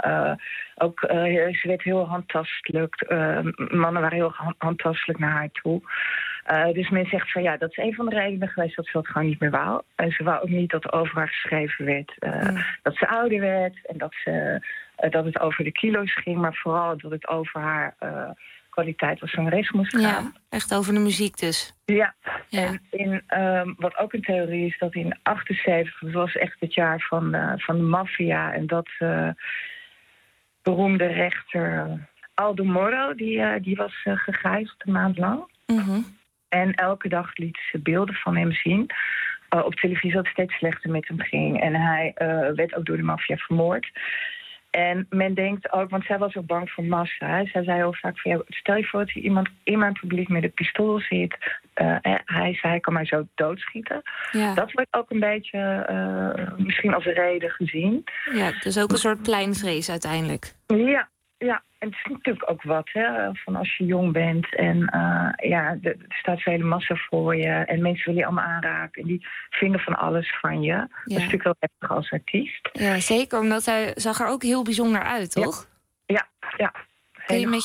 Speaker 17: Ze werd heel handtastelijk. Mannen waren heel handtastelijk naar haar toe. Dus men zegt van dat is een van de redenen geweest dat ze dat gewoon niet meer wou. En ze wou ook niet dat er over haar geschreven werd. Dat ze ouder werd en dat het over de kilo's ging. Maar vooral dat het over haar kwaliteit als zangeres moest gaan.
Speaker 6: Ja, echt over de muziek dus.
Speaker 17: Ja. En wat ook een theorie is, dat in 78, dat was echt het jaar van de maffia. En dat beroemde rechter Aldo Moro, die was gegijzeld een maand lang.
Speaker 6: Mm-hmm.
Speaker 17: En elke dag liet ze beelden van hem zien. Op televisie dat het steeds slechter met hem ging. En hij werd ook door de maffia vermoord. En men denkt ook, want zij was ook bang voor massa. Hè. Zij zei heel vaak van, stel je voor dat er iemand in mijn publiek met een pistool zit. Hij zei, hij kan mij zo doodschieten. Ja. Dat wordt ook een beetje misschien als reden gezien. Ja,
Speaker 6: dus ook een soort pleinvrees uiteindelijk.
Speaker 17: Ja, en het is natuurlijk ook wat, hè, van als je jong bent en er staat vele massa voor je en mensen willen je allemaal aanraken en die vinden van alles van je. Ja. Dat is natuurlijk wel heftig als artiest.
Speaker 6: Ja, zeker, omdat hij zag er ook heel bijzonder uit, toch?
Speaker 17: Ja.
Speaker 6: Heel met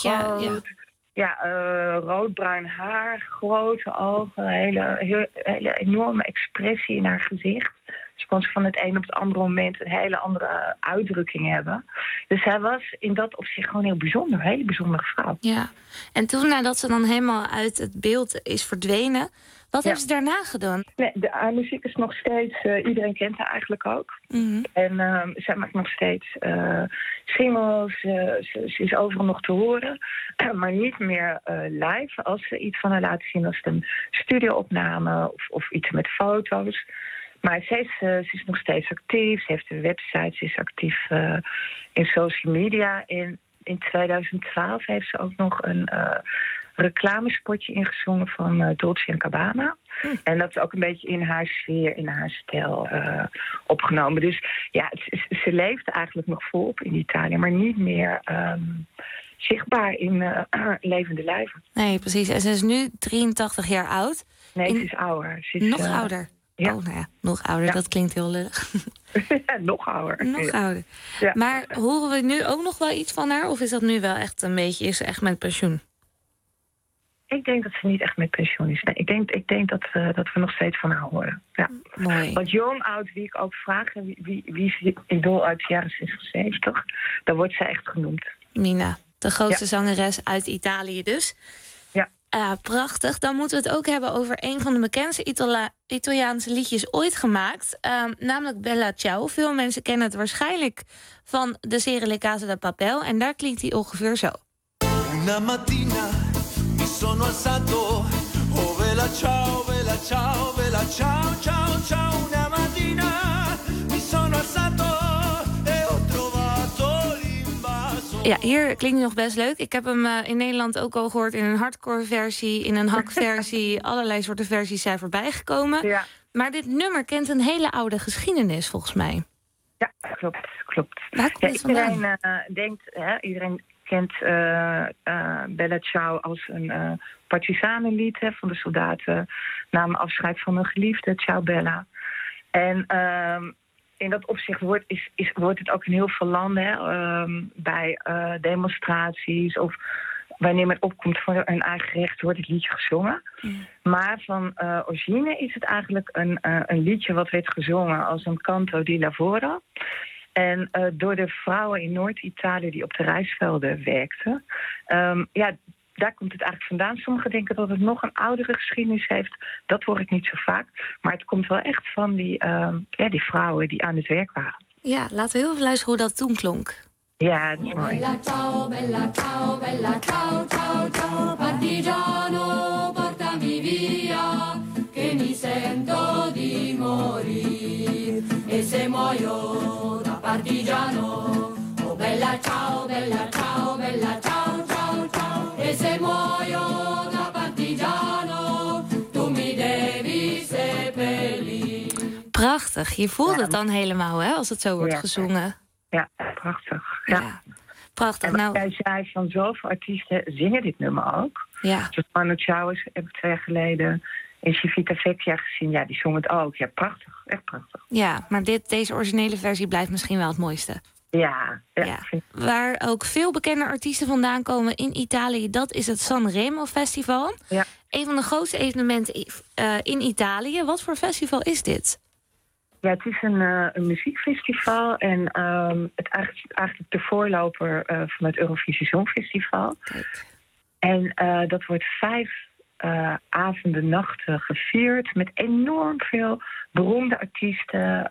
Speaker 17: roodbruin haar, grote ogen, hele enorme expressie in haar gezicht. Ze kon van het een op het andere moment een hele andere uitdrukking hebben. Dus zij was in dat opzicht gewoon heel bijzonder. Een hele bijzondere vrouw.
Speaker 6: Ja, en toen nadat ze dan helemaal uit het beeld is verdwenen, wat heeft ze daarna gedaan?
Speaker 17: Nee, haar muziek is nog steeds, iedereen kent haar eigenlijk ook.
Speaker 6: Mm-hmm.
Speaker 17: En zij maakt nog steeds singles, ze is overal nog te horen. Maar niet meer live. Als ze iets van haar laten zien, als het een studioopname of iets met foto's. Maar ze is nog steeds actief. Ze heeft een website. Ze is actief in social media. In 2012 heeft ze ook nog een reclamespotje ingezongen van Dolce & Gabbana. En dat is ook een beetje in haar sfeer, in haar stijl opgenomen. Dus ja, ze leeft eigenlijk nog volop in Italië, maar niet meer zichtbaar in levende lijven.
Speaker 6: Nee, precies. En ze is nu 83 jaar oud.
Speaker 17: Nee, ze is ouder. Ze is,
Speaker 6: nog ouder? Ja. Oh, nou ja, nog ouder. Ja. Dat klinkt heel lullig.
Speaker 17: Nog ouder.
Speaker 6: Nog ouder. Ja. Maar horen we nu ook nog wel iets van haar? Of is dat nu wel echt een beetje, is ze echt met pensioen?
Speaker 17: Ik denk dat ze niet echt met pensioen is. Nee, ik denk dat we nog steeds van haar horen. Ja.
Speaker 6: Mooi.
Speaker 17: Want jong, oud, wie ik ook vraag, wie is die idool uit de jaren 60, 70? Daar wordt zij echt genoemd.
Speaker 6: Mina, de grootste zangeres uit Italië dus.
Speaker 17: Ja.
Speaker 6: Prachtig. Dan moeten we het ook hebben over een van de bekendste Italiaanse liedjes ooit gemaakt. Namelijk Bella Ciao. Veel mensen kennen het waarschijnlijk van de serie Le Casa de Papel. En daar klinkt hij ongeveer zo.
Speaker 10: Una mattina mi sono alzato, oh bella ciao, bella ciao, bella ciao, ciao, ciao. Una mattina mi sono alzato e ho trovato l'invaso.
Speaker 6: Ja, hier klinkt hij nog best leuk. Ik heb hem in Nederland ook al gehoord in een hardcore versie, in een hakversie. Allerlei soorten versies zijn voorbij gekomen.
Speaker 17: Ja.
Speaker 6: Maar dit nummer kent een hele oude geschiedenis, volgens mij.
Speaker 17: Ja, klopt.
Speaker 6: Waar komt het vandaan?
Speaker 17: Iedereen kent Bella Ciao als een partisanenlied van de soldaten. Namen afscheid van hun geliefde, Ciao Bella. En in dat opzicht wordt het ook in heel veel landen, bij demonstraties of wanneer men opkomt voor hun eigen recht, wordt het liedje gezongen. Maar van origine is het eigenlijk een liedje wat werd gezongen als een canto di lavoro. En door de vrouwen in Noord-Italië die op de rijstvelden werkten. Daar komt het eigenlijk vandaan. Sommigen denken dat het nog een oudere geschiedenis heeft. Dat hoor ik niet zo vaak. Maar het komt wel echt van die vrouwen die aan het werk waren.
Speaker 6: Ja, laten we heel even luisteren hoe dat toen klonk.
Speaker 17: Ja, dat is mooi.
Speaker 10: Bella ciao, bella ciao, bella ciao, ciao, ciao. Partigiano, portami via, che mi sento di morire. E se muoio da partigiano, oh bella ciao, bella ciao, bella ciao, ciao, ciao. E se muoio da partigiano, tu mi devi seppellire.
Speaker 6: Prachtig, je voelt het dan helemaal, hè, als het zo wordt gezongen.
Speaker 17: Ja, prachtig. Ja.
Speaker 6: Prachtig.
Speaker 17: En jij zei van zoveel artiesten zingen dit nummer ook.
Speaker 6: Ja.
Speaker 17: Zoals Manu Chao heb ik 2 jaar geleden in Civita Vecchia gezien. Ja, die zong het ook. Ja, prachtig. Echt prachtig.
Speaker 6: Ja, maar deze originele versie blijft misschien wel het mooiste.
Speaker 17: Ja.
Speaker 6: Waar ook veel bekende artiesten vandaan komen in Italië, dat is het Sanremo Festival.
Speaker 17: Ja.
Speaker 6: Een van de grootste evenementen in Italië. Wat voor festival is dit?
Speaker 17: Ja, het is een muziekfestival en het eigenlijk de voorloper van het Eurovisie Songfestival.
Speaker 6: Kijk.
Speaker 17: En dat wordt 5 avonden, nachten gevierd met enorm veel beroemde artiesten.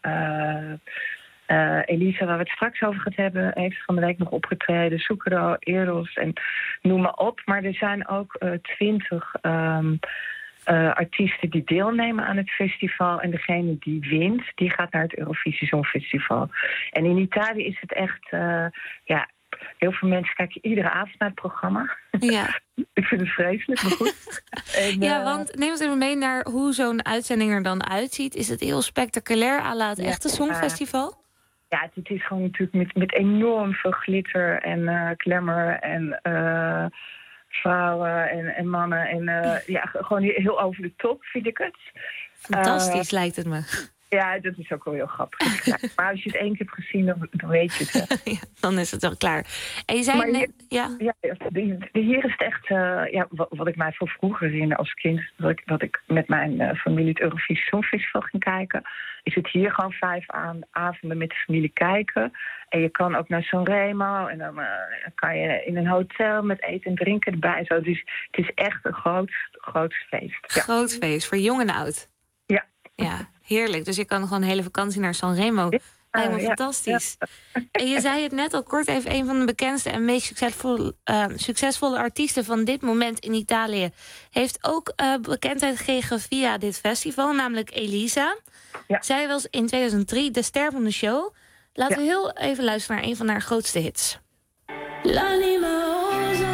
Speaker 17: Elisa, waar we het straks over gaan hebben, heeft van de week nog opgetreden. Zucchero, Eros en noem maar op. Maar er zijn ook 20 artiesten die deelnemen aan het festival. En degene die wint, die gaat naar het Eurovisie Songfestival. En in Italië is het echt... heel veel mensen kijken iedere avond naar het programma.
Speaker 6: Ja.
Speaker 17: Ik vind het vreselijk, maar goed.
Speaker 6: Ja, want neem ons even mee naar hoe zo'n uitzending er dan uitziet. Is het heel spectaculair à la het echte Songfestival?
Speaker 17: Ja, het is gewoon natuurlijk met enorm veel glitter en glamour en vrouwen en mannen. En gewoon heel over de top, vind ik het.
Speaker 6: Fantastisch, lijkt het me.
Speaker 17: Ja, dat is ook wel heel grappig. Maar als je het 1 keer hebt gezien, dan weet je het.
Speaker 6: Ja, dan is het wel klaar. En je zei net...
Speaker 17: Hier is het echt... wat ik mij van vroeger herinner als kind... dat ik met mijn familie het Eurovisie Songfestival ging kijken... is het hier gewoon 5 avonden met de familie kijken. En je kan ook naar Sanremo. En dan kan je in een hotel met eten en drinken erbij. Zo. Dus het is echt een groot feest. Ja.
Speaker 6: Groot feest, voor jong en oud.
Speaker 17: Ja.
Speaker 6: Ja, heerlijk. Dus je kan gewoon een hele vakantie naar Sanremo. Lijkt me fantastisch. Ja. En je zei het net al kort even, een van de bekendste en meest succesvolle artiesten van dit moment in Italië heeft ook bekendheid gekregen via dit festival, namelijk Elisa.
Speaker 17: Ja.
Speaker 6: Zij was in 2003 de ster van de show. Laten we heel even luisteren naar een van haar grootste hits.
Speaker 10: L'anima osa,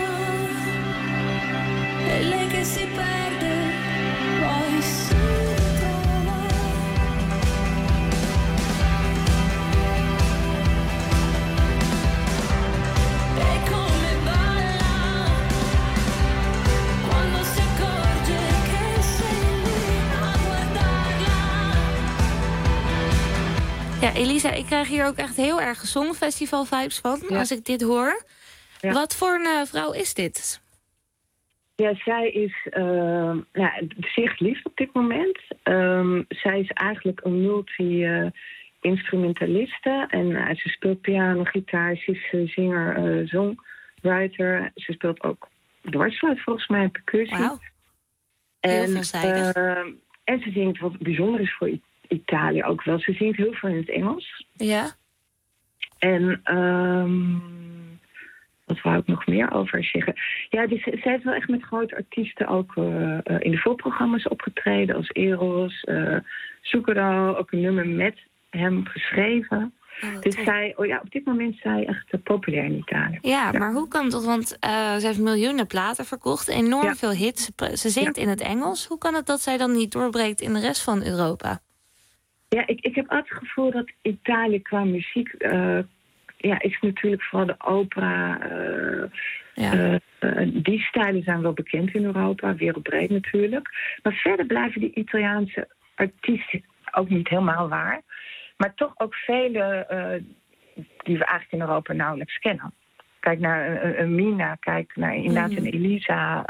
Speaker 10: e lei che si perde, poi si ritrova. E come balla, quando si accorge che sei lì a guardarla.
Speaker 6: Ja, Elisa, ik krijg hier ook echt heel erg Songfestival-vibes van, als ik dit hoor. Ja. Wat voor een vrouw is dit?
Speaker 17: Ja, zij is zeer geliefd op dit moment. Zij is eigenlijk een multi-instrumentaliste. En ze speelt piano, gitaar, ze is zinger, songwriter. Ze speelt ook dwarsfluit volgens mij, percussie.
Speaker 6: Wauw. Heel veelzijdig.
Speaker 17: En ze zingt, wat bijzonder is voor Italië ook wel, ze zingt heel veel in het Engels.
Speaker 6: Ja.
Speaker 17: En wat wou ik nog meer over zeggen? Ja, ze heeft wel echt met grote artiesten ook in de voorprogramma's opgetreden. Als Eros, Zucchero, ook een nummer met hem geschreven. Dus op dit moment is zij echt populair in Italië.
Speaker 6: Ja, maar hoe kan dat? Want ze heeft miljoenen platen verkocht, enorm veel hits. Ze zingt in het Engels. Hoe kan het dat zij dan niet doorbreekt in de rest van Europa?
Speaker 17: Ja, ik heb altijd het gevoel dat Italië qua muziek is natuurlijk vooral de opera. Die stijlen zijn wel bekend in Europa, wereldbreed natuurlijk. Maar verder blijven die Italiaanse artiesten ook niet helemaal waar. Maar toch ook vele die we eigenlijk in Europa nauwelijks kennen. Kijk naar een Mina, kijk naar inderdaad een Elisa.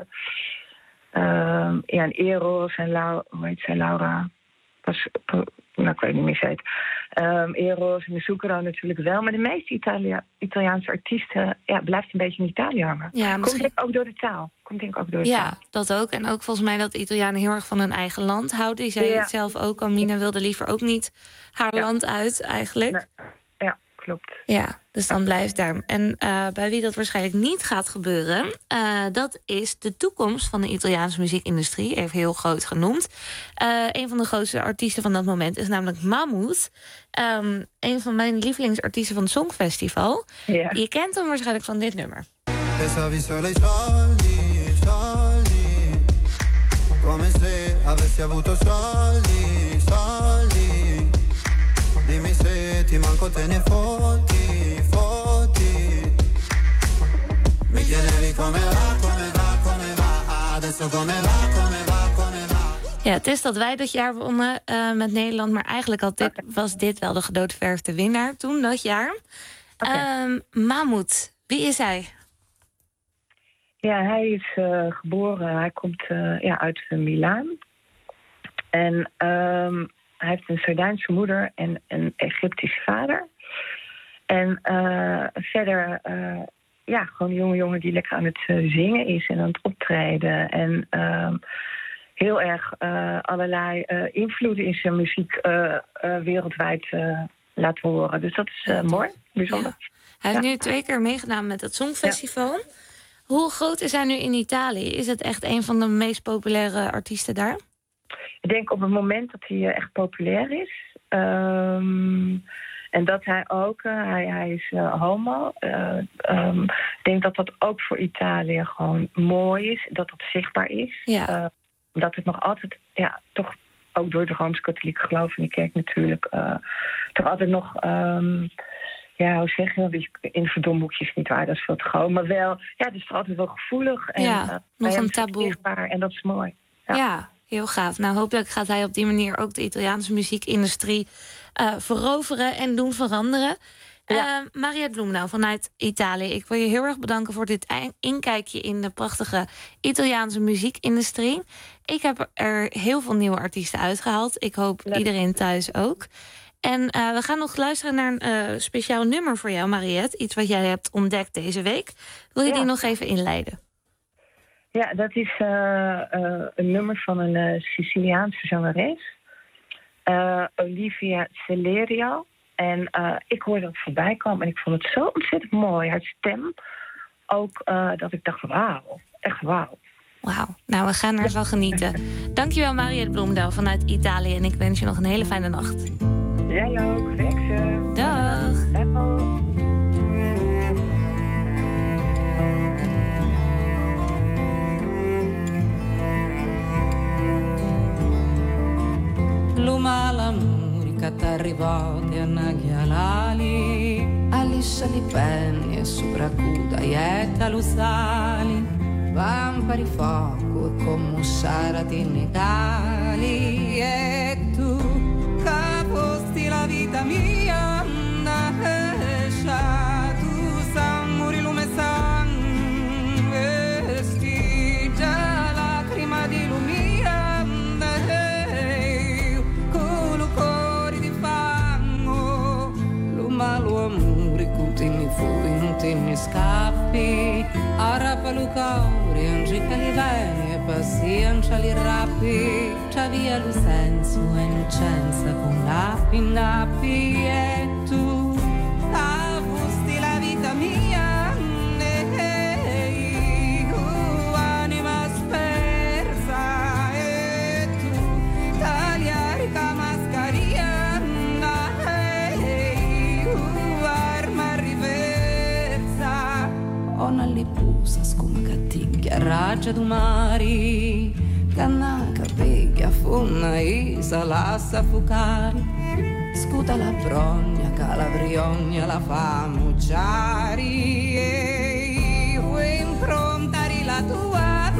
Speaker 17: Een Eros en Laura. Ik weet niet meer zeker. Eros en de Zucchero natuurlijk wel. Maar de meeste Italiaanse artiesten blijft een beetje in Italië hangen.
Speaker 6: Ja,
Speaker 17: Komt denk ik ook door de taal.
Speaker 6: Ja, dat ook. En ook volgens mij dat de Italianen heel erg van hun eigen land houden. Die zei het zelf ook al. Mina wilde liever ook niet haar land uit eigenlijk.
Speaker 17: Nee. Ja, klopt.
Speaker 6: Ja, dus dan blijft daar. En bij wie dat waarschijnlijk niet gaat gebeuren, dat is de toekomst van de Italiaanse muziekindustrie, even heel groot genoemd. Een van de grootste artiesten van dat moment is namelijk Mahmood. Een van mijn lievelingsartiesten van het Songfestival. Ja. Je kent hem waarschijnlijk van dit nummer. Come se avessi avuto soldi, soldi. Dimmi se ti manco te ne foti, foti. Mi chiedevi come va, come va, come va. Adesso come va, come va, come va. Ja, het is dat wij dat jaar wonnen met Nederland, maar eigenlijk was dit wel de gedoodverfde winnaar toen, dat jaar. Mahmood, wie is hij?
Speaker 17: Ja, hij is geboren, hij komt uit Milaan. En hij heeft een Sardijnse moeder en een Egyptische vader. En verder, gewoon een jonge jongen die lekker aan het zingen is en aan het optreden. En heel erg allerlei invloeden in zijn muziek wereldwijd laten horen. Dus dat is mooi, bijzonder.
Speaker 6: Ja. Hij heeft nu 2 keer meegedaan met het Songfestival. Ja. Hoe groot is hij nu in Italië? Is het echt een van de meest populaire artiesten daar?
Speaker 17: Ik denk op het moment dat hij echt populair is. En dat hij ook, hij is homo. Ik denk dat dat ook voor Italië gewoon mooi is. Dat dat zichtbaar is. Ja. Dat het nog altijd, toch ook door de Rooms-Katholieke geloof in de kerk natuurlijk, toch altijd nog... hoe zeg je dat? In de verdomboekjes niet waar, dat is veel te groot. Maar wel, het is toch altijd wel gevoelig. En,
Speaker 6: nog een taboe.
Speaker 17: En dat is mooi.
Speaker 6: Ja, heel gaaf. Nou, hopelijk gaat hij op die manier ook de Italiaanse muziekindustrie veroveren en doen veranderen. Mariette Bloemendaal vanuit Italië. Ik wil je heel erg bedanken voor dit inkijkje in de prachtige Italiaanse muziekindustrie. Ik heb er heel veel nieuwe artiesten uitgehaald. Ik hoop iedereen thuis ook. En we gaan nog luisteren naar een speciaal nummer voor jou, Mariette. Iets wat jij hebt ontdekt deze week. Wil je die nog even inleiden?
Speaker 17: Ja, dat is een nummer van een Siciliaanse zangeres. Olivia Celerio. En ik hoorde het voorbij komen en ik vond het zo ontzettend mooi. Haar stem ook, dat ik dacht, wauw, echt wauw.
Speaker 6: Wauw, nou we gaan ervan genieten. Dankjewel Mariette Bloemendaal vanuit Italië. En ik wens je nog een hele fijne nacht.
Speaker 17: Jij ook, Vexen.
Speaker 6: Dag.
Speaker 3: Lumala murica t'arrivate a Naghialali, Aliscia di penni e sopracuda e talusali, vampari fuoco e commussarati negali, e tu caposti la vita mia, tu s'ammuri lume sangue, stigia lacrima di lumia, con cuori di fango, lo malo amore che te ne fuori non te ne scappi, falucauri, angica li veni e pazienza li rappi, c'ha via lo senso e innocenza con nappi, nappi e tu avvusti la vita mia. Ona li pusas come cattiglia, raggia du mari, cannaca, peglia, funna, isa, lassa, fucari, scuta la brogna, calabriogna, la famucciari, e vuoi improntare la tua,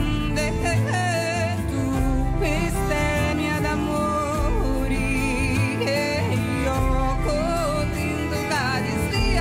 Speaker 3: tu, bestemia d'amori, e io continto cadi sia.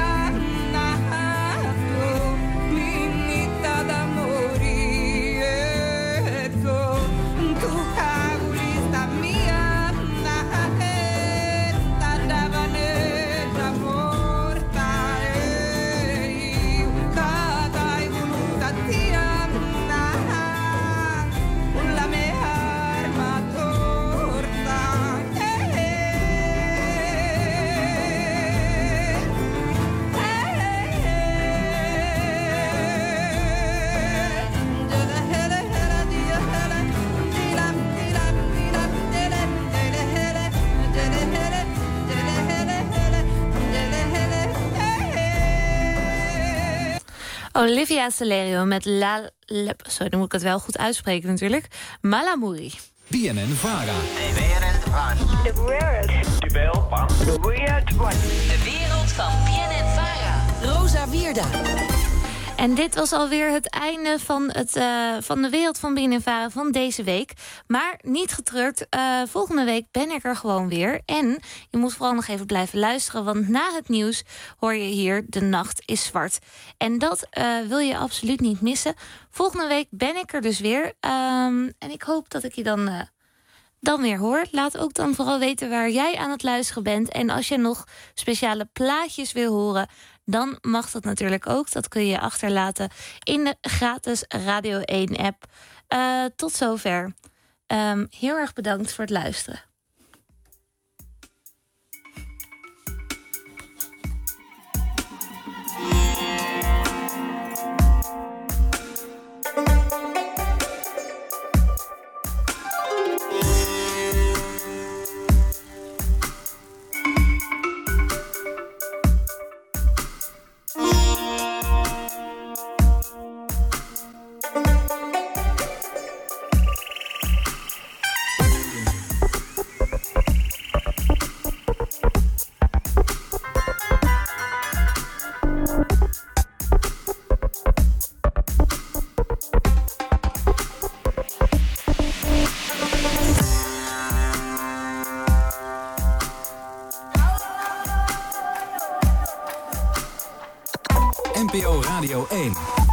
Speaker 6: Olivia Salerio met sorry, dan moet ik het wel goed uitspreken natuurlijk. Malamouri.
Speaker 2: BNN-Vara.
Speaker 4: De wereld van BNN-Vara. Rosa Wierda.
Speaker 6: En dit was alweer het einde van de wereld van BNN-Vara van deze week. Maar niet getreurd, volgende week ben ik er gewoon weer. En je moet vooral nog even blijven luisteren, want na het nieuws hoor je hier De Nacht is Zwart. En dat wil je absoluut niet missen. Volgende week ben ik er dus weer. En ik hoop dat ik je dan weer hoor. Laat ook dan vooral weten waar jij aan het luisteren bent. En als je nog speciale plaatjes wil horen, dan mag dat natuurlijk ook. Dat kun je achterlaten in de gratis Radio 1-app. Tot zover. Heel erg bedankt voor het luisteren.
Speaker 2: NPO Radio 1.